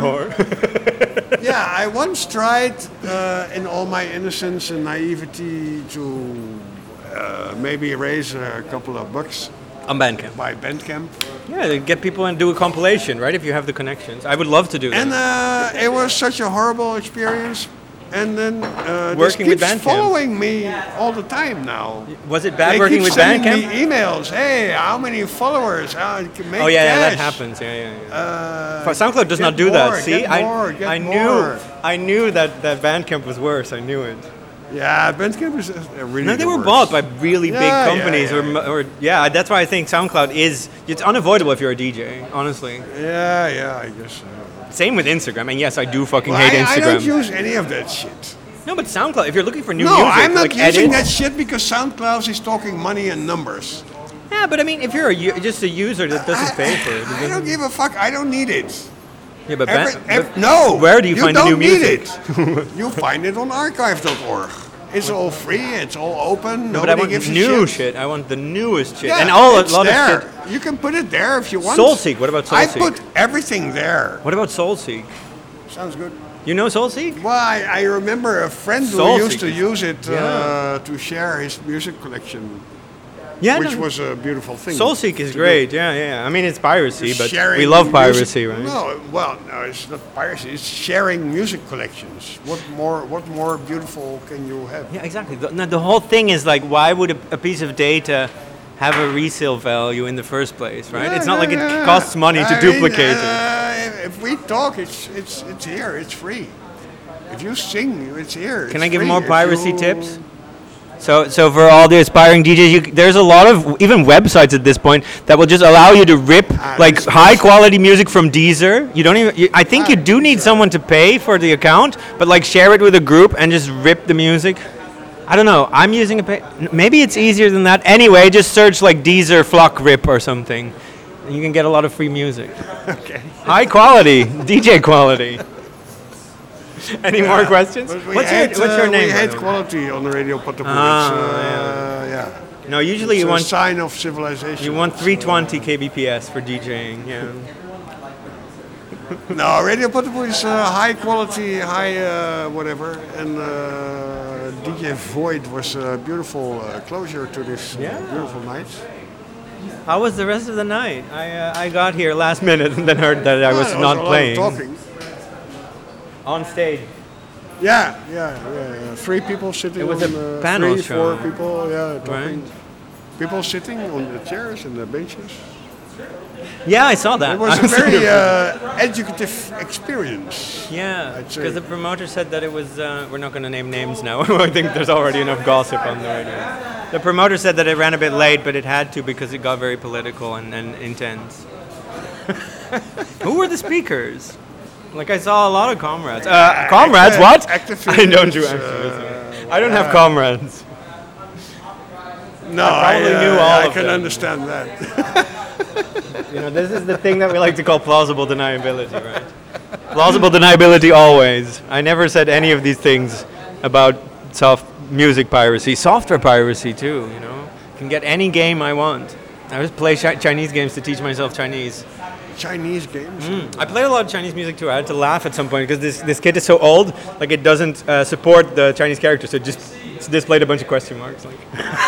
whore. Yeah, I once tried, uh, in all my innocence and naivety, to uh, maybe raise a couple of bucks On Bandcamp. by Bandcamp. Yeah, they get people and do a compilation, right? If you have the connections. I would love to do And that. uh, it was such a horrible experience. And then uh, Working this with keeps Bandcamp. following me all the time now. Was it bad They working keep with sending Bandcamp? me emails. Hey, how many followers? How you can make Oh yeah, yeah, that cash. happens. Yeah, yeah, yeah. Uh, For SoundCloud does get not do more, that. See, get I, more, get I more. knew, I knew that that Bandcamp was worse. I knew it. Yeah, Bandcamp is uh, really. No, they the were worst. bought by really Yeah, big yeah, companies, yeah, or, m- or yeah, that's why I think SoundCloud is it's unavoidable if you're a D J. Honestly. Yeah, yeah, I guess. So. Same with Instagram, and yes, I do fucking Well, hate I, Instagram. I don't use any of that shit. No, but SoundCloud. If you're looking for new no, music, I'm not like using edits- that shit because SoundCloud is talking money and numbers. Yeah, but I mean, if you're a, u- just a user that doesn't pay for it, it I don't doesn't- give a fuck. I don't need it. yeah, but, Every- ba- ev- but no. where do you, find don't the new need music? it. You find it on archive dot org. It's all free. It's all open. No, but I Nobody want gives a new shit. shit. I want the newest shit, Yeah, and all a it's lot there. of shit. You can put it there if you want. Soulseek. What about I Soulseek? put everything there. What about Soulseek? Sounds good. You know Soulseek? Well, I, I remember a friend who Soulseek used to is- use it uh, yeah. to share his music collection, Yeah, which no, was a beautiful thing. Soulseek is to do. great. Yeah, yeah. I mean, it's piracy, but Sharing we love music- piracy, right? No, well, no, it's not piracy. It's sharing music collections. What more? What more beautiful can you have? Yeah, exactly. The, no, the whole thing is like, why would a, a piece of data have a resale value in the first place, right? Yeah, it's not yeah, like it yeah. costs money to I mean, duplicate it. uh, If we talk, it's it's it's here. It's free. If you sing, it's here. Can it's I give free. more If piracy you- tips? So, so for all the aspiring D Js, you, c- there's a lot of even websites at this point that will just allow you to rip Ah, like this- high quality music from Deezer. You don't even. You, I think you Ah, do need someone to pay for the account, but like share it with a group and just rip the music. I don't know. I'm using a pay. Maybe it's easier than that. Anyway, just search like Deezer Flock Rip or something. And you can get a lot of free music. Okay. High quality, D J quality. Any Yeah, more questions? but we What's hate, your What's your uh, name? We by hate the way? quality on the Radio Potterpool. Ah, It's, uh, yeah. No, usually It's you a want sign of civilization. You want three twenty kbps for DJing. Yeah. No, Radio Potterpool is uh, high quality, high uh, whatever, and uh, D J Void was a beautiful uh, closure to this uh, Yeah. beautiful night. How was the rest of the night? I uh, I got here last minute and then heard that I Ah, was there not a lot of playing. talking. On stage. Yeah, yeah, yeah, yeah. Three people sitting It was on a uh, panel three, show. four people, yeah, talking. Right. People sitting on the chairs and the benches. Yeah, I saw that. It was I a very sort of- uh, educative experience. Yeah, I'd say. because the promoter said that it was. Uh, we're not going to name names now. I think there's already enough gossip on the radio. The promoter said that it ran a bit late, but it had to because it got very political and, and intense. Who were the speakers? Like I saw a lot of comrades. Uh, comrades? acti- What? activists, I don't do uh, activism. I don't have yeah. comrades. No, I probably I, uh, knew all I of can them. understand that. You know, this is the thing that we like to call plausible deniability, right? Plausible deniability always. I never said any of these things about soft music piracy. Software piracy too, you know. Can get any game I want. I just play chi- Chinese games to teach myself Chinese. Chinese games? Mm. I played a lot of Chinese music too. I had to laugh at some point because this, this kit is so old, like it doesn't uh, support the Chinese characters, so it just it's displayed a bunch of question marks. Like.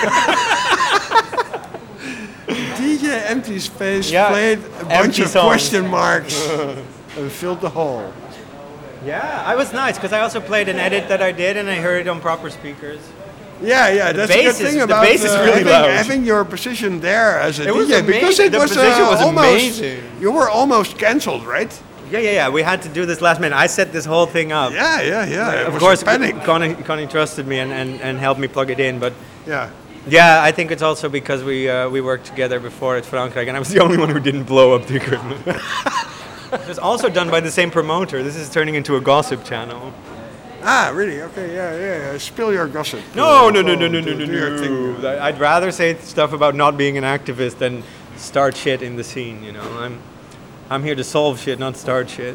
D J Empty Space Yeah, played a bunch empty of songs. question marks and filled the hall. Yeah, I was nice because I also played an edit that I did and I heard it on proper speakers. Yeah, yeah, The that's a bass good is- thing the about bass is uh, really having, loud. having your position there as a It was D J because amazing. it The was, position uh, was almost, amazing. You were almost cancelled, right? Yeah, yeah, yeah. We had to do this last minute. I set this whole thing up. Yeah, yeah, yeah. It Of was course, a panic. Connie, Connie trusted me and, and, and helped me plug it in. But Yeah. yeah, I think it's also because we uh, we worked together before at Frankrijk, and I was the only one who didn't blow up the equipment. It was also done by the same promoter. This is turning into a gossip channel. Ah, really? Okay, yeah, yeah, yeah. Spill your gossip. No, Uh, no, no, oh, no, no, do- no, no, do your thing. no. I- I'd rather say stuff about not being an activist than start shit in the scene. You know, I'm I'm here to solve shit, not start shit.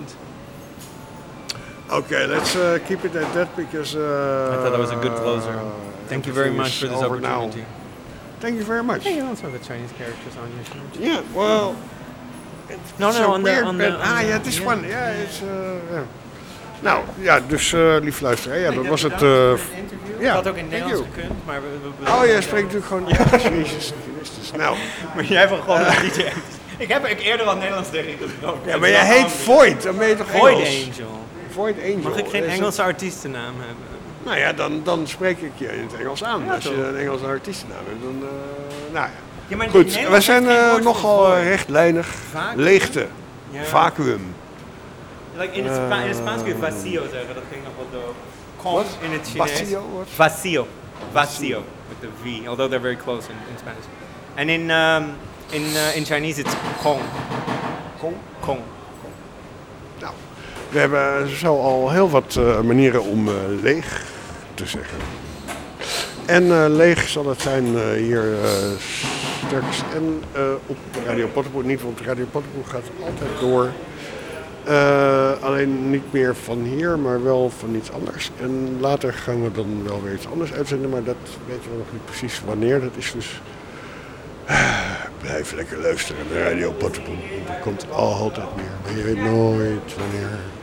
Okay, let's uh, keep it at that because. Uh, I thought that was a good closer. Thank you very everything much is for this over now. opportunity. Thank you very much. Hey, you also have the Chinese characters on your shirt. Yeah, well. No, it's no, a on the- weird on the- band. on Ah, the- ja, this yeah. one. Yeah, it's. Uh, yeah. Nou, ja, dus uh, lief luisteraar, ja, dat was het. Uh, Ik ja, had ook in thank Nederlands you. gekund, maar... we- we- we- Oh, jij spreekt natuurlijk gewoon. Ja, Jezus Christus. Nou. Maar jij van gewoon een D J. Ik heb ik eerder al Nederlands tegen je gesproken. Ja, maar jij heet Void, dan ben je toch Void Engels? Angel. Void Angel. Mag ik geen Is het- Engelse artiestennaam hebben? Nou ja, dan, dan spreek ik je in het Engels aan. Ja, Als je toch? een Engelse artiestennaam hebt, dan. Uh, nou ja. Ja, maar in Goed, Nederland we zijn heeft geen uh, woord voor nogal void. uh, rechtlijnig. Vacuüm? Leegte. Ja. Vacuüm. Like in, het Spa in het Spaans kun je Uh, vacío zeggen, dat ging nog wel dood. Con What? in het Chinees. Vacío, what? Vacío. Vacío. With the V, although they're very close in, in Spanish. And in, um, in, uh, in Chinese it's Kong. Kong? Kong. Nou, we hebben zo al heel wat uh, manieren om uh, leeg te zeggen. En uh, leeg zal het zijn uh, hier uh, straks en uh, op Radio Potterpoel niet, want Radio Potterpoel gaat altijd door. Uh, alleen niet meer van hier, maar wel van iets anders. En later gaan we dan wel weer iets anders uitzenden, maar dat weten we nog niet precies wanneer. Dat is dus... Blijf lekker luisteren naar Radio Potterpoel. Er komt altijd meer, maar je weet nooit wanneer.